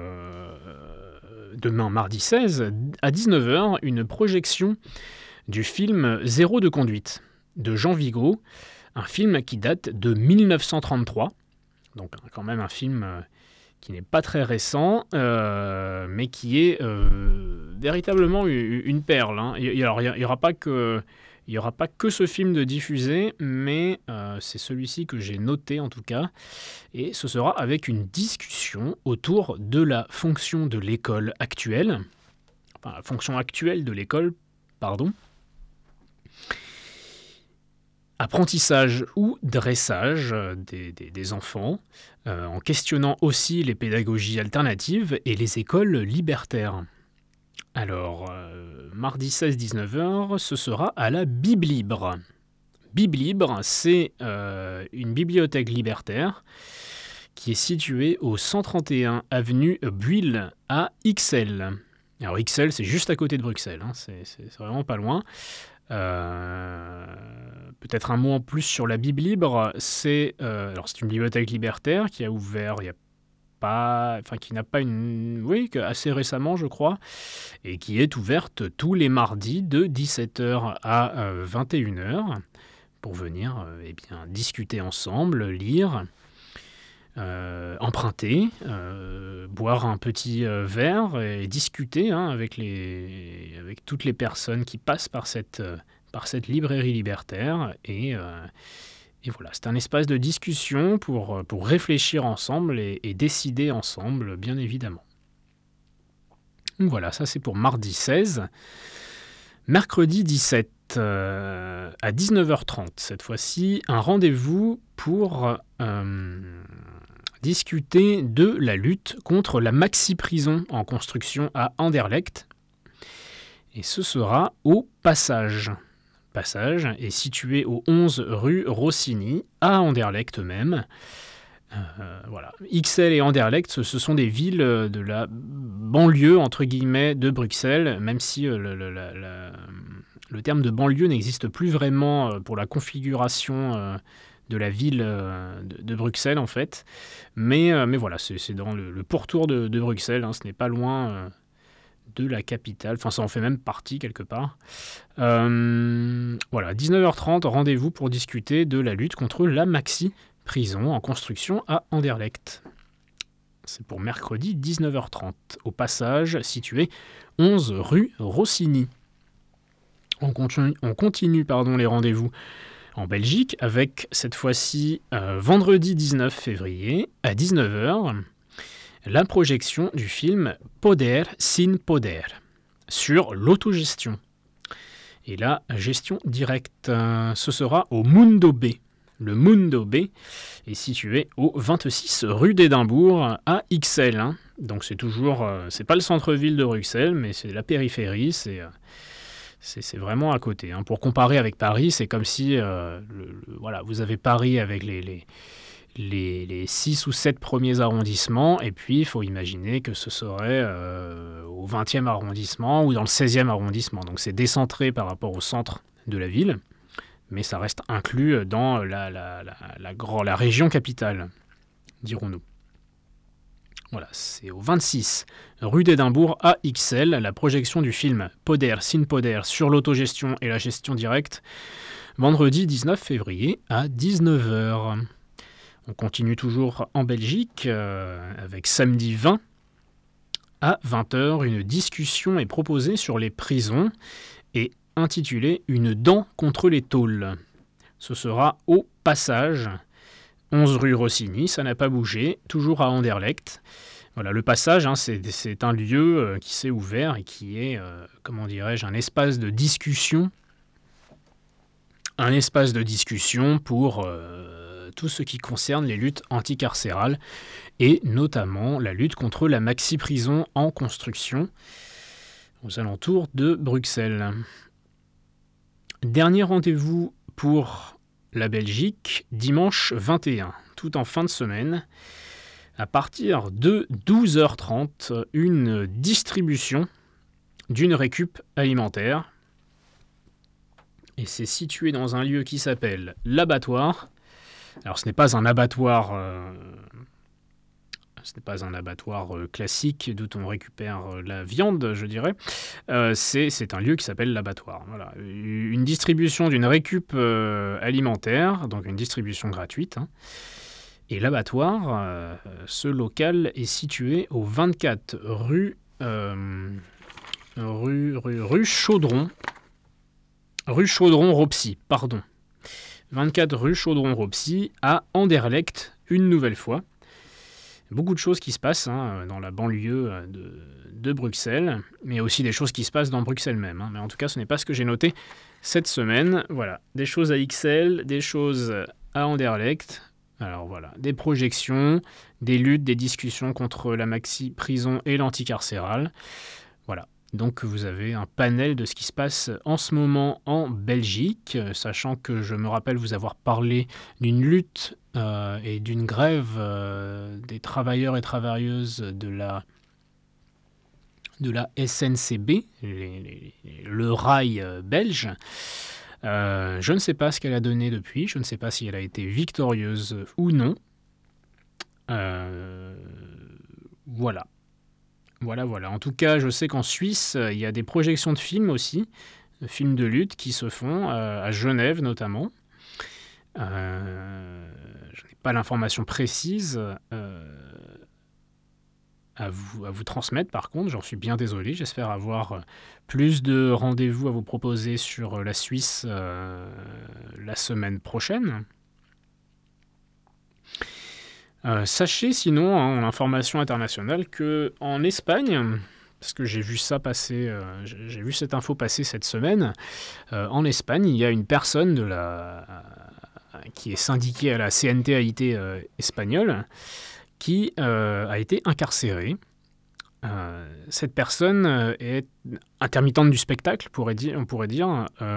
demain mardi 16, à 19h, une projection du film Zéro de conduite de Jean Vigo, un film qui date de 1933, donc quand même un film qui n'est pas très récent, mais qui est véritablement une perle. Hein. Alors, il n'y aura pas que ce film de diffusé, mais c'est celui-ci que j'ai noté en tout cas, et ce sera avec une discussion autour de la fonction de l'école actuelle, enfin la fonction actuelle de l'école, pardon, apprentissage ou dressage des enfants, en questionnant aussi les pédagogies alternatives et les écoles libertaires. Alors, mardi 16-19h, ce sera à la Biblibre. Biblibre, c'est une bibliothèque libertaire qui est située au 131 avenue Buil à Ixelles. Alors Ixelles, c'est juste à côté de Bruxelles, hein, c'est vraiment pas loin. Peut-être un mot en plus sur la Biblibre. C'est une bibliothèque libertaire qui a ouvert assez récemment, je crois, et qui est ouverte tous les mardis de 17h à 21h pour venir discuter ensemble, lire, emprunter, boire un petit verre et discuter avec toutes les personnes qui passent par cette librairie libertaire et voilà, c'est un espace de discussion pour réfléchir ensemble et décider ensemble, bien évidemment. Donc voilà, ça c'est pour mardi 16. Mercredi 17, à 19h30, cette fois-ci, un rendez-vous pour discuter de la lutte contre la maxi-prison en construction à Anderlecht. Et ce sera au Passage. Passage est situé au 11 rue Rossini, à Anderlecht même. Voilà. Ixelles et Anderlecht, ce sont des villes de la banlieue, entre guillemets, de Bruxelles, même si le terme de banlieue n'existe plus vraiment pour la configuration de la ville de Bruxelles, en fait. Mais voilà, c'est dans le pourtour de Bruxelles, hein, ce n'est pas loin de la capitale, enfin ça en fait même partie quelque part. Voilà, 19h30, rendez-vous pour discuter de la lutte contre la maxi-prison en construction à Anderlecht. C'est pour mercredi 19h30, au Passage situé 11 rue Rossini. On continue les rendez-vous en Belgique avec cette fois-ci vendredi 19 février à 19h. La projection du film Poder sin Poder sur l'autogestion et la gestion directe. Ce sera au Mundo B. Le Mundo B est situé au 26 rue d'Édimbourg à Ixelles. Hein. Donc c'est toujours, c'est pas le centre-ville de Bruxelles, mais c'est la périphérie, c'est vraiment à côté. Hein. Pour comparer avec Paris, c'est comme si vous avez Paris avec les 6 ou 7 premiers arrondissements, et puis il faut imaginer que ce serait au 20e arrondissement ou dans le 16e arrondissement. Donc c'est décentré par rapport au centre de la ville, mais ça reste inclus dans la région capitale, dirons-nous. Voilà, c'est au 26 rue d'Édimbourg à Ixelles, la projection du film Poder sin Poder sur l'autogestion et la gestion directe, vendredi 19 février à 19h. On continue toujours en Belgique avec samedi 20 à 20h. Une discussion est proposée sur les prisons et intitulée « Une dent contre les tôles ». Ce sera au Passage, 11 rue Rossini, ça n'a pas bougé, toujours à Anderlecht. Voilà, le Passage, hein, c'est un lieu qui s'est ouvert et qui est, un espace de discussion. Un espace de discussion pour tout ce qui concerne les luttes anticarcérales et notamment la lutte contre la maxi-prison en construction aux alentours de Bruxelles. Dernier rendez-vous pour la Belgique, dimanche 21, tout en fin de semaine. À partir de 12h30, une distribution d'une récup alimentaire. Et c'est situé dans un lieu qui s'appelle l'abattoir. Alors ce n'est pas un abattoir, classique d'où on récupère la viande, je dirais. C'est un lieu qui s'appelle l'abattoir. Voilà. Une distribution d'une récup alimentaire, donc une distribution gratuite. Hein. Et l'abattoir, ce local est situé au 24 rue Chaudron. Rue Chaudron-Ropsy, pardon. 24 rue Chaudron-Ropsy, à Anderlecht, une nouvelle fois. Beaucoup de choses qui se passent dans la banlieue de Bruxelles, mais aussi des choses qui se passent dans Bruxelles même. Hein. Mais en tout cas, ce n'est pas ce que j'ai noté cette semaine. Voilà, des choses à Ixelles, des choses à Anderlecht. Alors voilà, des projections, des luttes, des discussions contre la maxi-prison et l'anticarcéral. Voilà, donc vous avez un panel de ce qui se passe en ce moment en Belgique, sachant que je me rappelle vous avoir parlé d'une lutte et d'une grève des travailleurs et travailleuses de la SNCB, le rail belge. Je ne sais pas ce qu'elle a donné depuis, je ne sais pas si elle a été victorieuse ou non. Voilà. En tout cas, je sais qu'en Suisse, il y a des projections de films aussi, de films de lutte qui se font, à Genève notamment. Je n'ai pas l'information précise à vous transmettre, par contre, j'en suis bien désolé. J'espère avoir plus de rendez-vous à vous proposer sur la Suisse la semaine prochaine. Sachez sinon, en information internationale, qu'en Espagne, parce que j'ai vu ça passer, j'ai vu cette info passer cette semaine, en Espagne, il y a une personne qui est syndiquée à la CNT-AIT espagnole, qui a été incarcérée. Cette personne est intermittente du spectacle, on pourrait dire.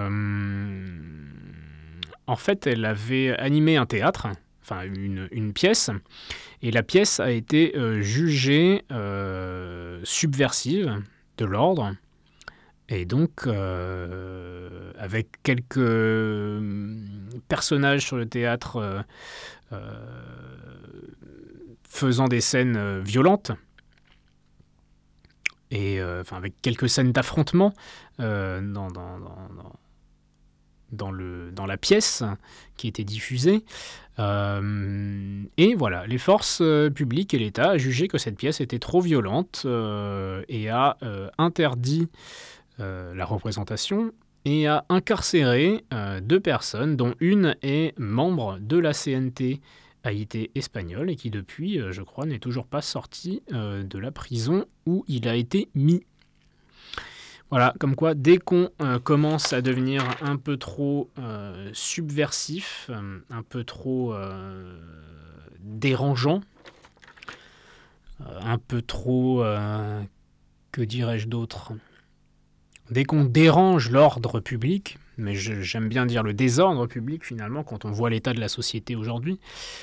En fait, elle avait animé un théâtre, enfin une pièce, et la pièce a été jugée subversive de l'ordre, et donc avec quelques personnages sur le théâtre faisant des scènes violentes, et avec quelques scènes d'affrontement dans la pièce qui était diffusée. Et voilà, les forces publiques et l'État a jugé que cette pièce était trop violente et a interdit la représentation et a incarcéré 2 personnes, dont une est membre de la CNT AIT espagnole et qui depuis, je crois, n'est toujours pas sorti de la prison où il a été mis. Voilà, comme quoi, dès qu'on commence à devenir un peu trop subversif, un peu trop dérangeant, un peu trop, que dirais-je d'autre ? Dès qu'on dérange l'ordre public, mais j'aime bien dire le désordre public finalement, quand on voit l'état de la société aujourd'hui,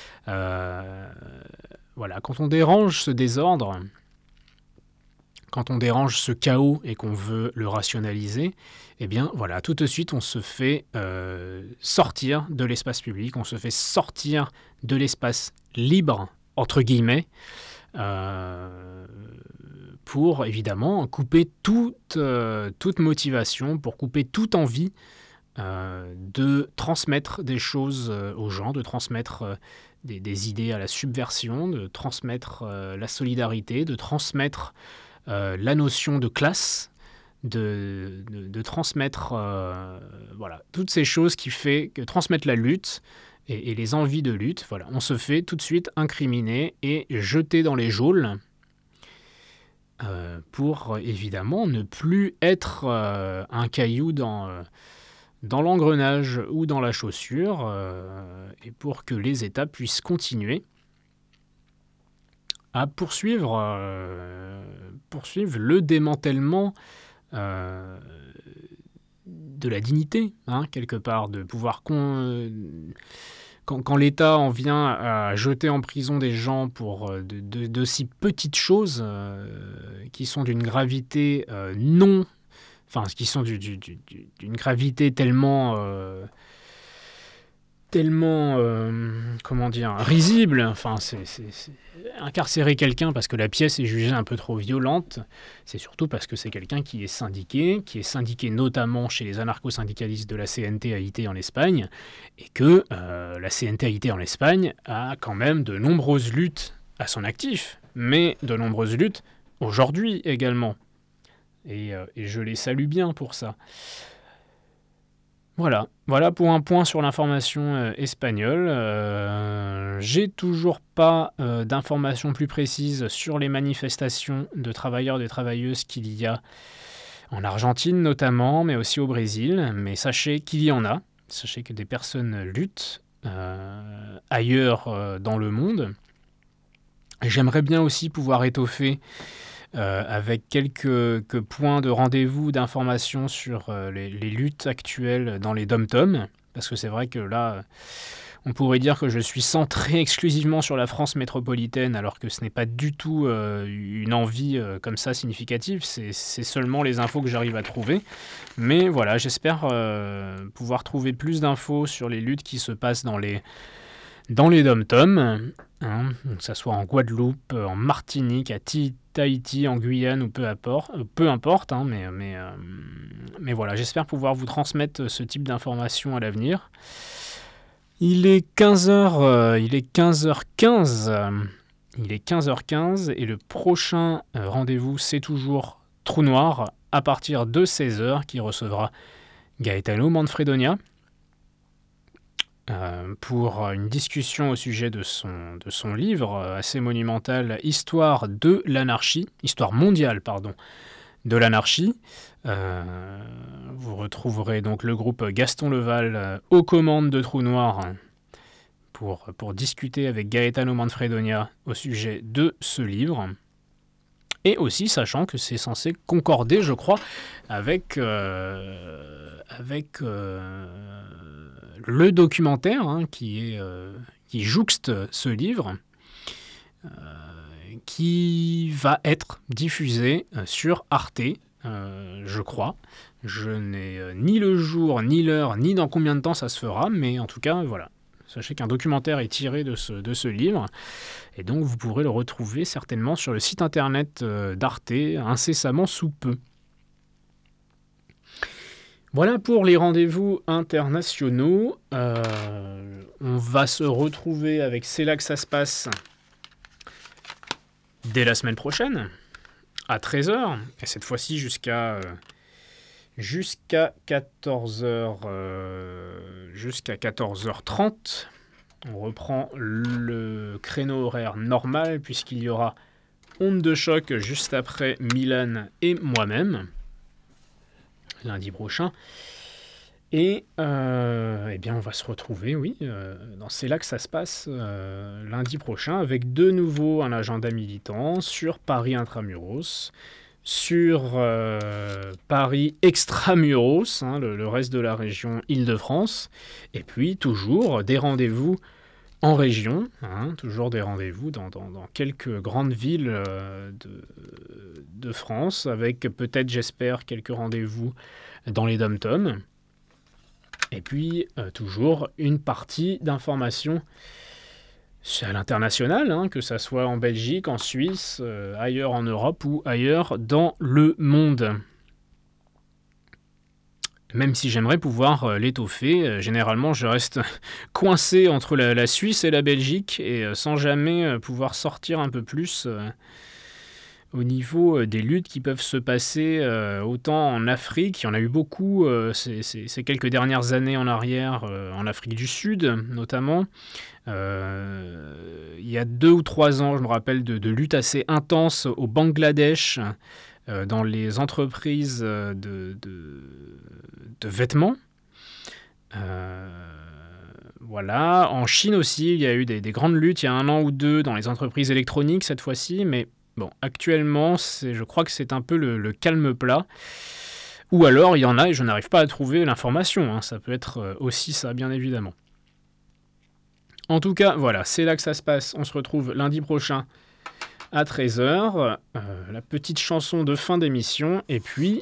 voilà, quand on dérange ce désordre, quand on dérange ce chaos et qu'on veut le rationaliser, eh bien voilà, tout de suite on se fait sortir de l'espace public, on se fait sortir de l'espace libre, entre guillemets, pour évidemment couper toute motivation, pour couper toute envie de transmettre des choses aux gens, de transmettre des idées à la subversion, de transmettre la solidarité, de transmettre la notion de classe, de transmettre voilà, toutes ces choses qui fait que transmettre la lutte et les envies de lutte. Voilà, on se fait tout de suite incriminer et jeter dans les geôles pour évidemment ne plus être un caillou dans dans l'engrenage ou dans la chaussure, et pour que les États puissent continuer à poursuivre le démantèlement de la dignité, quelque part, de pouvoir... Quand l'État en vient à jeter en prison des gens pour de si petites choses qui sont d'une gravité qui sont d'une gravité tellement risible. C'est incarcérer quelqu'un parce que la pièce est jugée un peu trop violente, c'est surtout parce que c'est quelqu'un qui est syndiqué notamment chez les anarcho-syndicalistes de la CNT-AIT en Espagne, et que la CNT-AIT en Espagne a quand même de nombreuses luttes à son actif, mais de nombreuses luttes aujourd'hui également. Et je les salue bien pour ça. Voilà pour un point sur l'information espagnole. J'ai toujours pas d'informations plus précises sur les manifestations de travailleurs et de travailleuses qu'il y a en Argentine notamment, mais aussi au Brésil. Mais sachez qu'il y en a. Sachez que des personnes luttent ailleurs dans le monde. J'aimerais bien aussi pouvoir étoffer avec quelques points de rendez-vous d'information sur les luttes actuelles dans les dom-toms, parce que c'est vrai que là, on pourrait dire que je suis centré exclusivement sur la France métropolitaine, alors que ce n'est pas du tout une envie comme ça significative, c'est seulement les infos que j'arrive à trouver. Mais voilà, j'espère pouvoir trouver plus d'infos sur les luttes qui se passent dans les dom-toms, que ça soit en Guadeloupe, en Martinique, à Tahiti, en Guyane ou peu importe, mais voilà, j'espère pouvoir vous transmettre ce type d'informations à l'avenir. Il est 15h15 et le prochain rendez-vous, c'est toujours Trou Noir à partir de 16h, qui recevra Gaetano Manfredonia pour une discussion au sujet de son livre assez monumental, Histoire mondiale, de l'anarchie. Vous retrouverez donc le groupe Gaston Leval aux commandes de Trou Noir pour discuter avec Gaetano Manfredonia au sujet de ce livre. Et aussi sachant que c'est censé concorder, je crois, avec le documentaire qui jouxte ce livre, qui va être diffusé sur Arte, je crois. Je n'ai ni le jour, ni l'heure, ni dans combien de temps ça se fera, mais en tout cas, voilà. Sachez qu'un documentaire est tiré de ce livre, et donc vous pourrez le retrouver certainement sur le site internet d'Arte incessamment sous peu. Voilà pour les rendez-vous internationaux. On va se retrouver avec C'est là que ça se passe dès la semaine prochaine, à 13h, et cette fois-ci jusqu'à 14h30. On reprend le créneau horaire normal, puisqu'il y aura Onde de choc juste après Milan et moi-même, lundi prochain. Et bien on va se retrouver, dans C'est là que ça se passe lundi prochain, avec de nouveau un agenda militant sur Paris Intramuros, sur Paris Extramuros, le reste de la région Île-de-France, et puis toujours des rendez-vous en région, toujours des rendez-vous dans quelques grandes villes de France, avec peut-être, j'espère, quelques rendez-vous dans les dom-toms. Et puis, toujours une partie d'informations à l'international, que ça soit en Belgique, en Suisse, ailleurs en Europe ou ailleurs dans le monde. Même si j'aimerais pouvoir l'étoffer, généralement je reste coincé entre la Suisse et la Belgique, et sans jamais pouvoir sortir un peu plus au niveau des luttes qui peuvent se passer autant en Afrique. Il y en a eu beaucoup ces quelques dernières années en arrière, en Afrique du Sud notamment. Il y a 2 ou 3 ans, je me rappelle de luttes assez intenses au Bangladesh, dans les entreprises de vêtements. Voilà. En Chine aussi, il y a eu des grandes luttes il y a 1 an ou 2 dans les entreprises électroniques cette fois-ci, mais bon, actuellement, je crois que c'est un peu le calme plat. Ou alors, il y en a et je n'arrive pas à trouver l'information, hein. Ça peut être aussi ça, bien évidemment. En tout cas, voilà, c'est là que ça se passe. On se retrouve lundi prochain à 13h, la petite chanson de fin d'émission, et puis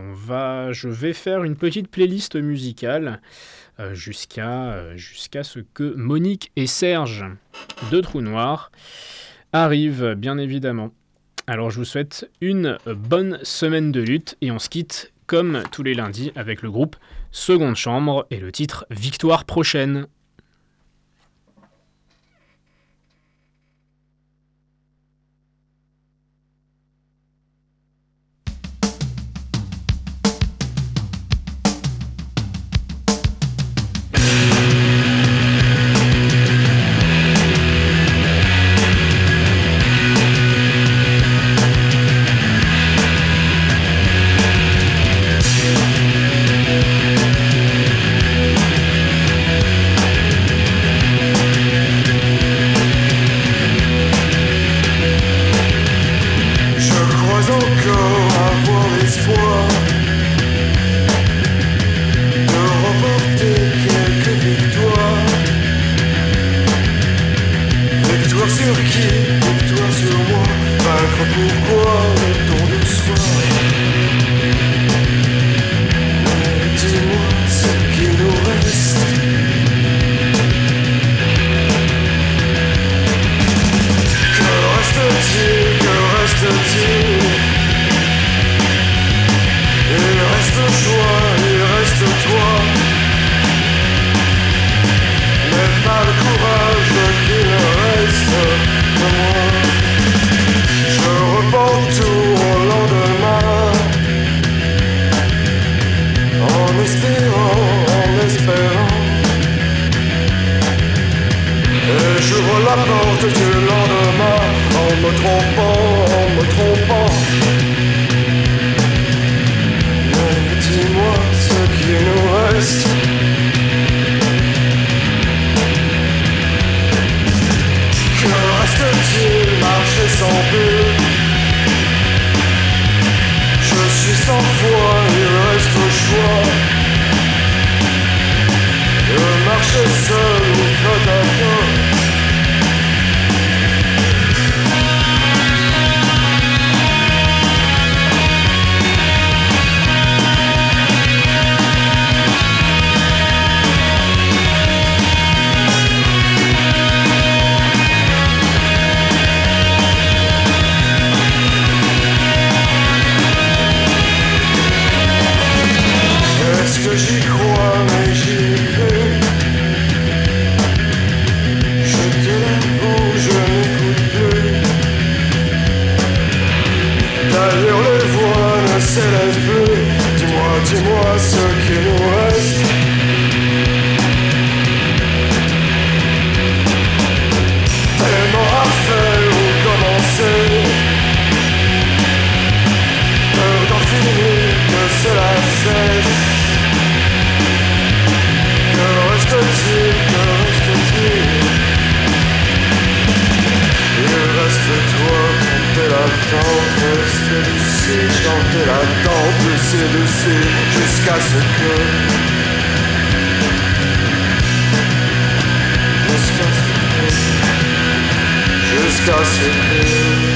je vais faire une petite playlist musicale jusqu'à ce que Monique et Serge de Trou Noir arrivent, bien évidemment. Alors je vous souhaite une bonne semaine de lutte, et on se quitte comme tous les lundis avec le groupe Seconde Chambre et le titre Victoire prochaine. Jusqu'à ce que